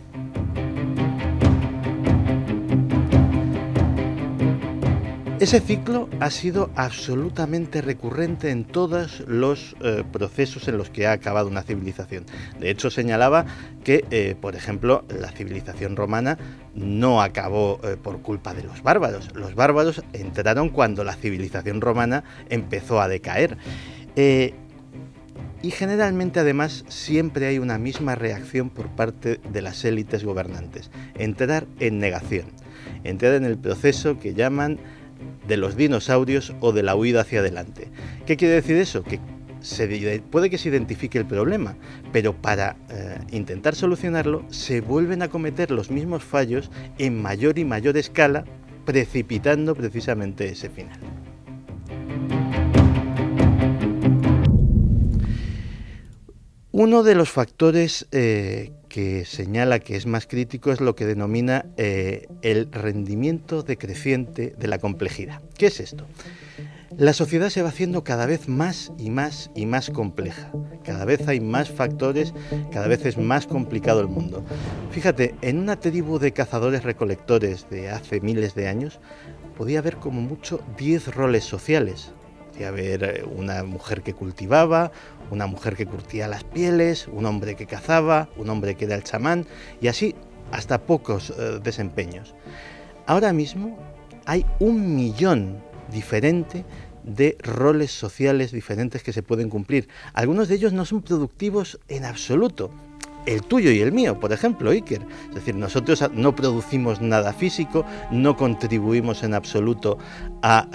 Ese ciclo ha sido absolutamente recurrente en todos los procesos en los que ha acabado una civilización. De hecho, señalaba que, por ejemplo, la civilización romana no acabó por culpa de los bárbaros. Los bárbaros entraron cuando la civilización romana empezó a decaer. Y generalmente, además, siempre hay una misma reacción por parte de las élites gobernantes. Entrar en negación. Entrar en el proceso que llaman de los dinosaurios o de la huida hacia adelante. ¿Qué quiere decir eso? Que puede que se identifique el problema, pero para intentar solucionarlo se vuelven a cometer los mismos fallos en mayor y mayor escala, precipitando precisamente ese final. Uno de los factores que señala que es más crítico es lo que denomina el rendimiento decreciente de la complejidad. ¿Qué es esto? La sociedad se va haciendo cada vez más y más y más compleja. Cada vez hay más factores, cada vez es más complicado el mundo. Fíjate, en una tribu de cazadores-recolectores de hace miles de años, podía haber como mucho 10 roles sociales. Podía haber una mujer que cultivaba, una mujer que curtía las pieles, un hombre que cazaba, un hombre que era el chamán, y así hasta pocos desempeños. Ahora mismo hay 1 millón diferente de roles sociales diferentes que se pueden cumplir. Algunos de ellos no son productivos en absoluto. El tuyo y el mío, por ejemplo, Iker. Es decir, nosotros no producimos nada físico, no contribuimos en absoluto a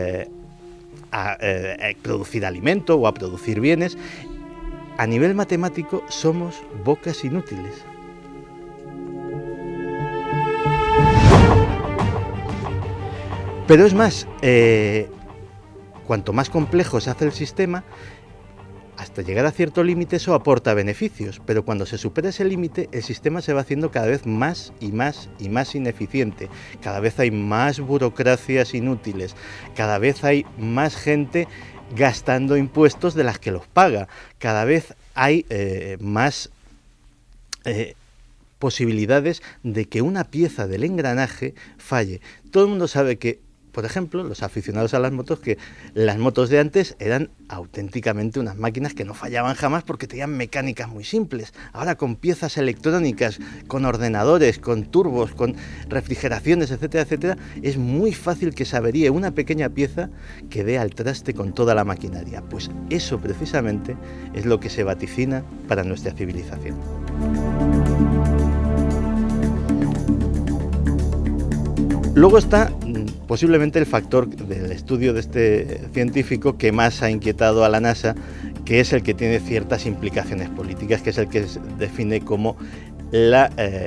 producir alimento o a producir bienes. A nivel matemático somos bocas inútiles. Pero es más, cuanto más complejo se hace el sistema, hasta llegar a cierto límite eso aporta beneficios, pero cuando se supera ese límite el sistema se va haciendo cada vez más y más y más ineficiente. Cada vez hay más burocracias inútiles, cada vez hay más gente gastando impuestos de las que los paga, cada vez hay más posibilidades de que una pieza del engranaje falle. Todo el mundo sabe que, por ejemplo, los aficionados a las motos, que las motos de antes eran auténticamente unas máquinas que no fallaban jamás porque tenían mecánicas muy simples. Ahora con piezas electrónicas, con ordenadores, con turbos, con refrigeraciones, etcétera, etcétera, es muy fácil que se averíe una pequeña pieza que dé al traste con toda la maquinaria. Pues eso precisamente es lo que se vaticina para nuestra civilización. Luego está posiblemente el factor del estudio de este científico que más ha inquietado a la NASA, que es el que tiene ciertas implicaciones políticas, que es el que se define como la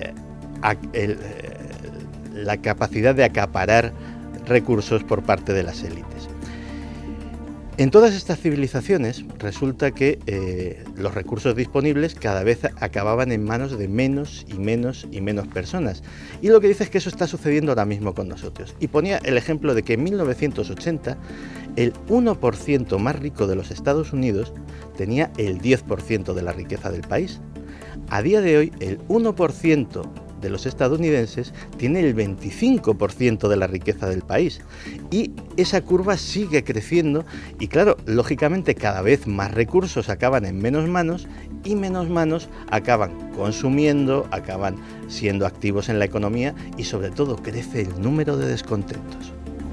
capacidad de acaparar recursos por parte de las élites. En todas estas civilizaciones resulta que los recursos disponibles cada vez acababan en manos de menos y menos y menos personas. Y lo que dice es que eso está sucediendo ahora mismo con nosotros. Y ponía el ejemplo de que en 1980 el 1% más rico de los Estados Unidos tenía el 10% de la riqueza del país. A día de hoy el 1% de los estadounidenses tiene el 25% de la riqueza del país y esa curva sigue creciendo y claro, lógicamente cada vez más recursos acaban en menos manos y menos manos acaban consumiendo, acaban siendo activos en la economía y sobre todo crece el número de descontentos.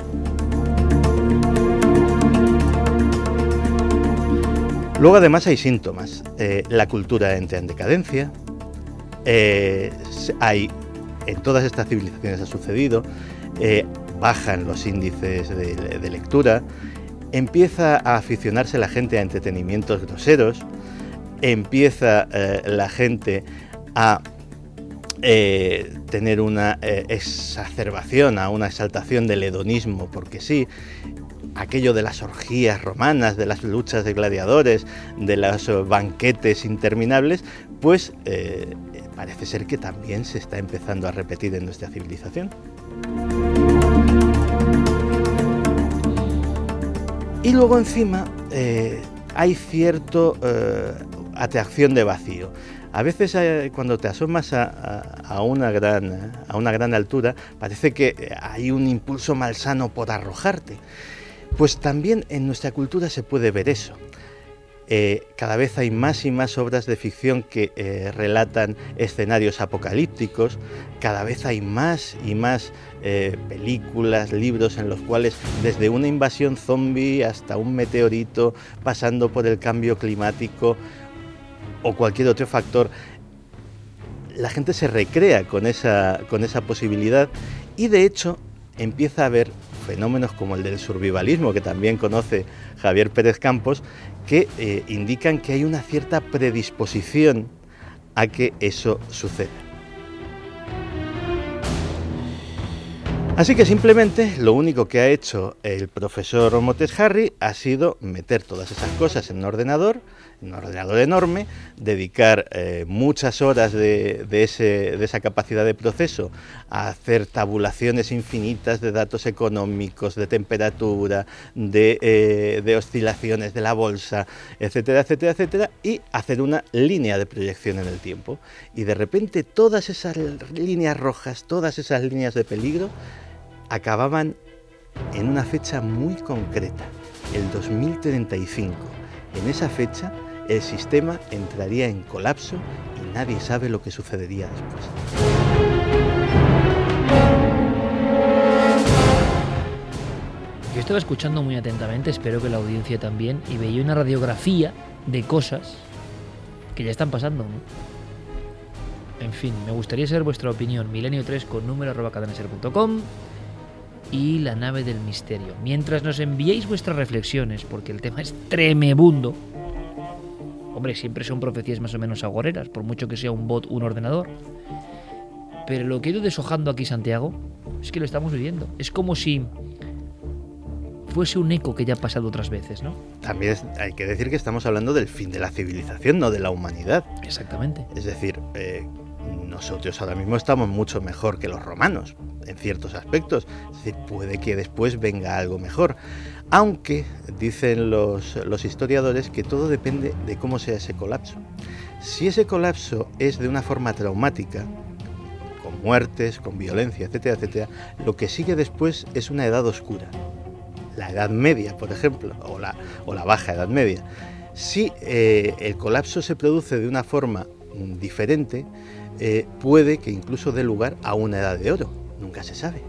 Luego además hay síntomas, la cultura entra en decadencia. En todas estas civilizaciones ha sucedido, bajan los índices de lectura, empieza a aficionarse la gente a entretenimientos groseros, empieza la gente a tener una exacerbación, a una exaltación del hedonismo, porque sí, aquello de las orgías romanas, de las luchas de gladiadores, de los banquetes interminables, pues parece ser que también se está empezando a repetir en nuestra civilización. Y luego encima hay cierto atracción de vacío. A veces cuando te asomas a una gran altura, parece que hay un impulso malsano por arrojarte. Pues también en nuestra cultura se puede ver eso. Cada vez hay más y más obras de ficción que relatan escenarios apocalípticos, cada vez hay más y más películas, libros en los cuales desde una invasión zombie hasta un meteorito, pasando por el cambio climático o cualquier otro factor, la gente se recrea con esa posibilidad y de hecho empieza a haber fenómenos como el del survivalismo, que también conoce Javier Pérez Campos, que indican que hay una cierta predisposición a que eso suceda. Así que simplemente lo único que ha hecho el profesor Motes Harry ha sido meter todas esas cosas en un ordenador enorme, dedicar muchas horas de esa capacidad de proceso a hacer tabulaciones infinitas de datos económicos, de temperatura, de oscilaciones de la bolsa, etcétera, etcétera, etcétera, y hacer una línea de proyección en el tiempo. Y de repente todas esas líneas rojas, todas esas líneas de peligro, acababan en una fecha muy concreta, el 2035. En esa fecha el sistema entraría en colapso y nadie sabe lo que sucedería después. Yo estaba escuchando muy atentamente, espero que la audiencia también, y veía una radiografía de cosas que ya están pasando, ¿no? En fin, me gustaría saber vuestra opinión. milenio3 con número@cadenaser.com y la nave del misterio. Mientras nos enviéis vuestras reflexiones, porque el tema es tremebundo. Hombre, siempre son profecías más o menos agoreras, por mucho que sea un bot, un ordenador. Pero lo que he ido deshojando aquí, Santiago, es que lo estamos viviendo. Es como si fuese un eco que ya ha pasado otras veces, ¿no? También hay que decir que estamos hablando del fin de la civilización, no de la humanidad. Exactamente. Es decir, nosotros ahora mismo estamos mucho mejor que los romanos, en ciertos aspectos. Es decir, puede que después venga algo mejor. Aunque dicen los historiadores que todo depende de cómo sea ese colapso. Si ese colapso es de una forma traumática, con muertes, con violencia, etcétera, etcétera, lo que sigue después es una edad oscura. La Edad Media, por ejemplo, o la Baja Edad Media. Si el colapso se produce de una forma diferente, puede que incluso dé lugar a una Edad de Oro. Nunca se sabe.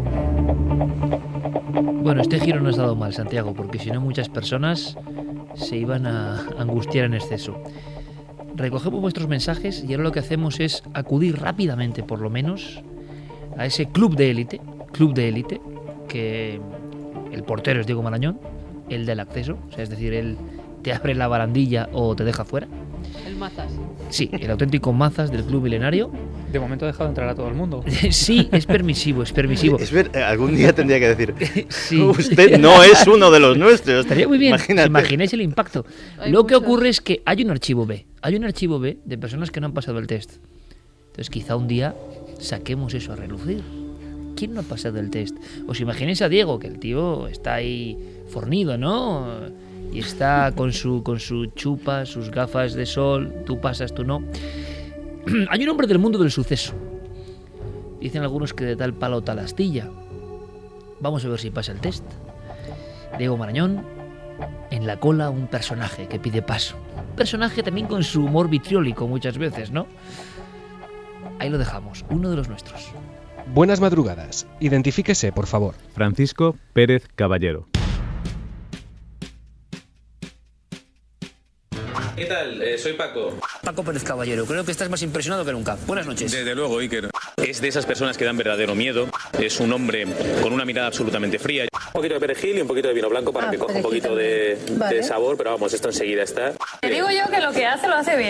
Bueno, este giro no has dado mal, Santiago, porque si no muchas personas se iban a angustiar en exceso. Recogemos vuestros mensajes y ahora lo que hacemos es acudir rápidamente, por lo menos, a ese club de élite, que el portero es Diego Marañón, el del acceso, o sea, es decir, él te abre la barandilla o te deja fuera. El Mazas. Sí, el auténtico Mazas del Club Milenario. De momento ha dejado entrar a todo el mundo. Sí, es permisivo. Algún día tendría que decir, sí. Usted no es uno de los nuestros. Estaría muy bien, imagináis el impacto. Lo que muchos. ocurre es que hay un archivo B de personas que no han pasado el test. Entonces quizá un día saquemos eso a relucir. ¿Quién no ha pasado el test? Os imagináis a Diego, que el tío está ahí fornido, ¿no? Y está con su chupa, sus gafas de sol, tú pasas, tú no. Hay un hombre del mundo del suceso. Dicen algunos que de tal palo tal astilla. Vamos a ver si pasa el test. Diego Marañón, en la cola un personaje que pide paso. Un personaje también con su humor vitriólico muchas veces, ¿no? Ahí lo dejamos, uno de los nuestros. Buenas madrugadas. Identifíquese, por favor. Francisco Pérez Caballero. ¿Qué tal? Soy Paco. Paco Pérez Caballero, creo que estás más impresionado que nunca. Buenas noches. Desde luego, Iker. Es de esas personas que dan verdadero miedo. Es un hombre con una mirada absolutamente fría. Un poquito de perejil y un poquito de vino blanco para que coja un poquito de sabor, pero vamos, esto enseguida está. Te digo yo que lo que hace lo hace bien.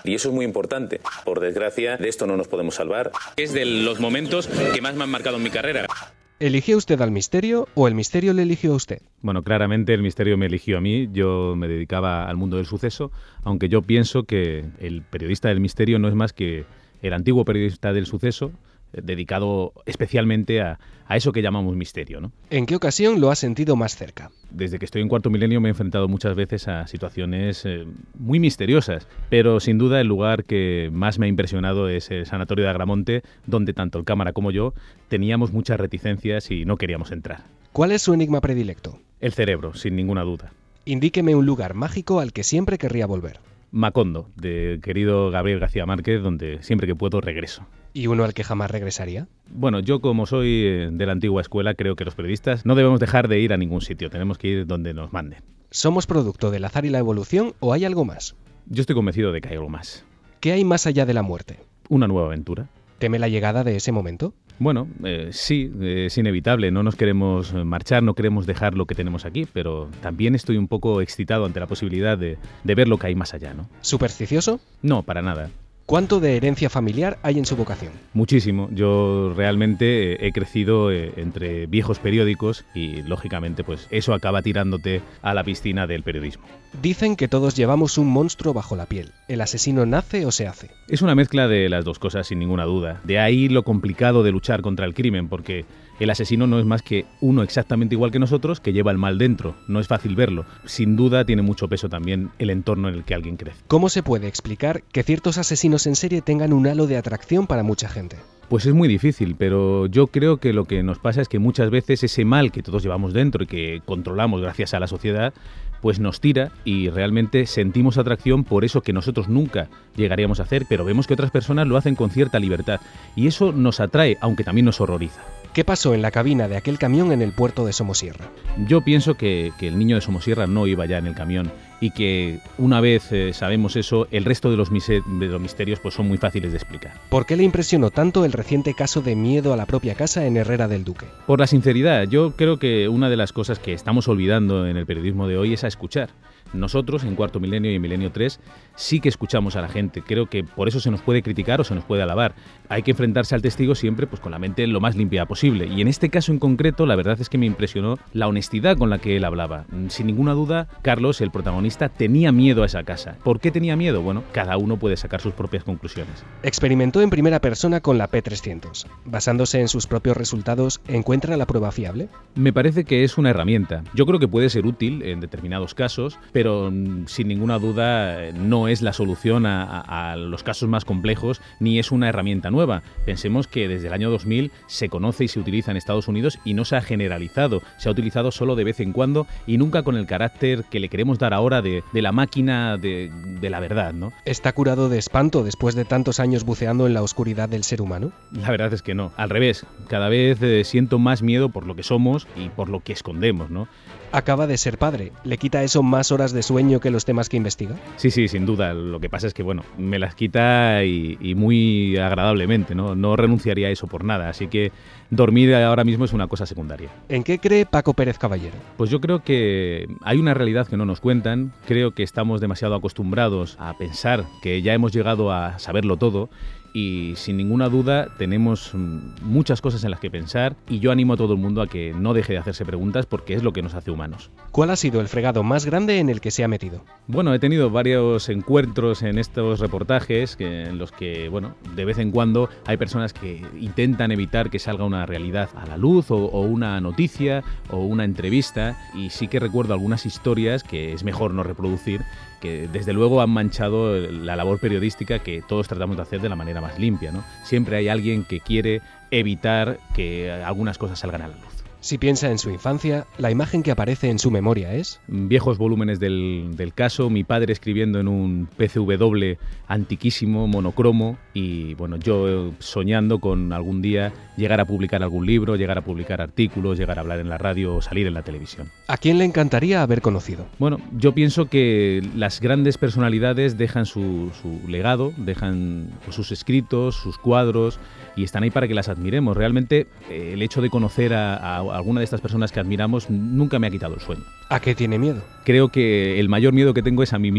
Y eso es muy importante. Por desgracia, de esto no nos podemos salvar. Es de los momentos que más me han marcado en mi carrera. ¿Eligió usted al misterio o el misterio le eligió a usted? Bueno, claramente el misterio me eligió a mí. Yo me dedicaba al mundo del suceso, aunque yo pienso que el periodista del misterio no es más que el antiguo periodista del suceso, dedicado especialmente a eso que llamamos misterio, ¿no? ¿En qué ocasión lo ha sentido más cerca? Desde que estoy en Cuarto Milenio me he enfrentado muchas veces a situaciones muy misteriosas, pero sin duda el lugar que más me ha impresionado es el Sanatorio de Agramonte, donde tanto el cámara como yo teníamos muchas reticencias y no queríamos entrar. ¿Cuál es su enigma predilecto? El cerebro, sin ninguna duda. Indíqueme un lugar mágico al que siempre querría volver. Macondo, del querido Gabriel García Márquez, donde siempre que puedo regreso. ¿Y uno al que jamás regresaría? Bueno, yo como soy de la antigua escuela, creo que los periodistas no debemos dejar de ir a ningún sitio, tenemos que ir donde nos manden. ¿Somos producto del azar y la evolución o hay algo más? Yo estoy convencido de que hay algo más. ¿Qué hay más allá de la muerte? Una nueva aventura. ¿Teme la llegada de ese momento? Bueno, sí, es inevitable, no nos queremos marchar, no queremos dejar lo que tenemos aquí, pero también estoy un poco excitado ante la posibilidad de ver lo que hay más allá, ¿no? ¿Supersticioso? No, para nada. ¿Cuánto de herencia familiar hay en su vocación? Muchísimo. Yo realmente he crecido entre viejos periódicos y, lógicamente, pues eso acaba tirándote a la piscina del periodismo. Dicen que todos llevamos un monstruo bajo la piel. ¿El asesino nace o se hace? Es una mezcla de las dos cosas, sin ninguna duda. De ahí lo complicado de luchar contra el crimen, porque el asesino no es más que uno exactamente igual que nosotros que lleva el mal dentro. No es fácil verlo. Sin duda tiene mucho peso también el entorno en el que alguien crece. ¿Cómo se puede explicar que ciertos asesinos en serie tengan un halo de atracción para mucha gente? Pues es muy difícil, pero yo creo que lo que nos pasa es que muchas veces ese mal que todos llevamos dentro y que controlamos gracias a la sociedad, pues nos tira y realmente sentimos atracción por eso que nosotros nunca llegaríamos a hacer, pero vemos que otras personas lo hacen con cierta libertad y eso nos atrae, aunque también nos horroriza. ¿Qué pasó en la cabina de aquel camión en el puerto de Somosierra? Yo pienso que el niño de Somosierra no iba ya en el camión y que una vez sabemos eso, el resto de los misterios pues son muy fáciles de explicar. ¿Por qué le impresionó tanto el reciente caso de miedo a la propia casa en Herrera del Duque? Por la sinceridad. Yo creo que una de las cosas que estamos olvidando en el periodismo de hoy es a escuchar. Nosotros, en Cuarto Milenio y en Milenio 3, sí que escuchamos a la gente. Creo que por eso se nos puede criticar o se nos puede alabar. Hay que enfrentarse al testigo siempre pues, con la mente lo más limpia posible. Y en este caso en concreto, la verdad es que me impresionó la honestidad con la que él hablaba. Sin ninguna duda, Carlos, el protagonista, tenía miedo a esa casa. ¿Por qué tenía miedo? Bueno, cada uno puede sacar sus propias conclusiones. Experimentó en primera persona con la P300. Basándose en sus propios resultados, ¿encuentra la prueba fiable? Me parece que es una herramienta. Yo creo que puede ser útil en determinados casos, pero sin ninguna duda no es la solución a los casos más complejos, ni es una herramienta nueva. Pensemos que desde el año 2000 se conoce y se utiliza en Estados Unidos y no se ha generalizado. Se ha utilizado solo de vez en cuando y nunca con el carácter que le queremos dar ahora de la máquina de la verdad, ¿no? ¿Está curado de espanto después de tantos años buceando en la oscuridad del ser humano? La verdad es que no. Al revés, cada vez siento más miedo por lo que somos y por lo que escondemos, ¿no? Acaba de ser padre. ¿Le quita eso más horas de sueño que los temas que investiga? Sí, sin duda. Lo que pasa es que, bueno, me las quita y muy agradablemente, ¿no? No renunciaría a eso por nada. Así que dormir ahora mismo es una cosa secundaria. ¿En qué cree Paco Pérez Caballero? Pues yo creo que hay una realidad que no nos cuentan. Creo que estamos demasiado acostumbrados a pensar que ya hemos llegado a saberlo todo. Y sin ninguna duda tenemos muchas cosas en las que pensar y yo animo a todo el mundo a que no deje de hacerse preguntas porque es lo que nos hace humanos. ¿Cuál ha sido el fregado más grande en el que se ha metido? Bueno, he tenido varios encuentros en estos reportajes en los que, bueno, de vez en cuando hay personas que intentan evitar que salga una realidad a la luz o una noticia o una entrevista y sí que recuerdo algunas historias que es mejor no reproducir que desde luego han manchado la labor periodística que todos tratamos de hacer de la manera más limpia, ¿no? Siempre hay alguien que quiere evitar que algunas cosas salgan a la luz. Si piensa en su infancia, la imagen que aparece en su memoria es... Viejos volúmenes del caso, mi padre escribiendo en un PCW antiquísimo, monocromo, y bueno, yo soñando con algún día llegar a publicar algún libro, llegar a publicar artículos, llegar a hablar en la radio o salir en la televisión. ¿A quién le encantaría haber conocido? Bueno, yo pienso que las grandes personalidades dejan su legado, dejan sus escritos, sus cuadros, y están ahí para que las admiremos. Realmente el hecho de conocer a alguna de estas personas que admiramos nunca me ha quitado el sueño. ¿A qué tiene miedo? Creo que el mayor miedo que tengo es a mí mismo.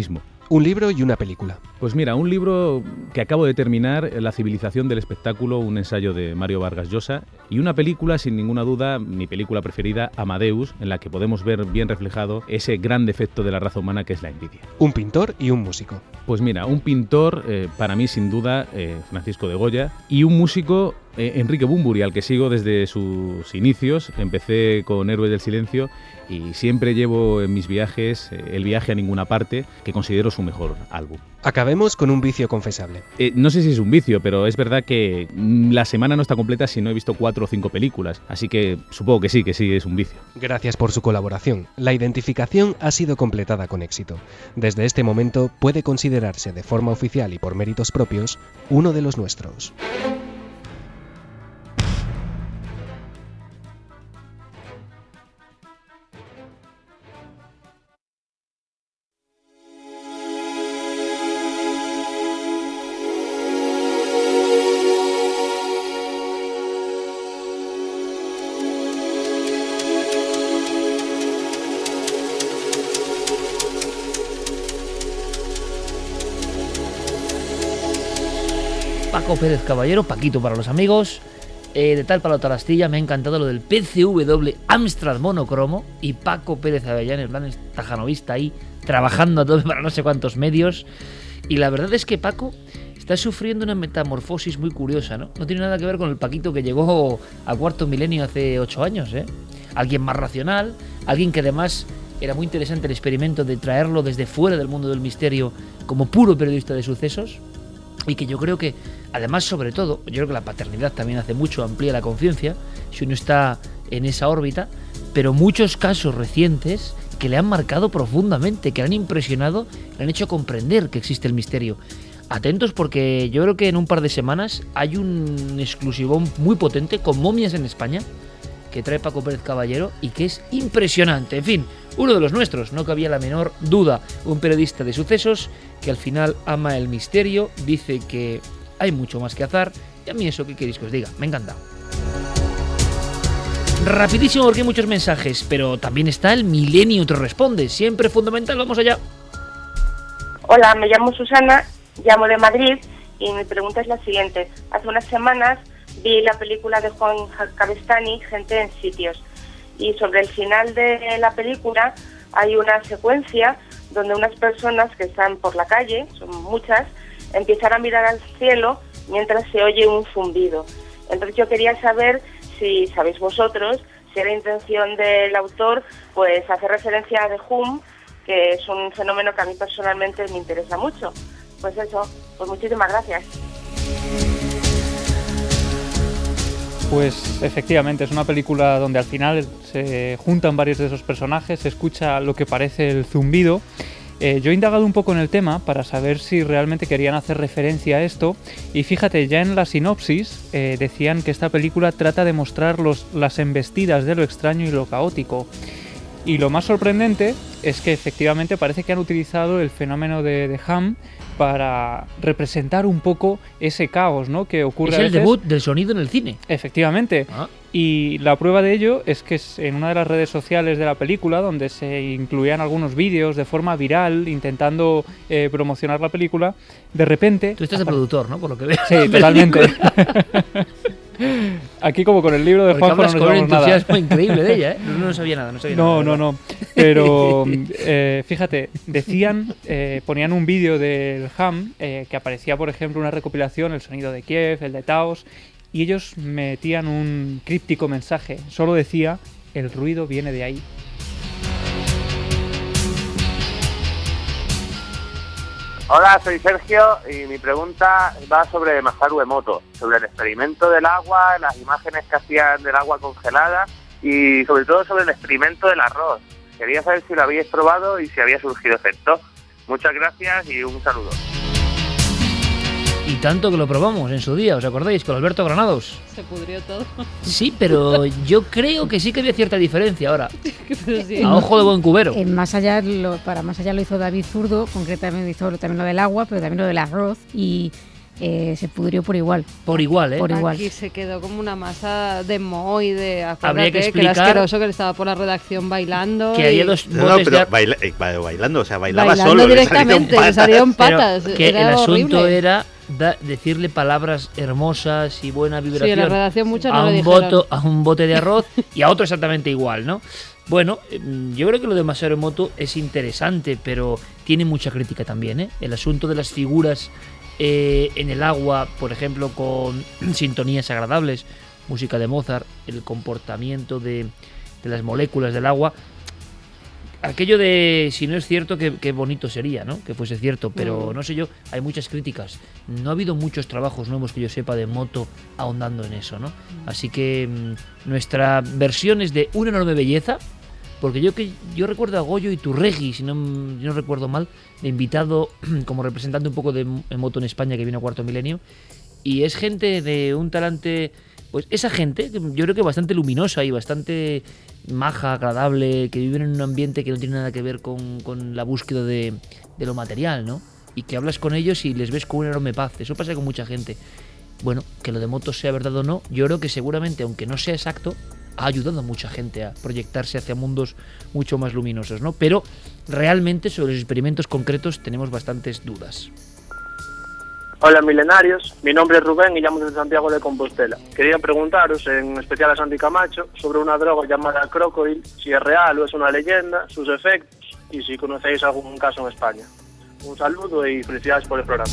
Un libro y una película. Pues mira, un libro que acabo de terminar, La civilización del espectáculo, un ensayo de Mario Vargas Llosa, y una película, sin ninguna duda, mi película preferida, Amadeus, en la que podemos ver bien reflejado ese gran defecto de la raza humana que es la envidia. Un pintor y un músico. Pues mira, un pintor, para mí sin duda, Francisco de Goya, y un músico, Enrique Bunbury, al que sigo desde sus inicios. Empecé con Héroes del Silencio y siempre llevo en mis viajes El viaje a ninguna parte, que considero su mejor álbum. Acabemos con un vicio confesable. No sé si es un vicio, pero es verdad que la semana no está completa si no he visto 4 o 5 películas, así que supongo que sí es un vicio. Gracias por su colaboración. La identificación ha sido completada con éxito. Desde este momento puede considerarse de forma oficial y por méritos propios uno de los nuestros. Paco Pérez Caballero, Paquito para los amigos, de tal palo tal astilla. Me ha encantado lo del PCW Amstrad monocromo y Paco Pérez Avellán, en plan tajanovista ahí, trabajando a tope para no sé cuántos medios. Y la verdad es que Paco está sufriendo una metamorfosis muy curiosa, ¿no? No tiene nada que ver con el Paquito que llegó a cuarto milenio hace 8 años, ¿eh? Alguien más racional, alguien que además era muy interesante el experimento de traerlo desde fuera del mundo del misterio como puro periodista de sucesos. Y que yo creo que, además, sobre todo, yo creo que la paternidad también hace mucho, amplía la conciencia, si uno está en esa órbita, pero muchos casos recientes que le han marcado profundamente, que le han impresionado, le han hecho comprender que existe el misterio. Atentos porque yo creo que en un par de semanas hay un exclusivón muy potente con momias en España, que trae Paco Pérez Caballero y que es impresionante. En fin, uno de los nuestros, no cabía la menor duda. Un periodista de sucesos que al final ama el misterio, dice que hay mucho más que azar, y a mí eso, ¿qué queréis que os diga? Me encanta. Rapidísimo porque hay muchos mensajes, pero también está el Milenio te responde, siempre fundamental. Vamos allá. Hola, me llamo Susana, llamo de Madrid y mi pregunta es la siguiente. Hace unas semanas vi la película de Juan Cabestany, Gente en sitios, y sobre el final de la película hay una secuencia donde unas personas que están por la calle, son muchas, empiezan a mirar al cielo mientras se oye un zumbido. Entonces yo quería saber si sabéis vosotros, si era intención del autor, pues hacer referencia a The Hum, que es un fenómeno que a mí personalmente me interesa mucho. Pues eso, pues muchísimas gracias. Pues efectivamente, es una película donde al final se juntan varios de esos personajes, se escucha lo que parece el zumbido. Yo he indagado un poco en el tema para saber si realmente querían hacer referencia a esto, y fíjate, ya en la sinopsis decían que esta película trata de mostrar las embestidas de lo extraño y lo caótico. Y lo más sorprendente es que efectivamente parece que han utilizado el fenómeno de Ham para representar un poco ese caos, ¿no?, que ocurre a veces. Es el debut del sonido en el cine. Efectivamente. Y la prueba de ello es que en una de las redes sociales de la película, donde se incluían algunos vídeos de forma viral intentando promocionar la película, de repente... Tú estás de productor, ¿no?, por lo que veo. Sí, totalmente. Aquí, como con el libro de Juanjo, no nos llevamos nada. Con un entusiasmo increíble de ella, ¿eh? No sabía nada, No. Pero fíjate, decían, ponían un vídeo del Ham que aparecía, por ejemplo, una recopilación, el sonido de Kiev, el de Taos, y ellos metían un críptico mensaje. Solo decía, el ruido viene de ahí. Hola, soy Sergio y mi pregunta va sobre Masaru Emoto, sobre el experimento del agua, las imágenes que hacían del agua congelada y sobre todo sobre el experimento del arroz. Quería saber si lo habíais probado y si había surgido efecto. Muchas gracias y un saludo. Y tanto que lo probamos en su día, ¿os acordáis? Con Alberto Granados. Se pudrió todo. Sí, pero yo creo que sí que había cierta diferencia ahora. Sí. A ojo de buen cubero. Para Más allá lo hizo David Zurdo, concretamente hizo también lo del agua, pero también lo del arroz. Y se pudrió por igual. Por igual, ¿eh? Por igual. Aquí se quedó como una masa de moho y de... Habría que era explicar asqueroso, que él estaba por la redacción bailando. que había dos No, botes pero de... bailando, o sea, bailaba Bailando solo. directamente, le salieron patas. Pero que era el asunto horrible. era decirle palabras hermosas y buena vibración, Sí, en la redacción muchas no a, le un dijeron. a un bote de arroz y a otro exactamente igual, ¿no? Bueno, yo creo que lo de Masaru Emoto es interesante, pero tiene mucha crítica también, ¿eh? El asunto de las figuras en el agua, por ejemplo, con sintonías agradables, música de Mozart, el comportamiento de las moléculas del agua. Aquello de si no es cierto, qué bonito sería, ¿no? Que fuese cierto, pero no sé yo, hay muchas críticas. No ha habido muchos trabajos nuevos que yo sepa de Emoto ahondando en eso, ¿no? Así que nuestra versión es de una enorme belleza, porque yo recuerdo a Goyo Iturregui, si no recuerdo mal, de invitado como representante un poco de Emoto en España, que vino a Cuarto Milenio, y es gente de un talante, pues esa gente, yo creo que bastante luminosa y bastante maja, agradable, que viven en un ambiente que no tiene nada que ver con la búsqueda de lo material, ¿no? Y que hablas con ellos y les ves con una enorme paz. Eso pasa con mucha gente. Bueno, que lo de Emoto sea verdad o no, yo creo que seguramente, aunque no sea exacto, ha ayudado a mucha gente a proyectarse hacia mundos mucho más luminosos, ¿no? Pero realmente sobre los experimentos concretos tenemos bastantes dudas. Hola milenarios, mi nombre es Rubén y llamo desde Santiago de Compostela. Quería preguntaros, en especial a Santi Camacho, sobre una droga llamada Crocodile, si es real o es una leyenda, sus efectos y si conocéis algún caso en España. Un saludo y felicidades por el programa.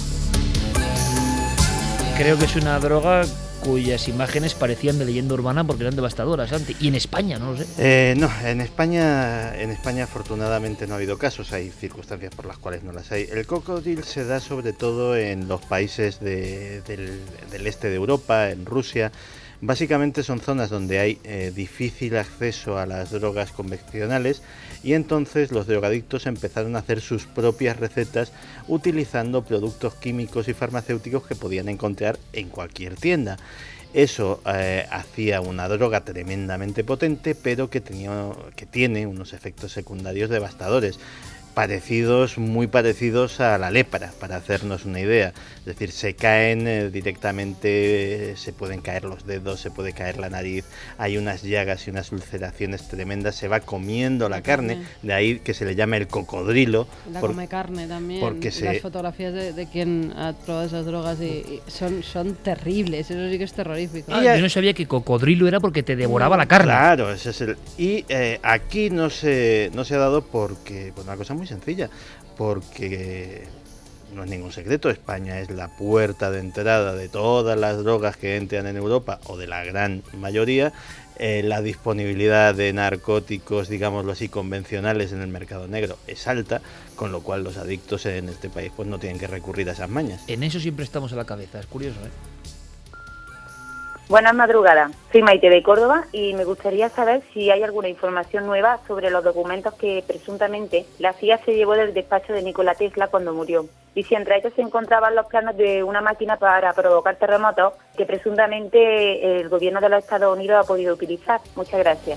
Creo que es una droga cuyas imágenes parecían de leyenda urbana porque eran devastadoras, Santi. Y en España, no lo sé. No, en España afortunadamente no ha habido casos, hay circunstancias por las cuales no las hay. El cocodrilo se da sobre todo en los países del este de Europa, en Rusia. Básicamente son zonas donde hay difícil acceso a las drogas convencionales y entonces los drogadictos empezaron a hacer sus propias recetas utilizando productos químicos y farmacéuticos que podían encontrar en cualquier tienda. Eso hacía una droga tremendamente potente, pero que tiene unos efectos secundarios devastadores. Muy parecidos a la lepra, para hacernos una idea. Es decir, se caen directamente, se pueden caer los dedos, se puede caer la nariz, hay unas llagas y unas ulceraciones tremendas, se va comiendo la carne, de ahí que se le llama el cocodrilo. Come carne también, porque las fotografías de quien ha probado esas drogas y son terribles, eso sí que es terrorífico. Yo no sabía que cocodrilo era porque te devoraba la carne. Claro, ese es y aquí no se ha dado porque, pues una cosa muy sencilla, porque no es ningún secreto, España es la puerta de entrada de todas las drogas que entran en Europa, o de la gran mayoría. La disponibilidad de narcóticos, digámoslo así, convencionales en el mercado negro es alta, con lo cual los adictos en este país pues no tienen que recurrir a esas mañas. En eso siempre estamos a la cabeza, es curioso, ¿eh? Buenas madrugadas, soy Maite de Córdoba y me gustaría saber si hay alguna información nueva sobre los documentos que presuntamente la CIA se llevó del despacho de Nikola Tesla cuando murió, y si entre ellos se encontraban los planos de una máquina para provocar terremotos que presuntamente el gobierno de los Estados Unidos ha podido utilizar. Muchas gracias.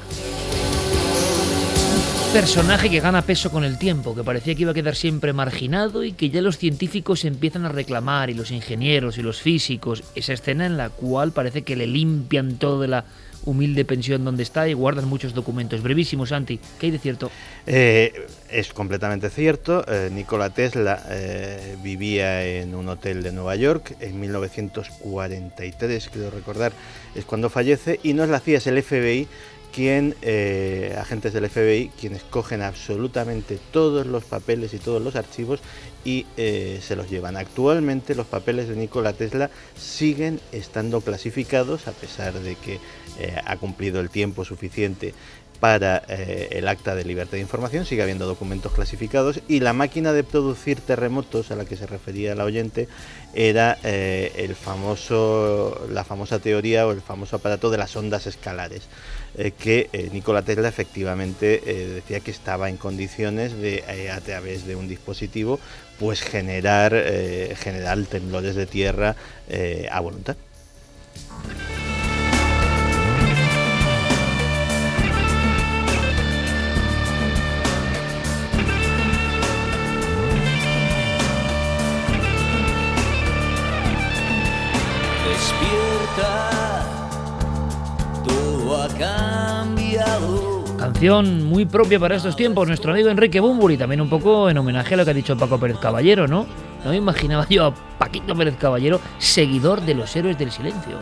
Personaje que gana peso con el tiempo, que parecía que iba a quedar siempre marginado y que ya los científicos empiezan a reclamar, y los ingenieros y los físicos, esa escena en la cual parece que le limpian todo de la humilde pensión donde está y guardan muchos documentos. Brevísimo, Santi, ¿qué hay de cierto? Es completamente cierto. Nikola Tesla vivía en un hotel de Nueva York en 1943, creo recordar, es cuando fallece, y no es la CIA, es el FBI agentes del FBI, quienes cogen absolutamente todos los papeles y todos los archivos y se los llevan. Actualmente los papeles de Nikola Tesla siguen estando clasificados, a pesar de que ha cumplido el tiempo suficiente para el acta de libertad de información, sigue habiendo documentos clasificados, y la máquina de producir terremotos a la que se refería la oyente era la famosa teoría o el famoso aparato de las ondas escalares, que Nikola Tesla efectivamente decía que estaba en condiciones de, a través de un dispositivo, pues generar temblores de tierra a voluntad. todo ha cambiado. Canción muy propia para estos tiempos, nuestro amigo Enrique Bunbury, también un poco en homenaje a lo que ha dicho Paco Pérez Caballero, ¿no? No me imaginaba yo a Paquito Pérez Caballero, seguidor de los Héroes del Silencio.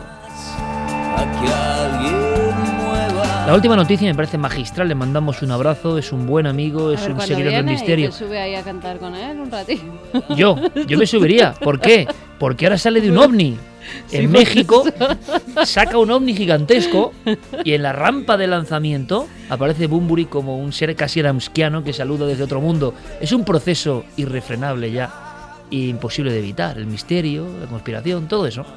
La última noticia me parece magistral, le mandamos un abrazo, es un buen amigo, es un seguidor del misterio. ¿Y te sube ahí a cantar con él un ratito? Yo me subiría, ¿por qué? Porque ahora sale de un ovni. En México saca un ovni gigantesco y en la rampa de lanzamiento aparece Bunbury como un ser casi ramskiano que saluda desde otro mundo. Es un proceso irrefrenable ya, imposible de evitar. El misterio, la conspiración, todo eso.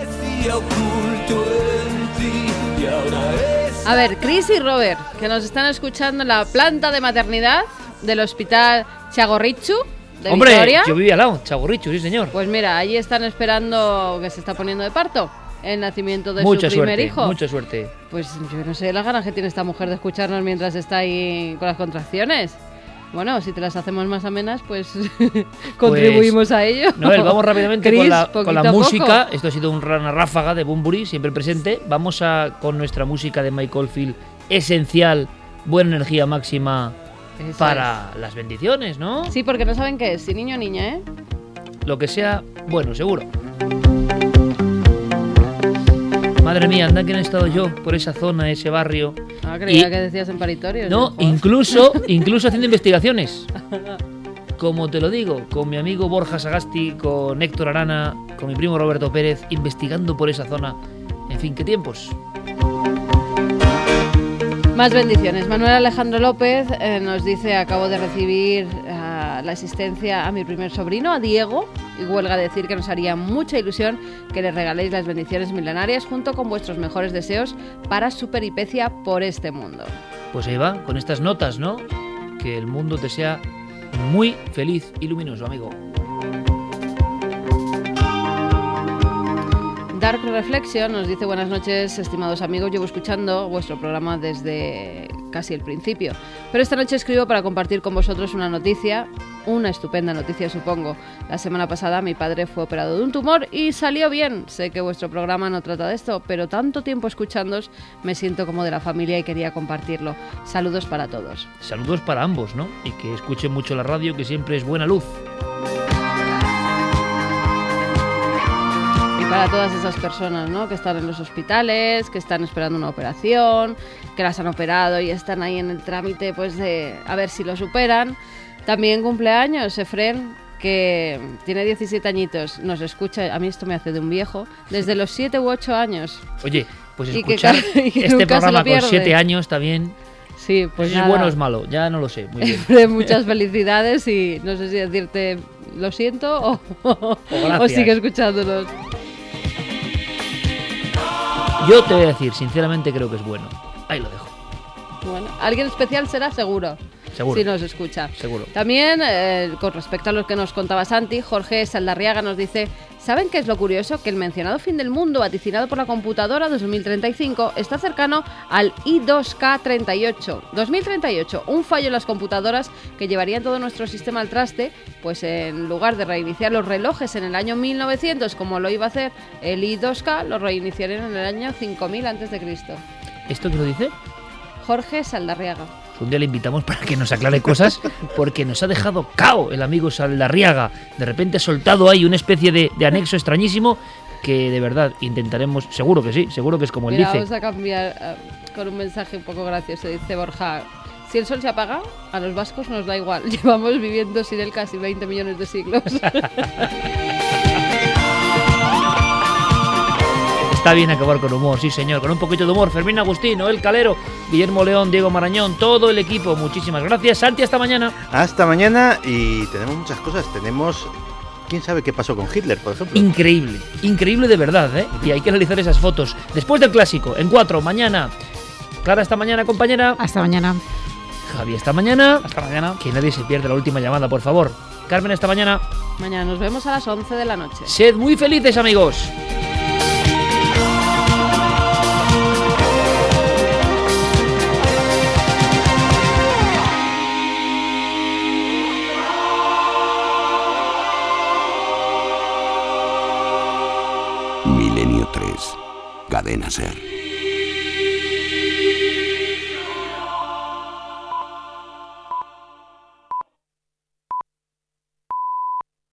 A ver, Chris y Robert, que nos están escuchando en la planta de maternidad del hospital Txagorritxu de Hombre, Vitoria. yo vivía al lado, Txagorritxu, sí señor. Pues mira, allí están esperando que se está poniendo de parto el nacimiento de Mucha su primer suerte, hijo. mucha suerte. Pues yo no sé las ganas que tiene esta mujer de escucharnos mientras está ahí con las contracciones. Bueno, si te las hacemos más amenas, pues contribuimos a ello. Noel, vamos rápidamente Chris, con la música. poco. Esto ha sido una ráfaga de Bunbury, siempre presente. Vamos con nuestra música de Mike Oldfield, esencial, buena energía máxima Eso para las bendiciones, ¿no? Sí, porque no saben qué es, si niño o niña, ¿eh? Lo que sea, bueno, seguro. Madre mía, anda que no he estado yo por esa zona, ese barrio. Ah, creía que decías en paritorios. No, incluso haciendo investigaciones. Como te lo digo, con mi amigo Borja Sagasti, con Héctor Arana, con mi primo Roberto Pérez, investigando por esa zona. En fin, ¿qué tiempos? Más bendiciones. Manuel Alejandro López nos dice: acabo de recibir la asistencia a mi primer sobrino, a Diego, y huelga decir que nos haría mucha ilusión que le regaléis las bendiciones milenarias junto con vuestros mejores deseos para su peripecia por este mundo. Pues ahí va, con estas notas, ¿no? Que el mundo te sea muy feliz y luminoso, amigo. Dark Reflection nos dice: buenas noches, estimados amigos, llevo escuchando vuestro programa desde casi el principio, pero esta noche escribo para compartir con vosotros una noticia, una estupenda noticia supongo. La semana pasada mi padre fue operado de un tumor y salió bien. Sé que vuestro programa no trata de esto, pero tanto tiempo escuchándoos me siento como de la familia y quería compartirlo. Saludos para todos. Saludos para ambos, ¿no? Y que escuchen mucho la radio, que siempre es buena luz. Para todas esas personas, ¿no?, que están en los hospitales, que están esperando una operación, que las han operado y están ahí en el trámite, pues de a ver si lo superan. También cumpleaños Efren, que tiene 17 añitos, nos escucha, a mí esto me hace de un viejo, desde los 7 u 8 años. Oye, pues escuchar que este programa con 7 años también. Sí, pues ¿es bueno o es malo? Ya no lo sé. Muy bien. Efren, muchas felicidades y no sé si decirte lo siento o sigue escuchándonos. Yo te voy a decir, sinceramente creo que es bueno. Ahí lo dejo. Bueno, alguien especial será seguro. Seguro. Si nos escucha. Seguro. También, con respecto a lo que nos contaba Santi, Jorge Saldarriaga nos dice: ¿saben qué es lo curioso? Que el mencionado fin del mundo, vaticinado por la computadora 2035, está cercano al I2K38. 2038, un fallo en las computadoras que llevaría todo nuestro sistema al traste, pues en lugar de reiniciar los relojes en el año 1900, como lo iba a hacer el I2K, lo reiniciarían en el año 5000 a.C. ¿Esto qué lo dice? Jorge Saldarriaga. Un día le invitamos para que nos aclare cosas, porque nos ha dejado cao el amigo Saldarriaga. De repente ha soltado ahí una especie de anexo extrañísimo que de verdad intentaremos, seguro que sí, seguro que es como él dice. Vamos a cambiar con un mensaje un poco gracioso. Dice Borja: si el sol se apaga, a los vascos nos da igual. Llevamos viviendo sin él casi 20 millones de siglos. Está bien acabar con humor, sí señor, con un poquito de humor. Fermín Agustín, Noel Calero, Guillermo León, Diego Marañón, todo el equipo, muchísimas gracias. Santi, hasta mañana. Hasta mañana, y tenemos muchas cosas. Tenemos, quién sabe qué pasó con Hitler, por ejemplo. Increíble, increíble de verdad, ¿eh? Y hay que analizar esas fotos. Después del clásico, en 4, mañana. Clara, hasta mañana, compañera. Hasta mañana. Javi, hasta mañana. Hasta mañana. Que nadie se pierda la última llamada, por favor. Carmen, hasta mañana. Mañana nos vemos a las 11 de la noche. Sed muy felices, amigos. Milenio 3. Cadena SER.